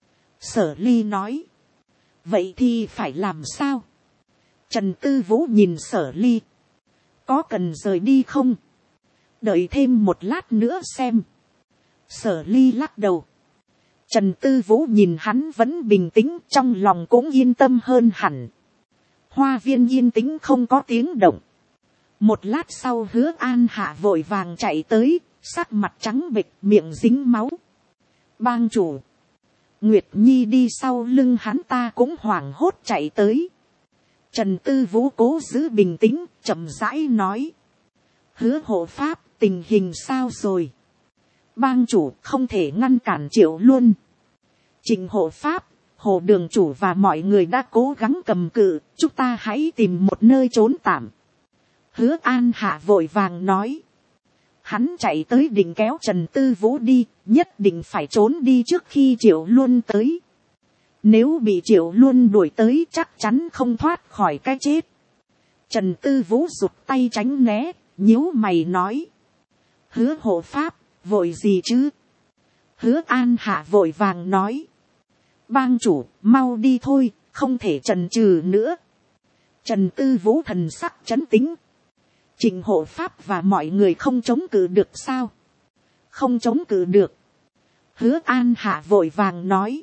Sở Ly nói. Vậy thì phải làm sao? Trần Tư Vũ nhìn Sở Ly. Có cần rời đi không? Đợi thêm một lát nữa xem. Sở Ly lắc đầu. Trần Tư Vũ nhìn hắn vẫn bình tĩnh, trong lòng cũng yên tâm hơn hẳn. Hoa viên yên tĩnh không có tiếng động. Một lát sau Hứa An Hạ vội vàng chạy tới, sắc mặt trắng bệch, miệng dính máu. Bang chủ. Nguyệt Nhi đi sau lưng hắn, ta cũng hoảng hốt chạy tới. Trần Tư Vũ cố giữ bình tĩnh, chậm rãi nói. Hứa hộ pháp, tình hình sao rồi? Bang chủ không thể ngăn cản Triệu Luân. Trịnh hộ pháp, Hồ đường chủ và mọi người đã cố gắng cầm cự, chúng ta hãy tìm một nơi trốn tạm. Hứa An Hạ vội vàng nói. Hắn chạy tới định kéo Trần Tư Vũ đi, nhất định phải trốn đi trước khi Triệu Luân tới. Nếu bị Triệu Luân đuổi tới chắc chắn không thoát khỏi cái chết. Trần Tư Vũ giục tay tránh né, nhíu mày nói. Hứa hộ pháp, vội gì chứ? Hứa An Hạ vội vàng nói. Bang chủ, mau đi thôi, không thể chần chừ nữa. Trần Tư Vũ thần sắc trấn tĩnh. Trịnh hộ pháp và mọi người không chống cự được sao? Không chống cự được. Hứa An Hạ vội vàng nói.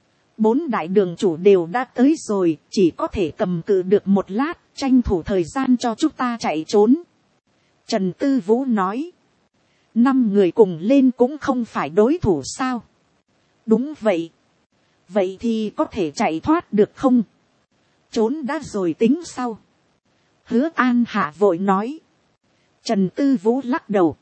4 đại đường chủ đều đã tới rồi, chỉ có thể cầm cự được một lát, tranh thủ thời gian cho chúng ta chạy trốn. Trần Tư Vũ nói. 5 người cùng lên cũng không phải đối thủ sao? Đúng vậy. Vậy thì có thể chạy thoát được không? Trốn đã rồi tính sau. Hứa An Hạ vội nói. Trần Tư Vũ lắc đầu.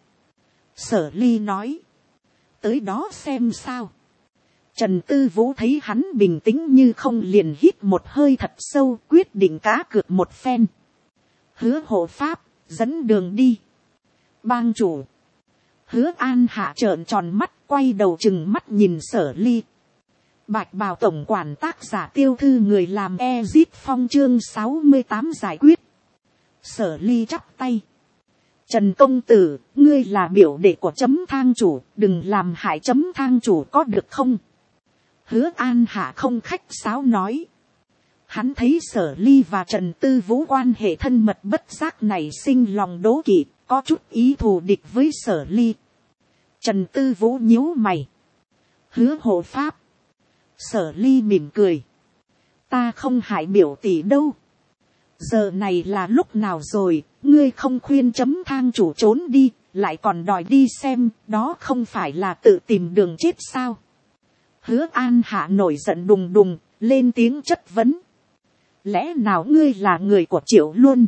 Sở Ly nói. Tới đó xem sao. Trần Tư Vũ thấy hắn bình tĩnh như không liền hít một hơi thật sâu, quyết định cá cược một phen. Hứa hộ pháp, dẫn đường đi. Bang chủ. Hứa An Hạ trợn tròn mắt, quay đầu chừng mắt nhìn Sở Ly. Bạch bào tổng quản tác giả tiêu thư người làm Ezit Phong chương 68 giải quyết. Sở Ly chắp tay. Trần công tử, ngươi là biểu đệ của chấm thang chủ, đừng làm hại chấm thang chủ có được không? Hứa An Hạ không khách sáo nói. Hắn thấy Sở Ly và Trần Tư Vũ quan hệ thân mật bất giác này sinh lòng đố kỵ, có chút ý thù địch với Sở Ly. Trần Tư Vũ nhíu mày. Hứa hộ pháp. Sở Ly mỉm cười. Ta không hại biểu tỷ đâu. giờ này là lúc nào rồi, ngươi không khuyên chấm thang chủ trốn đi, lại còn đòi đi xem, đó không phải là tự tìm đường chết sao. Hứa An Hạ nổi giận đùng đùng, lên tiếng chất vấn. Lẽ nào ngươi là người của Triệu Luân?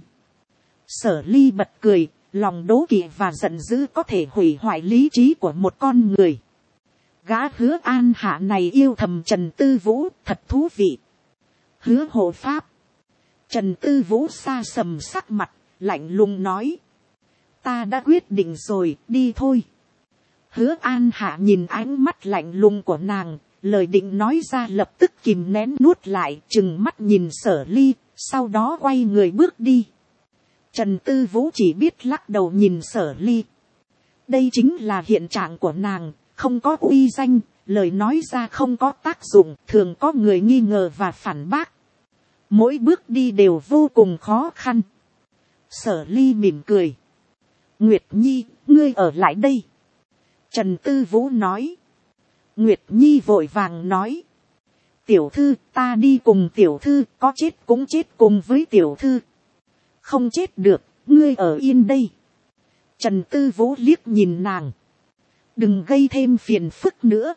Sở Ly bật cười, lòng đố kỵ và giận dữ có thể hủy hoại lý trí của một con người. Gã Hứa An Hạ này yêu thầm Trần Tư Vũ, thật thú vị. Hứa hộ pháp. Trần Tư Vũ xa sầm sắc mặt, lạnh lùng nói. Ta đã quyết định rồi, đi thôi. Hứa An Hạ nhìn ánh mắt lạnh lùng của nàng, lời định nói ra lập tức kìm nén nuốt lại, trừng mắt nhìn Sở Ly, sau đó quay người bước đi. Trần Tư Vũ chỉ biết lắc đầu nhìn Sở Ly. Đây chính là hiện trạng của nàng, không có uy danh, lời nói ra không có tác dụng, thường có người nghi ngờ và phản bác. Mỗi bước đi đều vô cùng khó khăn. Sở Ly mỉm cười. Nguyệt Nhi, ngươi ở lại đây. Trần Tư Vũ nói. Nguyệt Nhi vội vàng nói. Tiểu thư, ta đi cùng tiểu thư, có chết cũng chết cùng với tiểu thư. Không chết được, ngươi ở yên đây. Trần Tư Vũ liếc nhìn nàng. Đừng gây thêm phiền phức nữa.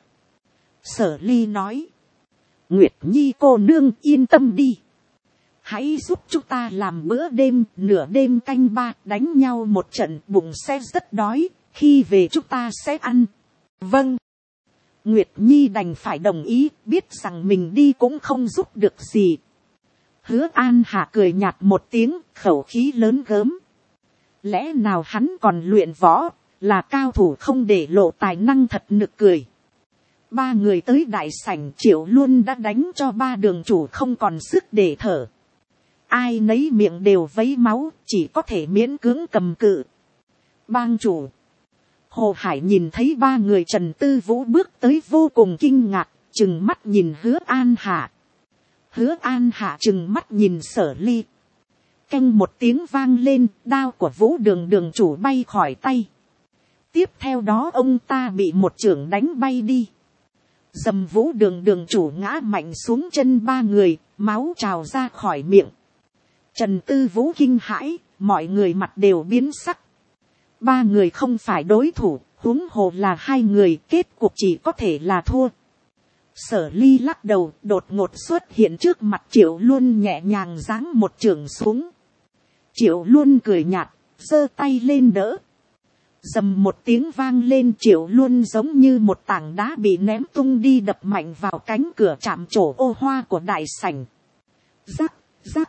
Sở Ly nói. Nguyệt Nhi cô nương yên tâm đi. Hãy giúp chúng ta làm bữa đêm, nửa đêm canh ba, đánh nhau một trận, bụng sẽ rất đói, khi về chúng ta sẽ ăn. Vâng. Nguyệt Nhi đành phải đồng ý, biết rằng mình đi cũng không giúp được gì. Hứa An Hạ cười nhạt một tiếng, khẩu khí lớn gớm. Lẽ nào hắn còn luyện võ, là cao thủ không để lộ tài năng, thật nực cười. Ba người tới đại sảnh, Triệu Luân đã đánh cho ba đường chủ không còn sức để thở. Ai nấy miệng đều vấy máu, chỉ có thể miễn cưỡng cầm cự. Bang chủ. Hồ Hải nhìn thấy ba người Trần Tư Vũ bước tới vô cùng kinh ngạc, trừng mắt nhìn Hứa An Hạ. Hứa An Hạ trừng mắt nhìn Sở Ly. Canh một tiếng vang lên, đao của Vũ Đường đường chủ bay khỏi tay. Tiếp theo đó ông ta bị một chưởng đánh bay đi. Dầm, Vũ Đường đường chủ ngã mạnh xuống chân ba người, máu trào ra khỏi miệng. Trần Tư Vũ kinh hãi, mọi người mặt đều biến sắc. Ba người không phải đối thủ, huống hồ là hai người, kết cuộc chỉ có thể là thua. Sở Ly lắc đầu, đột ngột xuất hiện trước mặt Triệu Luân, nhẹ nhàng giáng một chưởng xuống. Triệu Luân cười nhạt, giơ tay lên đỡ. Dầm một tiếng vang lên, Triệu Luân giống như một tảng đá bị ném tung đi, đập mạnh vào cánh cửa chạm trổ ô hoa của đại sảnh. Rắc, rắc.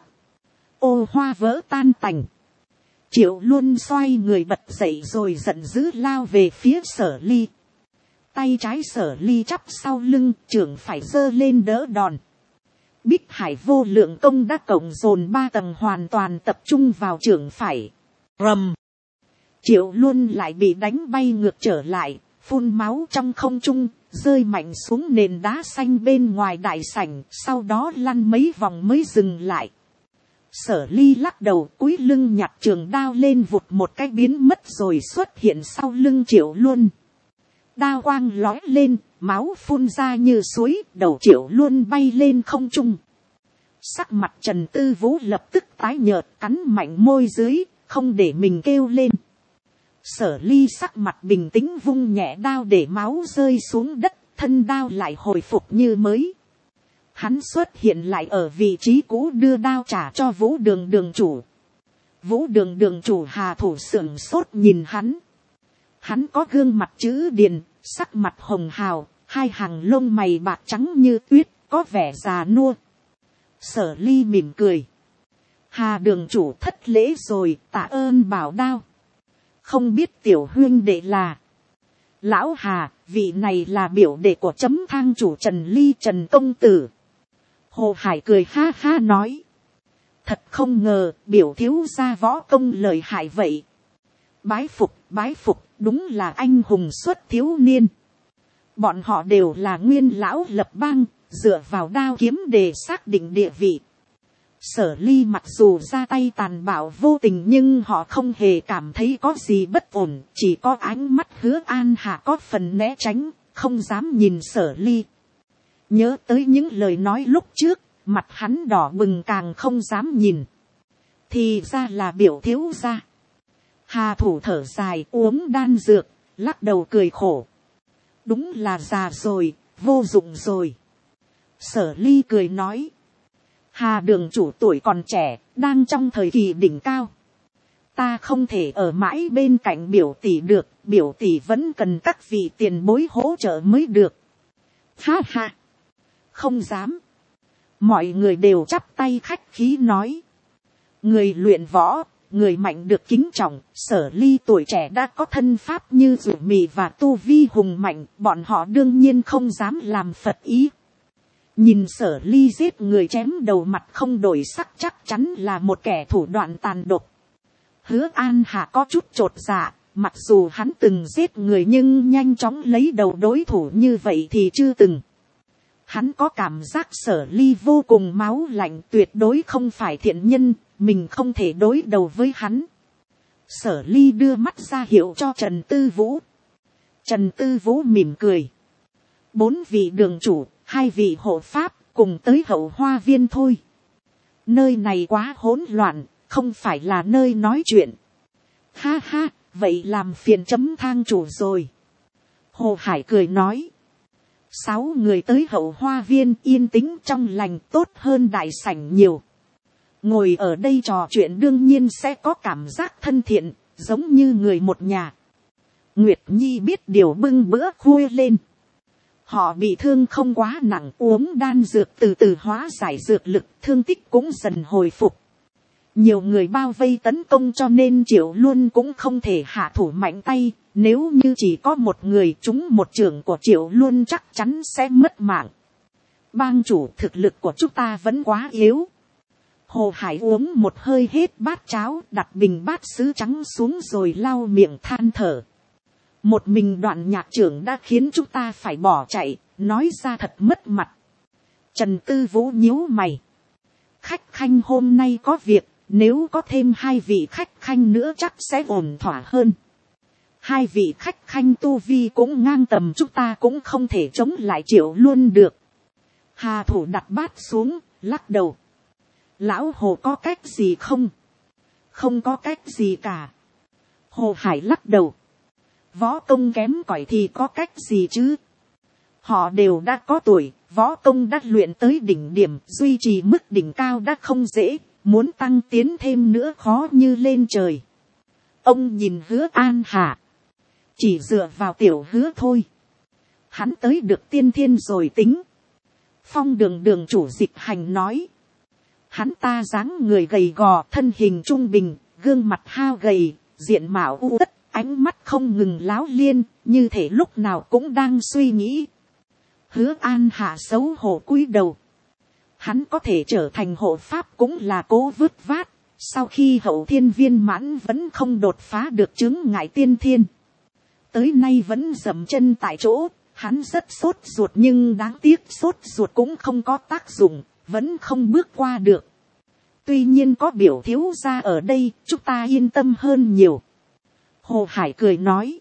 Ô hoa vỡ tan tành. Triệu Luân xoay người bật dậy rồi giận dữ lao về phía Sở Ly. Tay trái Sở Ly chắp sau lưng, chưởng phải giơ lên đỡ đòn. Bích Hải vô lượng công đã cộng dồn 3 tầng hoàn toàn tập trung vào chưởng phải. Rầm. Triệu Luân lại bị đánh bay ngược trở lại, phun máu trong không trung, rơi mạnh xuống nền đá xanh bên ngoài đại sảnh, sau đó lăn mấy vòng mới dừng lại. Sở Ly lắc đầu, cúi lưng nhặt trường đao lên, vụt một cái biến mất rồi xuất hiện sau lưng Triệu Luân. Đao quang lói lên, máu phun ra như suối, đầu Triệu Luân bay lên không trung. Sắc mặt Trần Tư Vũ lập tức tái nhợt, cắn mạnh môi dưới, không để mình kêu lên. Sở Ly sắc mặt bình tĩnh, vung nhẹ đao để máu rơi xuống đất, thân đao lại hồi phục như mới. Hắn xuất hiện lại ở vị trí cũ, đưa đao trả cho Vũ Đường đường chủ. Vũ Đường đường chủ hà thủ sửng sốt nhìn hắn. Hắn có gương mặt chữ điền, sắc mặt hồng hào, hai hàng lông mày bạc trắng như tuyết, có vẻ già nua. Sở Ly mỉm cười. Hà đường chủ thất lễ rồi, tạ ơn bảo đao. Không biết tiểu huynh đệ là. Lão Hà, vị này là biểu đệ của chấm thang chủ Trần Ly, Trần công tử. Hồ Hải cười ha ha nói. Thật không ngờ, biểu thiếu gia võ công lợi hại vậy. Bái phục, đúng là anh hùng xuất thiếu niên. Bọn họ đều là nguyên lão lập bang, dựa vào đao kiếm để xác định địa vị. Sở Ly mặc dù ra tay tàn bạo vô tình, nhưng họ không hề cảm thấy có gì bất ổn, chỉ có ánh mắt Hứa An Hạ có phần né tránh, không dám nhìn Sở Ly. Nhớ tới những lời nói lúc trước, mặt hắn đỏ bừng, càng không dám nhìn. thì ra là biểu thiếu gia. Hà thủ thở dài uống đan dược, lắc đầu cười khổ. Đúng là già rồi, vô dụng rồi. Sở Ly cười nói. Hà đường chủ tuổi còn trẻ, đang trong thời kỳ đỉnh cao. Ta không thể ở mãi bên cạnh biểu tỷ được, biểu tỷ vẫn cần các vị tiền bối hỗ trợ mới được. Ha ha, không dám. Mọi người đều chắp tay khách khí nói. Người luyện võ, người mạnh được kính trọng, Sở Ly tuổi trẻ đã có thân pháp như rủ mì và tu vi hùng mạnh, bọn họ đương nhiên không dám làm phật ý. Nhìn Sở Ly giết người chém đầu mặt không đổi sắc chắc chắn là một kẻ thủ đoạn tàn độc. Hứa An Hạ có chút chột dạ, mặc dù hắn từng giết người nhưng nhanh chóng lấy đầu đối thủ như vậy thì chưa từng. Hắn có cảm giác Sở Ly vô cùng máu lạnh, tuyệt đối không phải thiện nhân, mình không thể đối đầu với hắn. Sở Ly đưa mắt ra hiệu cho Trần Tư Vũ. Trần Tư Vũ mỉm cười. 4 vị đường chủ, 2 vị hộ pháp, cùng tới Hậu Hoa Viên thôi. Nơi này quá hỗn loạn, không phải là nơi nói chuyện. Ha ha, vậy làm phiền chấm thang chủ rồi. Hồ Hải cười nói. 6 người tới Hậu Hoa Viên yên tĩnh trong lành, tốt hơn đại sảnh nhiều. Ngồi ở đây trò chuyện đương nhiên sẽ có cảm giác thân thiện, giống như người một nhà. Nguyệt Nhi biết điều bưng bữa khuya lên. Họ bị thương không quá nặng, uống đan dược từ từ hóa giải dược lực, thương tích cũng dần hồi phục. Nhiều người bao vây tấn công cho nên Triệu Luân cũng không thể hạ thủ mạnh tay. Nếu như chỉ có một người trúng một chưởng của Triệu Luân chắc chắn sẽ mất mạng. Bang chủ, thực lực của chúng ta vẫn quá yếu. Hồ Hải uống một hơi hết bát cháo, đặt bình bát sứ trắng xuống rồi lau miệng than thở. Một mình Đoạn Nhạc trưởng đã khiến chúng ta phải bỏ chạy, nói ra thật mất mặt. Trần Tư Vũ nhíu mày. Khách khanh hôm nay có việc, nếu có thêm 2 vị khách khanh nữa chắc sẽ ổn thỏa hơn. 2 vị khách khanh tu vi cũng ngang tầm, chúng ta cũng không thể chống lại Triệu Luân được. Hà thủ đặt bát xuống, lắc đầu. Lão Hồ có cách gì không? Không có cách gì cả. Hồ Hải lắc đầu. Võ công kém cỏi thì có cách gì chứ? Họ đều đã có tuổi, võ công đã luyện tới đỉnh điểm, duy trì mức đỉnh cao đã không dễ, muốn tăng tiến thêm nữa khó như lên trời. Ông nhìn Hứa An Hạ. Chỉ dựa vào tiểu Hứa thôi. Hắn tới được tiên thiên rồi tính. Phong đường đường chủ Dịch Hành nói. Hắn ta dáng người gầy gò, thân hình trung bình, gương mặt hao gầy, diện mạo u uất, ánh mắt không ngừng láo liên, như thể lúc nào cũng đang suy nghĩ. Hứa An Hạ xấu hổ cúi đầu. Hắn có thể trở thành hộ pháp cũng là cố vứt vát, sau khi hậu thiên viên mãn vẫn không đột phá được chướng ngại tiên thiên. Tới nay vẫn dậm chân tại chỗ, hắn rất sốt ruột nhưng đáng tiếc sốt ruột cũng không có tác dụng, vẫn không bước qua được. Tuy nhiên có biểu thiếu gia ở đây, chúng ta yên tâm hơn nhiều. Hồ Hải cười nói.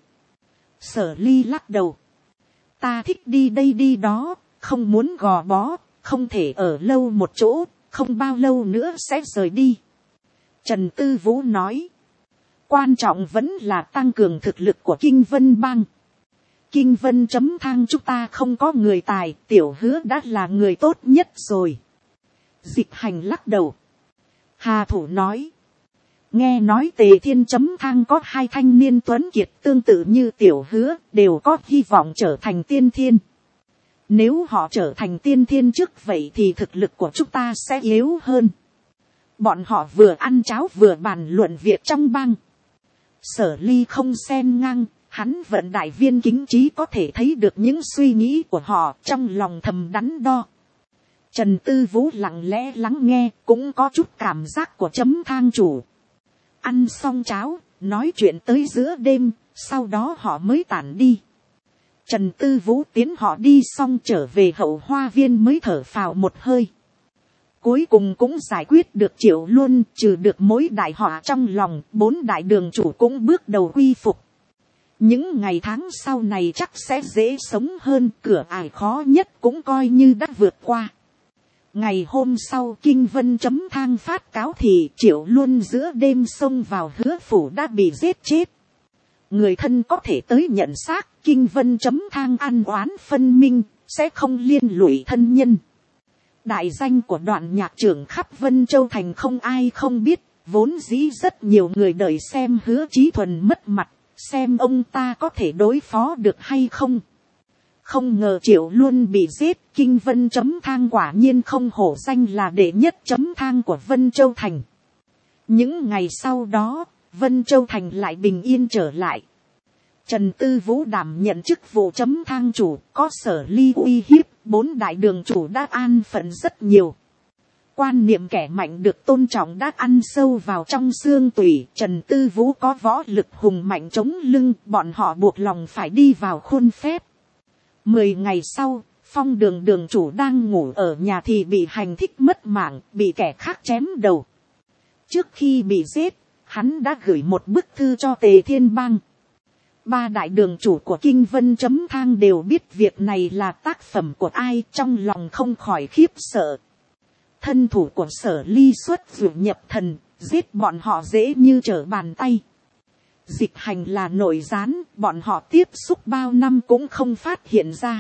Sở Ly lắc đầu. Ta thích đi đây đi đó, không muốn gò bó, không thể ở lâu một chỗ, không bao lâu nữa sẽ rời đi. Trần Tư Vũ nói. Quan trọng vẫn là tăng cường thực lực của Kinh Vân Bang. Kinh Vân chấm thang chúng ta không có người tài, tiểu Hứa đã là người tốt nhất rồi. Dịch Hành lắc đầu. Hà thủ nói. Nghe nói Tề Thiên chấm thang có 2 thanh niên tuấn kiệt tương tự như tiểu Hứa, đều có hy vọng trở thành tiên thiên. Nếu họ trở thành tiên thiên trước vậy thì thực lực của chúng ta sẽ yếu hơn. Bọn họ vừa ăn cháo vừa bàn luận việc trong bang. Sở Ly không xen ngang, hắn vận đại viên kính trí có thể thấy được những suy nghĩ của họ, trong lòng thầm đắn đo. Trần Tư Vũ lặng lẽ lắng nghe, cũng có chút cảm giác của chấm thang chủ. Ăn xong cháo, nói chuyện tới giữa đêm, sau đó họ mới tản đi. Trần Tư Vũ tiến họ đi xong trở về Hậu Hoa Viên mới thở phào một hơi. Cuối cùng cũng giải quyết được Triệu Luân, trừ được mối đại họa trong lòng, 4 đại đường chủ cũng bước đầu quy phục. Những ngày tháng sau này chắc sẽ dễ sống hơn, cửa ải khó nhất cũng coi như đã vượt qua. Ngày hôm sau Kinh Vân chấm thang phát cáo thì Triệu Luân giữa đêm xông vào Hứa phủ đã bị giết chết. Người thân có thể tới nhận xác, Kinh Vân chấm thang ăn oán phân minh, sẽ không liên lụy thân nhân. Đại danh của Đoạn Nhạc trưởng khắp Vân Châu thành không ai không biết, vốn dĩ rất nhiều người đợi xem Hứa Chí Thuần mất mặt, xem ông ta có thể đối phó được hay không. Không ngờ Triệu Luân bị giết, Kinh Vân chấm thang quả nhiên không hổ danh là đệ nhất chấm thang của Vân Châu thành. Những ngày sau đó, Vân Châu thành lại bình yên trở lại. Trần Tư Vũ đảm nhận chức vụ chấm thang chủ, có Sở Ly uy hiếp, 4 đại đường chủ đã an phận rất nhiều. Quan niệm kẻ mạnh được tôn trọng đã ăn sâu vào trong xương tủy. Trần Tư Vũ có võ lực hùng mạnh chống lưng, bọn họ buộc lòng phải đi vào khuôn phép. 10 ngày sau, Phong đường đường chủ đang ngủ ở nhà thì bị hành thích mất mạng, bị kẻ khác chém đầu. Trước khi bị giết, hắn đã gửi một bức thư cho Tề Thiên Bang. 3 đại đường chủ của Kinh Vân chấm thang đều biết việc này là tác phẩm của ai, trong lòng không khỏi khiếp sợ. Thân thủ của Sở Ly xuất vượt nhập thần, giết bọn họ dễ như trở bàn tay. Dịch Hành là nội gián, bọn họ tiếp xúc bao năm cũng không phát hiện ra.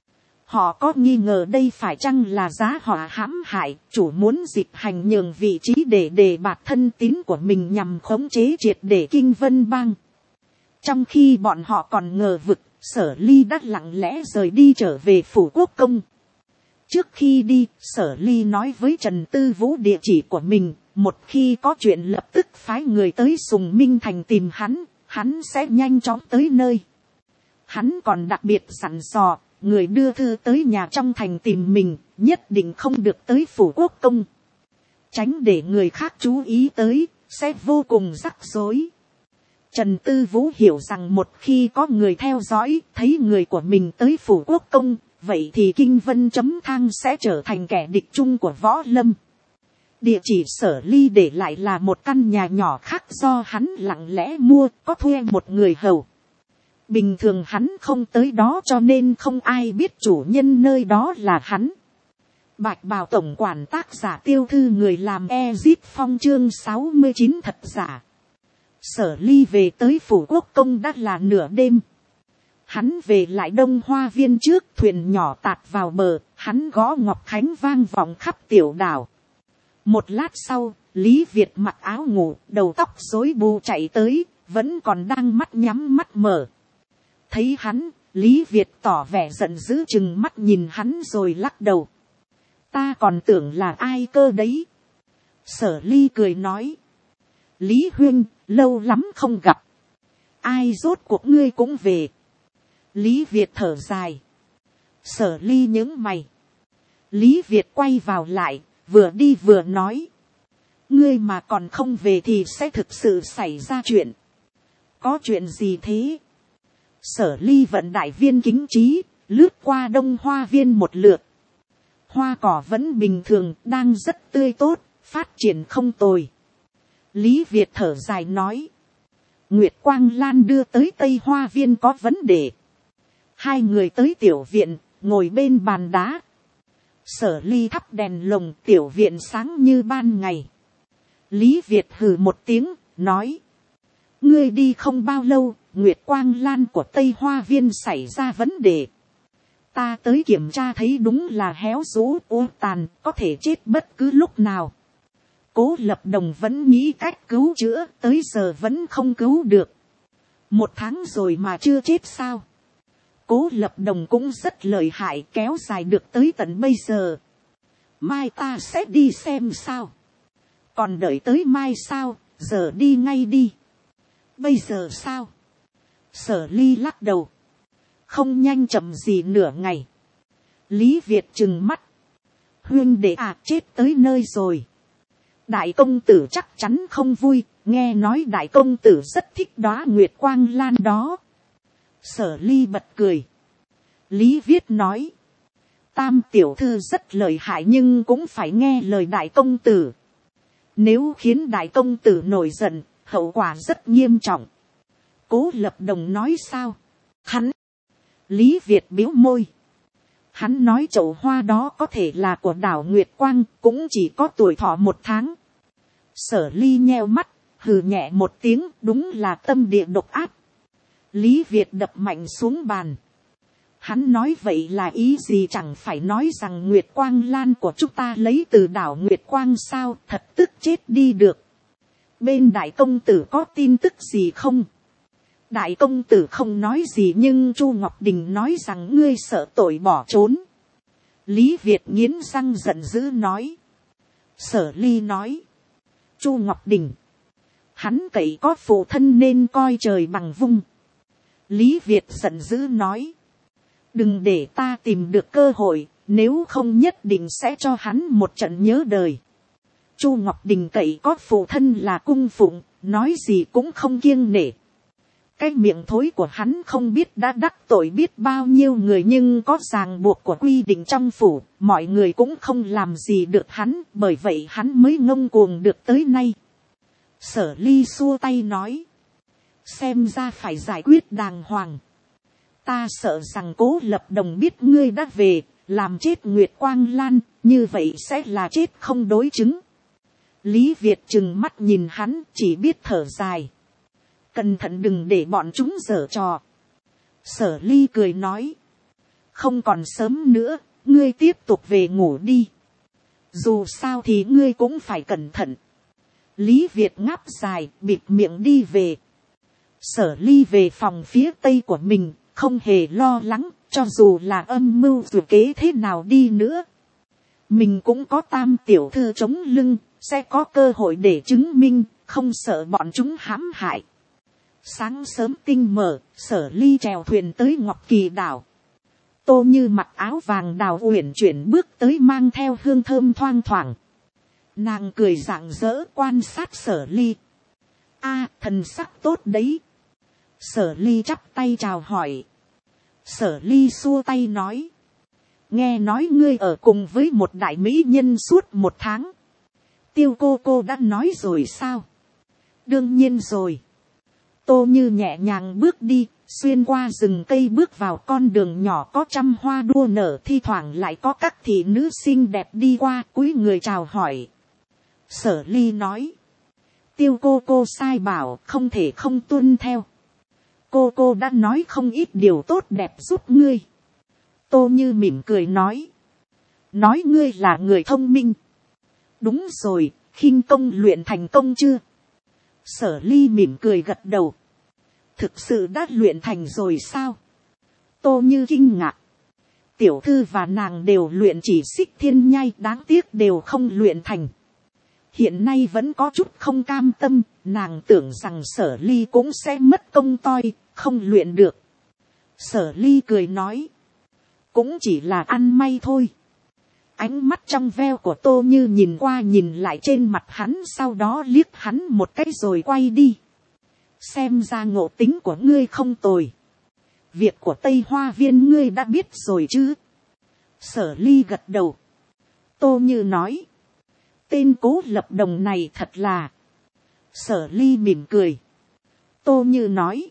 Họ có nghi ngờ đây phải chăng là giá họa hãm hại, chủ muốn Dịch Hành nhường vị trí để đề bạt thân tín của mình nhằm khống chế triệt để Kinh Vân Bang. Trong khi bọn họ còn ngờ vực, Sở Ly đã lặng lẽ rời đi trở về phủ quốc công. Trước khi đi, Sở Ly nói với Trần Tư Vũ địa chỉ của mình, một khi có chuyện lập tức phái người tới Sùng Minh Thành tìm hắn sẽ nhanh chóng tới nơi. Hắn còn đặc biệt dặn dò, người đưa thư tới nhà trong thành tìm mình, nhất định không được tới phủ quốc công. Tránh để người khác chú ý tới, sẽ vô cùng rắc rối. Trần Tư Vũ hiểu rằng một khi có người theo dõi, thấy người của mình tới phủ quốc công, vậy thì Kinh Vân chấm thang sẽ trở thành kẻ địch chung của Võ Lâm. Địa chỉ Sở Ly để lại là một căn nhà nhỏ khác do hắn lặng lẽ mua, có thuê một người hầu. Bình thường hắn không tới đó cho nên không ai biết chủ nhân nơi đó là hắn. Bạch Bào tổng quản tác giả Tiêu Thư người làm Ezit Phong chương 69 thật giả. Sở Ly về tới phủ quốc công đã là nửa đêm. Hắn về lại Đông Hoa Viên trước, thuyền nhỏ tạt vào bờ, hắn gõ ngọc khánh vang vọng khắp tiểu đảo. Một lát sau, Lý Việt mặc áo ngủ, đầu tóc rối bù chạy tới, vẫn còn đang mắt nhắm mắt mở. Thấy hắn, Lý Việt tỏ vẻ giận dữ chừng mắt nhìn hắn rồi lắc đầu. Ta còn tưởng là ai cơ đấy. Sở Ly cười nói. Lý huynh, lâu lắm không gặp. Ai rốt cuộc ngươi cũng về. Lý Việt thở dài. Sở Ly nhướng mày. Lý Việt quay vào lại, vừa đi vừa nói. Ngươi mà còn không về thì sẽ thực sự xảy ra chuyện. Có chuyện gì thế? Sở Ly vận đại viên kính trí, lướt qua Đông Hoa Viên một lượt. Hoa cỏ vẫn bình thường, đang rất tươi tốt, phát triển không tồi. Lý Việt thở dài nói. Nguyệt Quang Lan đưa tới Tây Hoa Viên có vấn đề. 2 người tới tiểu viện, ngồi bên bàn đá. Sở Ly thắp đèn lồng, tiểu viện sáng như ban ngày. Lý Việt hừ một tiếng, nói. Ngươi đi không bao lâu, Nguyệt Quang Lan của Tây Hoa Viên xảy ra vấn đề. Ta tới kiểm tra thấy đúng là héo rũ u tàn, có thể chết bất cứ lúc nào. Cố Lập Đồng vẫn nghĩ cách cứu chữa, tới giờ vẫn không cứu được. 1 tháng rồi mà chưa chết sao? Cố Lập Đồng cũng rất lợi hại, kéo dài được tới tận bây giờ. Mai ta sẽ đi xem sao. Còn đợi tới mai sao, giờ đi ngay đi. Bây giờ sao? Sở Ly lắc đầu. Không nhanh chậm gì nửa ngày. Lý Việt trừng mắt. Huynh đệ chết tới nơi rồi. Đại công tử chắc chắn không vui, nghe nói đại công tử rất thích đóa Nguyệt Quang Lan đó. Sở Ly bật cười. Lý Viết nói. Tam tiểu thư rất lợi hại nhưng cũng phải nghe lời đại công tử. Nếu khiến đại công tử nổi giận, hậu quả rất nghiêm trọng. Cố Lập Đồng nói sao? Hắn. Lý Việt biếu môi. Hắn nói chậu hoa đó có thể là của đảo Nguyệt Quang, cũng chỉ có tuổi thọ 1 tháng. Sở Ly nheo mắt, hừ nhẹ một tiếng, đúng là tâm địa độc ác. Lý Việt đập mạnh xuống bàn. Hắn nói vậy là ý gì, chẳng phải nói rằng Nguyệt Quang Lan của chúng ta lấy từ đảo Nguyệt Quang sao, thật tức chết đi được. Bên đại công tử có tin tức gì không? Đại công tử không nói gì, nhưng Chu Ngọc Đình nói rằng ngươi sợ tội bỏ trốn. Lý Việt nghiến răng giận dữ nói. Sở Ly nói. Chu Ngọc Đình. Hắn cậy có phụ thân nên coi trời bằng vung. Lý Việt giận dữ nói. Đừng để ta tìm được cơ hội, nếu không nhất định sẽ cho hắn một trận nhớ đời. Chu Ngọc Đình cậy có phụ thân là cung phụng, nói gì cũng không kiêng nể. Cái miệng thối của hắn không biết đã đắc tội biết bao nhiêu người, nhưng có ràng buộc của quy định trong phủ, mọi người cũng không làm gì được hắn, bởi vậy hắn mới ngông cuồng được tới nay. Sở Ly xua tay nói. Xem ra phải giải quyết đàng hoàng. Ta sợ rằng Cố Lập Đồng biết ngươi đã về, làm chết Nguyệt Quang Lan, như vậy sẽ là chết không đối chứng. Lý Việt trừng mắt nhìn hắn, chỉ biết thở dài. Cẩn thận đừng để bọn chúng giở trò. Sở Ly cười nói. Không còn sớm nữa, ngươi tiếp tục về ngủ đi. Dù sao thì ngươi cũng phải cẩn thận. Lý Việt ngáp dài, bịt miệng đi về. Sở Ly về phòng phía tây của mình, không hề lo lắng, cho dù là âm mưu dù kế thế nào đi nữa. Mình cũng có Tam tiểu thư chống lưng, sẽ có cơ hội để chứng minh, không sợ bọn chúng hãm hại. Sáng sớm tinh mở, Sở Ly chèo thuyền tới Ngọc Kỳ đảo. Tô Như mặc áo vàng đào uyển chuyển bước tới, mang theo hương thơm thoang thoảng. Nàng cười rạng rỡ quan sát Sở Ly. A, thần sắc tốt đấy. Sở Ly chắp tay chào hỏi. Sở Ly xua tay nói. Nghe nói ngươi ở cùng với một đại mỹ nhân suốt 1 tháng. Tiêu cô đã nói rồi sao? Đương nhiên rồi. Tô Như nhẹ nhàng bước đi, xuyên qua rừng cây bước vào con đường nhỏ có trăm hoa đua nở, thi thoảng lại có các thị nữ xinh đẹp đi qua cúi người chào hỏi. Sở Ly nói. Tiêu cô sai bảo, không thể không tuân theo. Cô đã nói không ít điều tốt đẹp giúp ngươi. Tô Như mỉm cười nói. Nói ngươi là người thông minh. Đúng rồi, khinh công luyện thành công chưa? Sở Ly mỉm cười gật đầu. Thực sự đã luyện thành rồi sao? Tô Như kinh ngạc. Tiểu thư và nàng đều luyện chỉ xích thiên nhai, đáng tiếc đều không luyện thành. Hiện nay vẫn có chút không cam tâm, nàng tưởng rằng Sở Ly cũng sẽ mất công toi, không luyện được. Sở Ly cười nói. Cũng chỉ là ăn may thôi. Ánh mắt trong veo của Tô Như nhìn qua nhìn lại trên mặt hắn, sau đó liếc hắn một cái rồi quay đi. Xem ra ngộ tính của ngươi không tồi. Việc của Tây Hoa Viên ngươi đã biết rồi chứ? Sở Ly gật đầu. Tô Như nói. Tên Cố Lập Đồng này thật là. Sở Ly mỉm cười. Tô Như nói.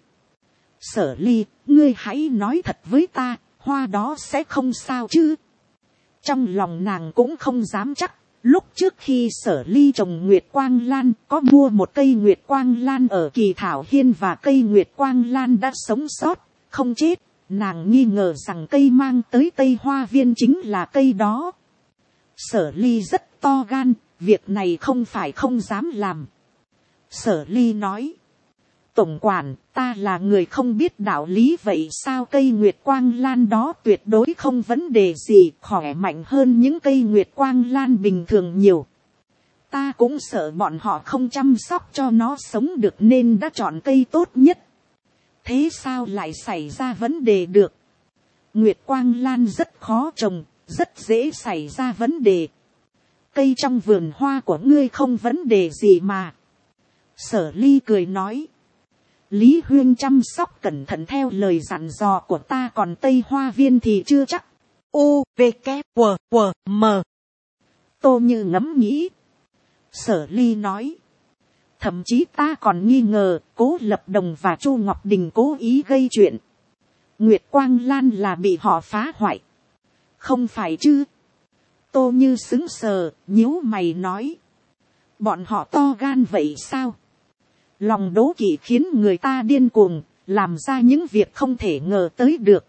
Sở Ly, ngươi hãy nói thật với ta, hoa đó sẽ không sao chứ? Trong lòng nàng cũng không dám chắc. Lúc trước khi Sở Ly trồng Nguyệt Quang Lan, có mua một cây Nguyệt Quang Lan ở Kỳ Thảo Hiên, và cây Nguyệt Quang Lan đã sống sót, không chết. Nàng nghi ngờ rằng cây mang tới Tây Hoa Viên chính là cây đó. Sở Ly rất to gan, việc này không phải không dám làm. Sở Ly nói. Tổng quản, ta là người không biết đạo lý, vậy sao cây Nguyệt Quang Lan đó tuyệt đối không vấn đề gì, khỏe mạnh hơn những cây Nguyệt Quang Lan bình thường nhiều. Ta cũng sợ bọn họ không chăm sóc cho nó sống được nên đã chọn cây tốt nhất. Thế sao lại xảy ra vấn đề được? Nguyệt Quang Lan rất khó trồng, rất dễ xảy ra vấn đề. Cây trong vườn hoa của ngươi không vấn đề gì mà. Sở Ly cười nói. Lý Huyên chăm sóc cẩn thận theo lời dặn dò của ta, còn Tây Hoa Viên thì chưa chắc. U, V, K, W, W, M. Tô Như ngẫm nghĩ. Sở Ly nói. Thậm chí ta còn nghi ngờ Cố Lập Đồng và Chu Ngọc Đình cố ý gây chuyện. Nguyệt Quang Lan là bị họ phá hoại. Không phải chứ. Tô Như sững sờ, nhíu mày nói. Bọn họ to gan vậy sao? Lòng đố kỵ khiến người ta điên cuồng, làm ra những việc không thể ngờ tới được.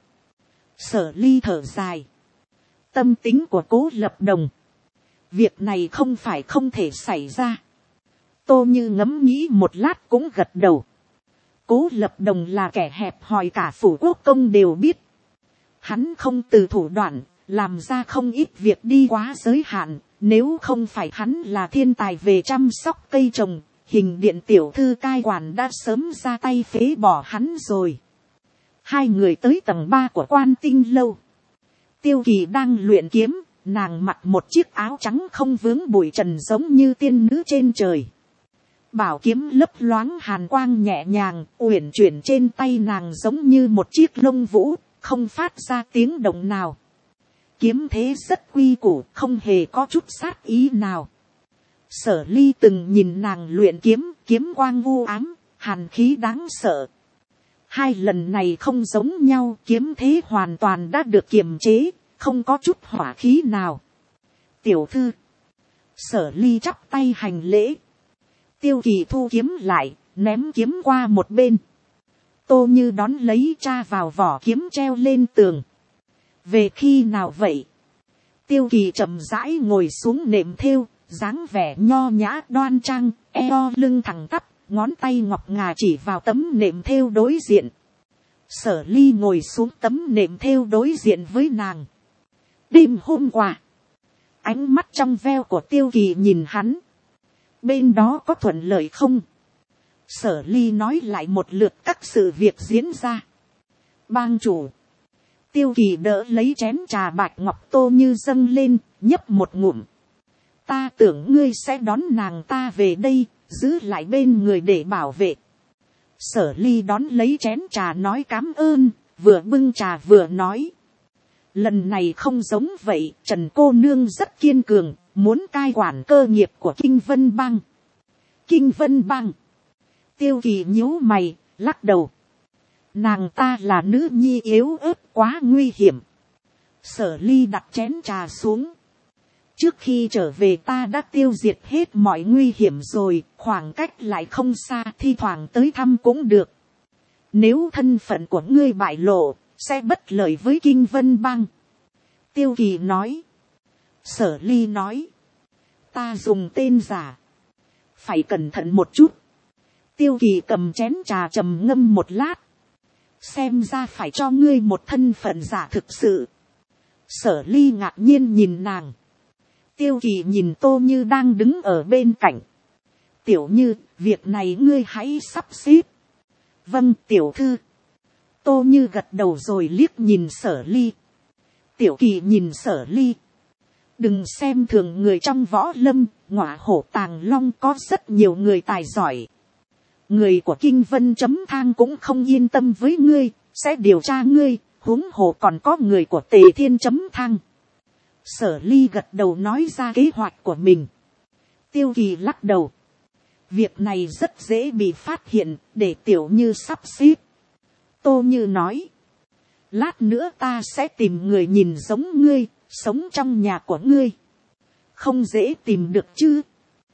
Sở Ly thở dài. Tâm tính của Cố Lập Đồng. Việc này không phải không thể xảy ra. Tô Như ngẫm nghĩ một lát cũng gật đầu. Cố Lập Đồng là kẻ hẹp hòi, cả phủ quốc công đều biết. Hắn không từ thủ đoạn, làm ra không ít việc đi quá giới hạn. Nếu không phải hắn là thiên tài về chăm sóc cây trồng, Hình Điện tiểu thư cai quản đã sớm ra tay phế bỏ hắn rồi. Hai người tới tầng 3 của Quan Tinh lâu. Tiêu Kỳ đang luyện kiếm, nàng mặc một chiếc áo trắng không vướng bụi trần giống như tiên nữ trên trời. Bảo kiếm lấp loáng hàn quang nhẹ nhàng, uyển chuyển trên tay nàng giống như một chiếc lông vũ, không phát ra tiếng động nào. Kiếm thế rất quy củ, không hề có chút sát ý nào. Sở Ly từng nhìn nàng luyện kiếm, kiếm quang u ám, hàn khí đáng sợ. Hai lần này không giống nhau, kiếm thế hoàn toàn đã được kiềm chế, không có chút hỏa khí nào. Tiểu thư. Sở Ly chắp tay hành lễ. Tiêu Kỳ thu kiếm lại, ném kiếm qua một bên. Tô Như đón lấy tra vào vỏ kiếm treo lên tường. Về khi nào vậy? Tiêu Kỳ chậm rãi ngồi xuống nệm thêu, dáng vẻ nho nhã đoan trang, eo lưng thẳng tắp, ngón tay ngọc ngà chỉ vào tấm nệm thêu đối diện. Sở Ly ngồi xuống tấm nệm thêu đối diện với nàng. Đêm hôm qua, ánh mắt trong veo của Tiêu Kỳ nhìn hắn. Bên đó có thuận lợi không? Sở Ly nói lại một lượt các sự việc diễn ra. Bang chủ. Tiêu Kỳ đỡ lấy chén trà bạch ngọc Tô Như dâng lên, nhấp một ngụm. Ta tưởng ngươi sẽ đón nàng ta về đây, giữ lại bên người để bảo vệ. Sở Ly đón lấy chén trà nói cám ơn, vừa bưng trà vừa nói. Lần này không giống vậy, Trần cô nương rất kiên cường, muốn cai quản cơ nghiệp của Kinh Vân Bang. Kinh Vân Bang. Tiêu Kỳ nhíu mày, lắc đầu. Nàng ta là nữ nhi yếu ớt, quá nguy hiểm. Sở Ly đặt chén trà xuống. Trước khi trở về ta đã tiêu diệt hết mọi nguy hiểm rồi, khoảng cách lại không xa, thi thoảng tới thăm cũng được. Nếu thân phận của ngươi bại lộ, sẽ bất lợi với Kinh Vân Bang. Tiêu Kỳ nói. Sở Ly nói. Ta dùng tên giả. Phải cẩn thận một chút. Tiêu Kỳ cầm chén trà trầm ngâm một lát. Xem ra phải cho ngươi một thân phận giả thực sự. Sở Ly ngạc nhiên nhìn nàng. Tiêu Kỳ nhìn Tô Như đang đứng ở bên cạnh. Tiểu Như, việc này ngươi hãy sắp xếp. Vâng, tiểu thư. Tô Như gật đầu rồi liếc nhìn Sở Ly. Tiểu Kỳ nhìn Sở Ly. Đừng xem thường người trong võ lâm, Ngọa Hổ Tàng Long có rất nhiều người tài giỏi. Người của Kinh Vân chấm thang cũng không yên tâm với ngươi, sẽ điều tra ngươi, huống hồ còn có người của Tề Thiên chấm thang. Sở Ly gật đầu nói ra kế hoạch của mình. Tiêu Kỳ lắc đầu. Việc này rất dễ bị phát hiện, để Tiểu Như sắp xếp. Tô Như nói. Lát nữa ta sẽ tìm người nhìn giống ngươi, sống trong nhà của ngươi. Không dễ tìm được chứ.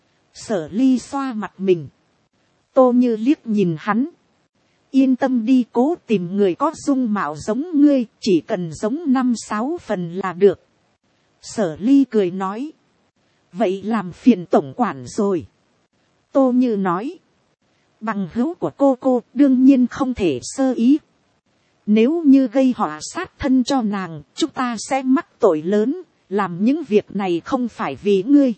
Sở Ly xoa mặt mình. Tô Như liếc nhìn hắn. Yên tâm đi, cố tìm người có dung mạo giống ngươi, chỉ cần giống 5-6 phần là được. Sở Ly cười nói. Vậy làm phiền tổng quản rồi. Tô Như nói. Bằng hữu của cô đương nhiên không thể sơ ý. Nếu như gây họa sát thân cho nàng, chúng ta sẽ mắc tội lớn, làm những việc này không phải vì ngươi.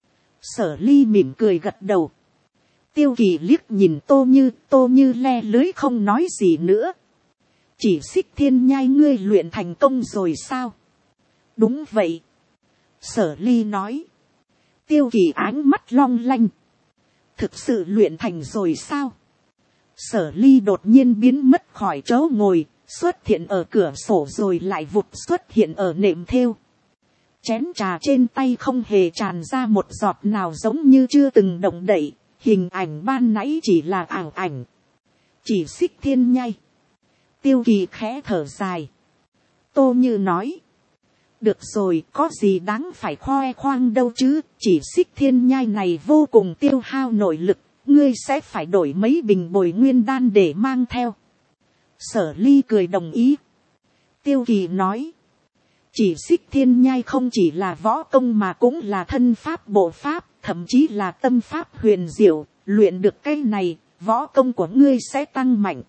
Sở Ly mỉm cười gật đầu. Tiêu Kỳ liếc nhìn Tô Như le lưới không nói gì nữa. Chỉ Xích Thiên Nhai ngươi luyện thành công rồi sao? Đúng vậy. Sở Ly nói. Tiêu Kỳ ánh mắt long lanh. Thực sự luyện thành rồi sao? Sở Ly đột nhiên biến mất khỏi chỗ ngồi, xuất hiện ở cửa sổ rồi lại vụt xuất hiện ở nệm thêu. Chén trà trên tay không hề tràn ra một giọt nào, giống như chưa từng động đậy. Hình ảnh ban nãy chỉ là ảo ảnh. Chỉ Xích Thiên Nhai. Tiêu Kỳ khẽ thở dài. Tô Như nói. Được rồi, có gì đáng phải khoe khoang đâu chứ, chỉ xích thiên nhai này vô cùng tiêu hao nội lực, ngươi sẽ phải đổi mấy bình bồi nguyên đan để mang theo. Sở Ly cười đồng ý. Tiêu Kỳ nói, chỉ xích thiên nhai không chỉ là võ công mà cũng là thân pháp bộ pháp, thậm chí là tâm pháp huyền diệu, luyện được cái này, võ công của ngươi sẽ tăng mạnh.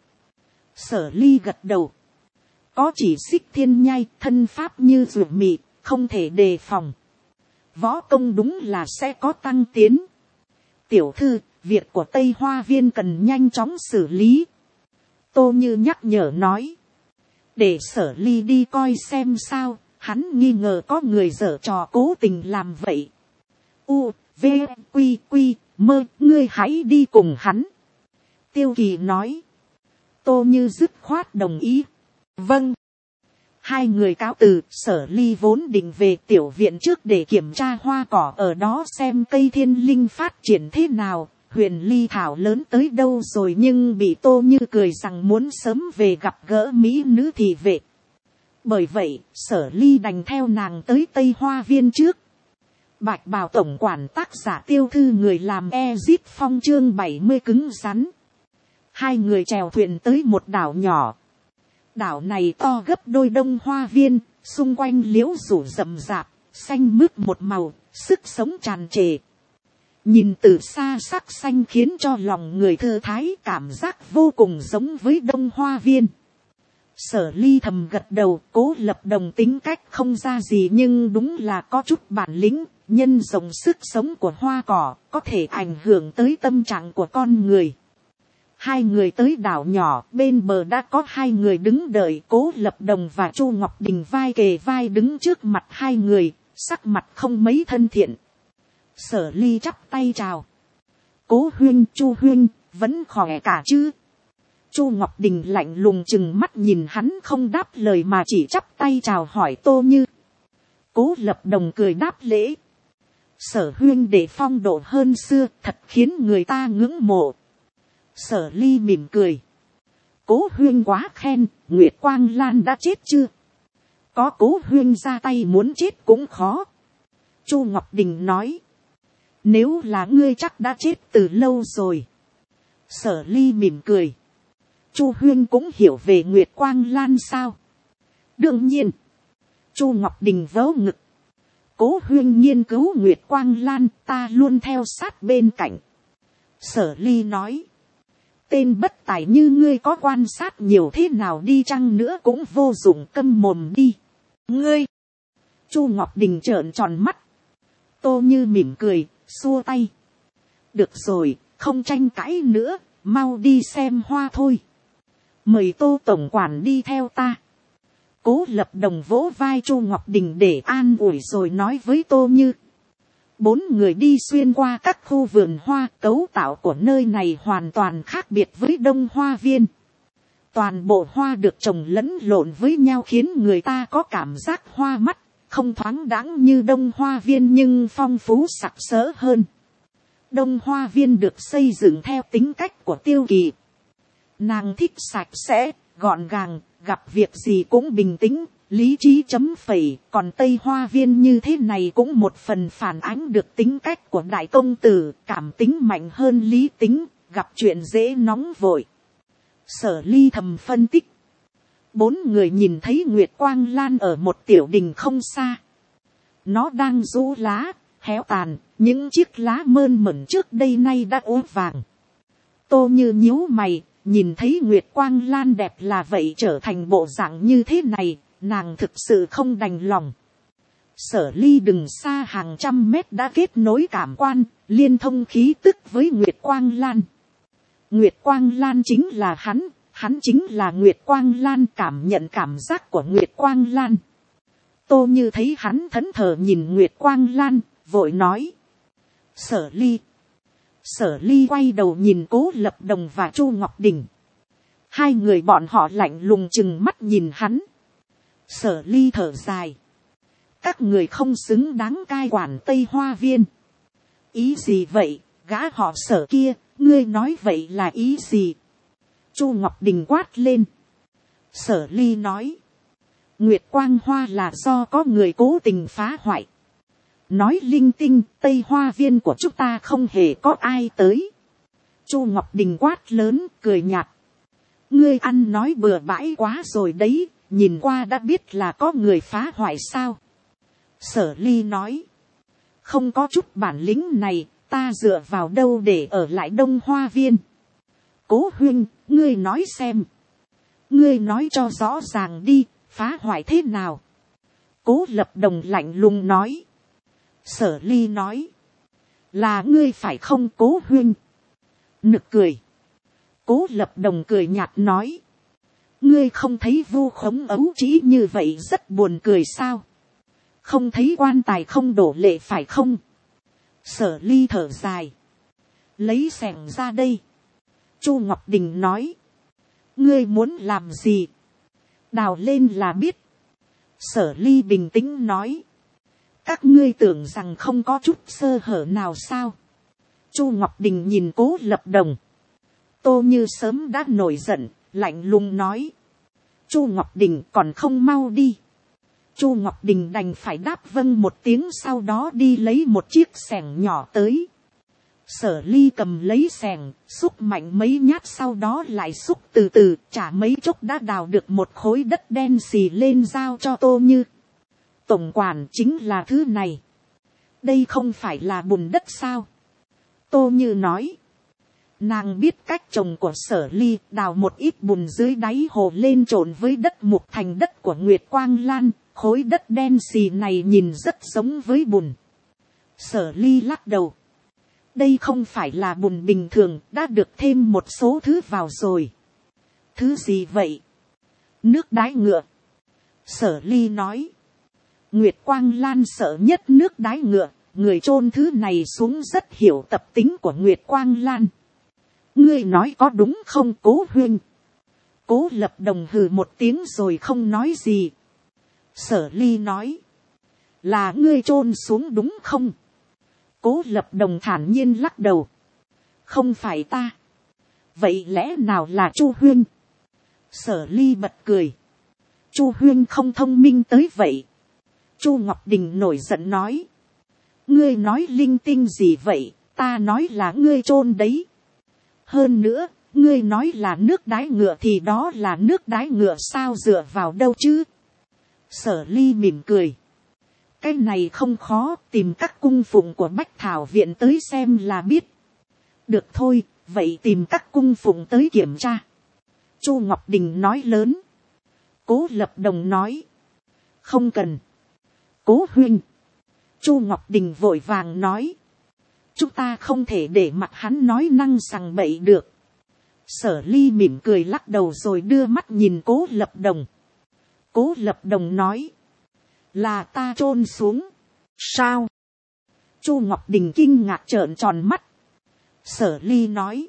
Sở Ly gật đầu. Có chỉ xích thiên nhai, thân pháp như ruột mị, không thể đề phòng. Võ công đúng là sẽ có tăng tiến. Tiểu thư, việc của Tây Hoa Viên cần nhanh chóng xử lý. Tô Như nhắc nhở nói. Để Sở Ly đi coi xem sao, hắn nghi ngờ có người giở trò cố tình làm vậy. U, V, Quy, Quy, Mơ, ngươi hãy đi cùng hắn. Tiêu Kỳ nói. Tô Như dứt khoát đồng ý. Vâng. Hai người cáo từ. Sở Ly vốn định về tiểu viện trước để kiểm tra hoa cỏ ở đó xem cây thiên linh phát triển thế nào, huyền ly thảo lớn tới đâu rồi, nhưng bị Tô Như cười rằng muốn sớm về gặp gỡ mỹ nữ thị vệ. Bởi vậy, Sở Ly đành theo nàng tới Tây Hoa Viên trước. Bạch bào tổng quản tác giả Tiêu Thư người làm Ezip Phong chương 70 cứng rắn. Hai người chèo thuyền tới một đảo nhỏ. Đảo này to gấp đôi Đông Hoa Viên, xung quanh liễu rủ rậm rạp, xanh mướt một màu, sức sống tràn trề. Nhìn từ xa sắc xanh khiến cho lòng người thư thái, cảm giác vô cùng giống với Đông Hoa Viên. Sở Ly thầm gật đầu, Cố Lập Đồng tính cách không ra gì nhưng đúng là có chút bản lĩnh, nhân rộng sức sống của hoa cỏ, có thể ảnh hưởng tới tâm trạng của con người. Hai người tới đảo nhỏ, bên bờ đã có hai người đứng đợi, Cố Lập Đồng và Chu Ngọc Đình vai kề vai đứng trước mặt hai người, sắc mặt không mấy thân thiện. Sở Ly chắp tay chào. Cố huynh, Chu huynh, vẫn khỏe cả chứ? Chu Ngọc Đình lạnh lùng chừng mắt nhìn hắn không đáp lời mà chỉ chắp tay chào hỏi Tô Như. Cố Lập Đồng cười đáp lễ. Sở huynh để phong độ hơn xưa, thật khiến người ta ngưỡng mộ. Sở Ly mỉm cười. Cố huynh quá khen, Nguyệt Quang Lan đã chết chưa? Có Cố huynh ra tay muốn chết cũng khó. Chu Ngọc Đình nói. Nếu là ngươi chắc đã chết từ lâu rồi. Sở Ly mỉm cười. Chu huynh cũng hiểu về Nguyệt Quang Lan sao? Đương nhiên. Chu Ngọc Đình vớ ngực. Cố huynh nghiên cứu Nguyệt Quang Lan, ta luôn theo sát bên cạnh. Sở Ly nói. Tên bất tài như ngươi có quan sát nhiều thế nào đi chăng nữa cũng vô dụng, câm mồm đi. Ngươi. Chu Ngọc Đình trợn tròn mắt. Tô Như mỉm cười, xua tay. Được rồi, không tranh cãi nữa, mau đi xem hoa thôi. Mời Tô tổng quản đi theo ta. Cố Lập Đồng vỗ vai Chu Ngọc Đình để an ủi rồi nói với Tô Như. Bốn người đi xuyên qua các khu vườn hoa, cấu tạo của nơi này hoàn toàn khác biệt với Đông Hoa Viên. Toàn bộ hoa được trồng lẫn lộn với nhau khiến người ta có cảm giác hoa mắt, không thoáng đãng như Đông Hoa Viên nhưng phong phú sặc sỡ hơn. Đông Hoa Viên được xây dựng theo tính cách của Tiêu Kỳ. Nàng thích sạch sẽ, gọn gàng, gặp việc gì cũng bình tĩnh, lý trí chấm phẩy, còn Tây Hoa Viên như thế này cũng một phần phản ánh được tính cách của đại công tử, cảm tính mạnh hơn lý tính, gặp chuyện dễ nóng vội. Sở Ly thầm phân tích. Bốn người nhìn thấy Nguyệt Quang Lan ở một tiểu đình không xa. Nó đang rũ lá, héo tàn, những chiếc lá mơn mởn trước đây nay đã ố vàng. Tô Như nhíu mày, nhìn thấy Nguyệt Quang Lan đẹp là vậy trở thành bộ dạng như thế này, nàng thực sự không đành lòng. Sở Ly đừng xa hàng trăm mét đã kết nối cảm quan, liên thông khí tức với Nguyệt Quang Lan. Nguyệt Quang Lan chính là hắn chính là Nguyệt Quang Lan, cảm nhận cảm giác của Nguyệt Quang Lan. Tô Như thấy hắn thẫn thờ nhìn Nguyệt Quang Lan, vội nói. Sở Ly. Sở Ly quay đầu nhìn Cố Lập Đồng và Chu Ngọc Đình. Hai người bọn họ lạnh lùng chừng mắt nhìn hắn. Sở Ly thở dài. Các người không xứng đáng cai quản Tây Hoa Viên. Ý gì vậy, gã họ Sở kia, ngươi nói vậy là ý gì? Chu Ngọc Đình quát lên. Sở Ly nói. Nguyệt quang hoa là do có người cố tình phá hoại. Nói linh tinh, Tây Hoa viên của chúng ta không hề có ai tới. Chu Ngọc Đình quát lớn, cười nhạt. Ngươi ăn nói bừa bãi quá rồi đấy, nhìn qua đã biết là có người phá hoại sao. Sở Ly nói. Không có chút bản lĩnh này, ta dựa vào đâu để ở lại Đông Hoa viên. Cố huynh, ngươi nói xem. Ngươi nói cho rõ ràng đi, phá hoại thế nào. Cố Lập Đồng lạnh lùng nói. Sở Ly nói. Là ngươi phải không Cố huynh. Nực cười. Cố Lập Đồng cười nhạt nói. Ngươi không thấy vu khống ấu trĩ như vậy rất buồn cười sao. Không thấy quan tài không đổ lệ phải không. Sở Ly thở dài. Lấy xẻng ra đây. Chu Ngọc Đình nói. Ngươi muốn làm gì. Đào lên là biết. Sở Ly bình tĩnh nói. Các ngươi tưởng rằng không có chút sơ hở nào sao. Chu Ngọc Đình nhìn Cố Lập Đồng. Tô Như sớm đã nổi giận, lạnh lùng nói. Chu Ngọc Đình còn không mau đi. Chu Ngọc Đình đành phải đáp vâng một tiếng, sau đó đi lấy một chiếc xẻng nhỏ tới. Sở Ly cầm lấy xẻng, xúc mạnh mấy nhát, sau đó lại xúc từ từ, chả mấy chốc đã đào được một khối đất đen xì lên giao cho Tô Như. Tổng quản chính là thứ này. Đây không phải là bùn đất sao? Tô Như nói. Nàng biết cách trồng của Sở Ly, đào một ít bùn dưới đáy hồ lên trộn với đất mục thành đất của Nguyệt Quang Lan. Khối đất đen xì này nhìn rất giống với bùn. Sở Ly lắc đầu. Đây không phải là bùn bình thường, đã được thêm một số thứ vào rồi. Thứ gì vậy? Nước đái ngựa. Sở Ly nói. Nguyệt Quang Lan sợ nhất nước đái ngựa, người chôn thứ này xuống rất hiểu tập tính của Nguyệt Quang Lan. Ngươi nói có đúng không Cố huynh? Cố Lập Đồng hừ một tiếng rồi không nói gì. Sở Ly nói. Là ngươi chôn xuống đúng không? Cố Lập Đồng thản nhiên lắc đầu. Không phải ta. Vậy lẽ nào là Chu huynh? Sở Ly bật cười. Chu huynh không thông minh tới vậy. Chu Ngọc Đình nổi giận nói. Ngươi nói linh tinh gì vậy, ta nói là ngươi chôn đấy. Hơn nữa, ngươi nói là nước đái ngựa thì đó là nước đái ngựa sao, dựa vào đâu chứ? Sở Ly mỉm cười. Cái này không khó, tìm các cung phụng của Bách Thảo Viện tới xem là biết. Được thôi, vậy tìm các cung phụng tới kiểm tra. Chu Ngọc Đình nói lớn. Cố Lập Đồng nói. Không cần. Cố huynh. Chu Ngọc Đình vội vàng nói. Chúng ta không thể để mặt hắn nói năng sằng bậy được. Sở Ly mỉm cười lắc đầu rồi đưa mắt nhìn Cố Lập Đồng. Cố Lập Đồng nói. Là ta chôn xuống. Sao? Chu Ngọc Đình kinh ngạc trợn tròn mắt. Sở Ly nói.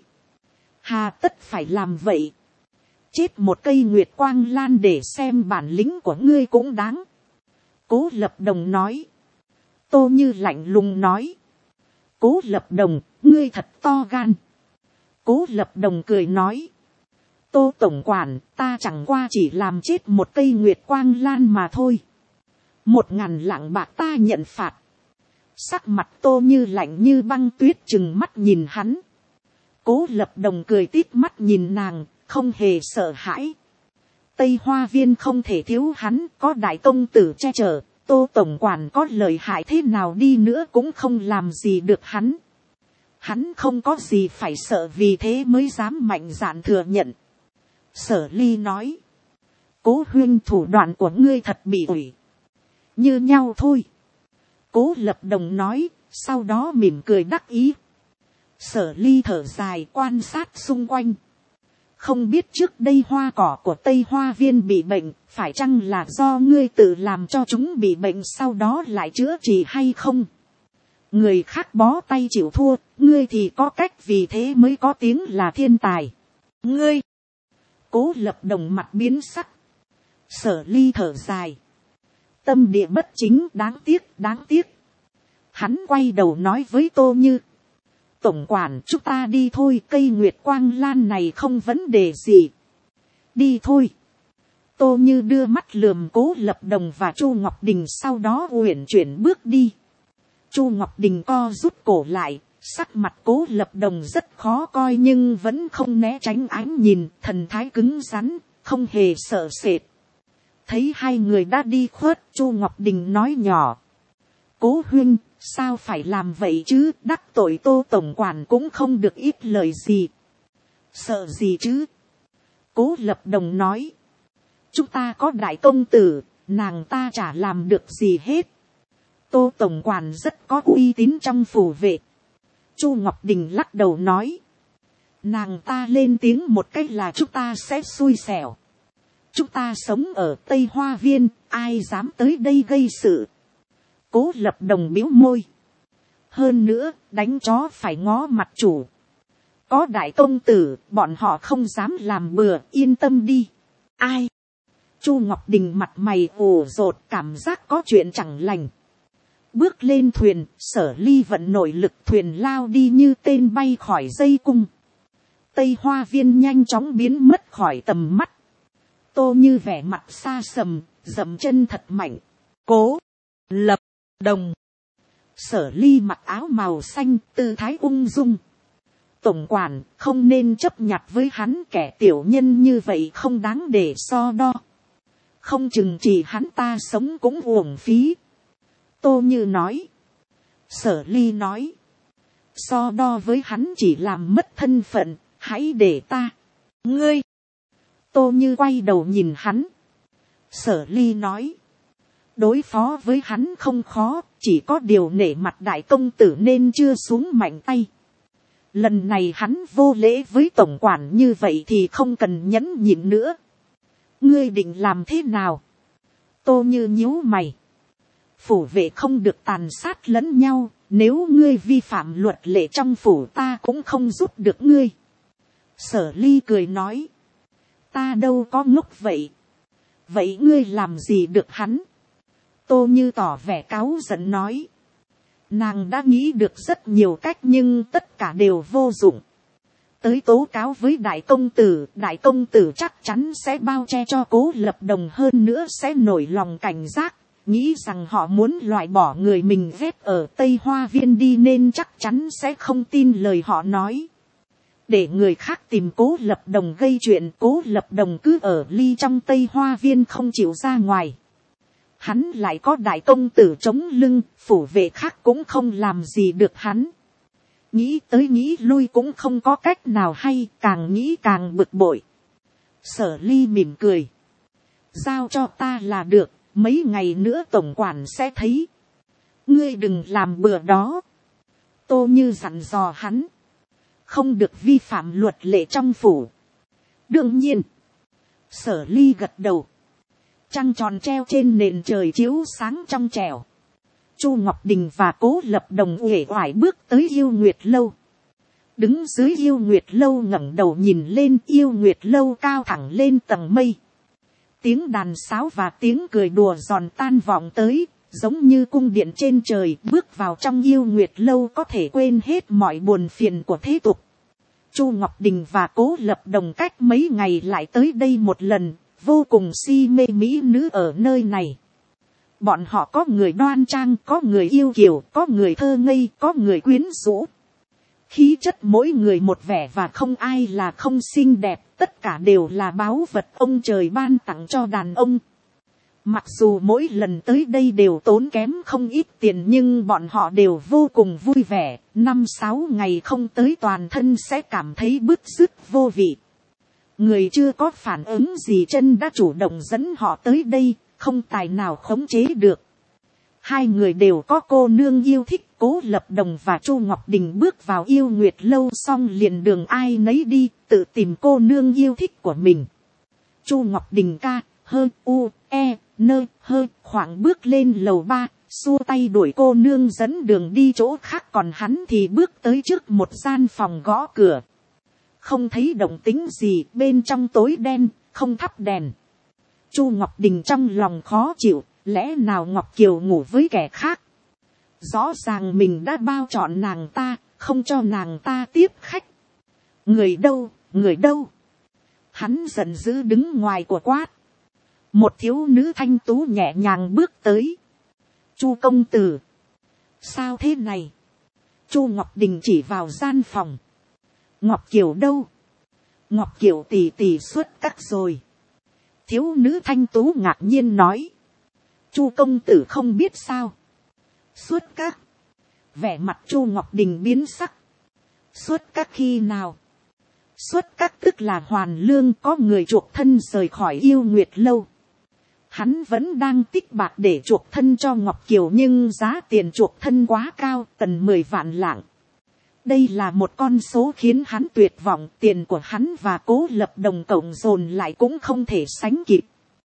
Hà tất phải làm vậy. Chết một cây Nguyệt Quang Lan để xem bản lĩnh của ngươi cũng đáng. Cố Lập Đồng nói. Tô Như lạnh lùng nói. Cố Lập Đồng, ngươi thật to gan. Cố Lập Đồng cười nói. Tô tổng quản, ta chẳng qua chỉ làm chết một cây Nguyệt Quang Lan mà thôi. 1.000 lạng bạc ta nhận phạt. Sắc mặt Tô Như lạnh như băng tuyết, chừng mắt nhìn hắn. Cố Lập Đồng cười tít mắt nhìn nàng, không hề sợ hãi. Tây Hoa viên không thể thiếu hắn, có đại công tử che chở. Tô tổng quản có lợi hại thế nào đi nữa cũng không làm gì được hắn. Hắn không có gì phải sợ, vì thế mới dám mạnh dạn thừa nhận. Sở Ly nói. Cố huynh, thủ đoạn của ngươi thật bị ủi. Như nhau thôi. Cố Lập Đồng nói, sau đó mỉm cười đắc ý. Sở Ly thở dài quan sát xung quanh. Không biết trước đây hoa cỏ của Tây Hoa viên bị bệnh, phải chăng là do ngươi tự làm cho chúng bị bệnh sau đó lại chữa trị hay không? Người khác bó tay chịu thua, ngươi thì có cách, vì thế mới có tiếng là thiên tài. Ngươi! Cố Lập Đồng mặt biến sắc. Sở Ly thở dài. Tâm địa bất chính, đáng tiếc, đáng tiếc. Hắn quay đầu nói với Tô Như. Tổng quản, chúng ta đi thôi, cây Nguyệt Quang Lan này không vấn đề gì. Đi thôi. Tô Như đưa mắt lườm Cố Lập Đồng và Chu Ngọc Đình, sau đó uyển chuyển bước đi. Chu Ngọc Đình co rút cổ lại, sắc mặt Cố Lập Đồng rất khó coi nhưng vẫn không né tránh ánh nhìn, thần thái cứng rắn, không hề sợ sệt. Thấy hai người đã đi khuất, Chu Ngọc Đình nói nhỏ: Cố huynh, sao phải làm vậy chứ, đắc tội Tô tổng quản cũng không được ít lời gì. Sợ gì chứ? Cố Lập Đồng nói: chúng ta có đại công tử, nàng ta chả làm được gì hết. Tô tổng quản rất có uy tín trong phủ vệ. Chu Ngọc Đình lắc đầu nói: nàng ta lên tiếng một cách là chúng ta sẽ xui xẻo. Chúng ta sống ở Tây Hoa Viên, ai dám tới đây gây sự. Cố Lập Đồng bĩu môi: hơn nữa, đánh chó phải ngó mặt chủ. Có đại công tử, bọn họ không dám làm bừa, yên tâm đi. Ai? Chu Ngọc Đình mặt mày ủ rột, cảm giác có chuyện chẳng lành. Bước lên thuyền, Sở Ly vận nội lực, thuyền lao đi như tên bay khỏi dây cung. Tây Hoa Viên nhanh chóng biến mất khỏi tầm mắt. Tô Như vẻ mặt xa sầm, dậm chân thật mạnh. Cố Lập Đồng. Sở Ly mặc áo màu xanh, tư thái ung dung. Tổng quản, không nên chấp nhặt với hắn, kẻ tiểu nhân như vậy không đáng để so đo. Không chừng chỉ hắn ta sống cũng uổng phí. Tô Như nói. Sở Ly nói: so đo với hắn chỉ làm mất thân phận, hãy để ta. Ngươi. Tô Như quay đầu nhìn hắn. Sở Ly nói: đối phó với hắn không khó, chỉ có điều nể mặt đại công tử nên chưa xuống mạnh tay. Lần này hắn vô lễ với tổng quản như vậy thì không cần nhẫn nhịn nữa. Ngươi định làm thế nào? Tô Như nhíu mày. Phủ vệ không được tàn sát lẫn nhau, nếu ngươi vi phạm luật lệ trong phủ ta cũng không giúp được ngươi. Sở Ly cười nói: ta đâu có ngốc vậy. Vậy ngươi làm gì được hắn? Tô Như tỏ vẻ cáu giận nói: nàng đã nghĩ được rất nhiều cách nhưng tất cả đều vô dụng. Tới tố cáo với đại công tử chắc chắn sẽ bao che cho Cố Lập Đồng, hơn nữa sẽ nổi lòng cảnh giác, nghĩ rằng họ muốn loại bỏ người mình ghét ở Tây Hoa Viên đi nên chắc chắn sẽ không tin lời họ nói. Để người khác tìm Cố Lập Đồng gây chuyện, Cố Lập Đồng cứ ở ly trong Tây Hoa Viên không chịu ra ngoài. Hắn lại có đại công tử chống lưng, phủ vệ khác cũng không làm gì được hắn. Nghĩ tới nghĩ lui cũng không có cách nào hay, càng nghĩ càng bực bội. Sở Ly mỉm cười: giao cho ta là được, mấy ngày nữa tổng quản sẽ thấy. Ngươi đừng làm bừa đó. Tô Như dặn dò hắn: không được vi phạm luật lệ trong phủ. Đương nhiên. Sở Ly gật đầu. Trăng tròn treo trên nền trời chiếu sáng trong trẻo. Chu Ngọc Đình và Cố Lập Đồng uể oải bước tới Yêu Nguyệt Lâu. Đứng dưới Yêu Nguyệt Lâu ngẩng đầu nhìn lên, Yêu Nguyệt Lâu cao thẳng lên tầng mây. Tiếng đàn sáo và tiếng cười đùa giòn tan vọng tới, giống như cung điện trên trời. Bước vào trong Yêu Nguyệt Lâu có thể quên hết mọi buồn phiền của thế tục. Chu Ngọc Đình và Cố Lập Đồng cách mấy ngày lại tới đây một lần, vô cùng si mê mỹ nữ ở nơi này. Bọn họ có người đoan trang, có người yêu kiều, có người thơ ngây, có người quyến rũ. Khí chất mỗi người một vẻ và không ai là không xinh đẹp, tất cả đều là báu vật ông trời ban tặng cho đàn ông. Mặc dù mỗi lần tới đây đều tốn kém không ít tiền nhưng bọn họ đều vô cùng vui vẻ, 5-6 ngày không tới toàn thân sẽ cảm thấy bứt rứt vô vị. Người chưa có phản ứng gì chân đã chủ động dẫn họ tới đây, không tài nào khống chế được. Hai người đều có cô nương yêu thích. Cố Lập Đồng và Chu Ngọc Đình bước vào Yêu Nguyệt Lâu xong liền đường ai nấy đi, tự tìm cô nương yêu thích của mình. Chu Ngọc Đình khoảng bước lên lầu 3, xua tay đuổi cô nương dẫn đường đi chỗ khác, còn hắn thì bước tới trước một gian phòng gõ cửa. Không thấy động tĩnh gì, bên trong tối đen, không thắp đèn. Chu Ngọc Đình trong lòng khó chịu, lẽ nào Ngọc Kiều ngủ với kẻ khác? Rõ ràng mình đã bao trọn nàng ta, không cho nàng ta tiếp khách. Người đâu, người đâu? Hắn giận dữ đứng ngoài của quát. một thiếu nữ thanh tú nhẹ nhàng bước tới. Chu công tử, sao thế này? Chu Ngọc Đình chỉ vào gian phòng. Ngọc Kiều đâu? Ngọc Kiều tỉ tỉ xuất các rồi. Thiếu nữ thanh tú ngạc nhiên nói. Chu công tử không biết sao? Xuất các? Vẻ mặt Chu Ngọc Đình biến sắc. Xuất các khi nào? Xuất các tức là hoàn lương, có người chuộc thân rời khỏi Yêu Nguyệt lâu. Hắn vẫn đang tích bạc để chuộc thân cho Ngọc Kiều, nhưng giá tiền chuộc thân quá cao, cần 10 vạn lạng. Đây là một con số khiến hắn tuyệt vọng, tiền của hắn và Cố Lập Đồng cộng dồn lại cũng không thể sánh kịp.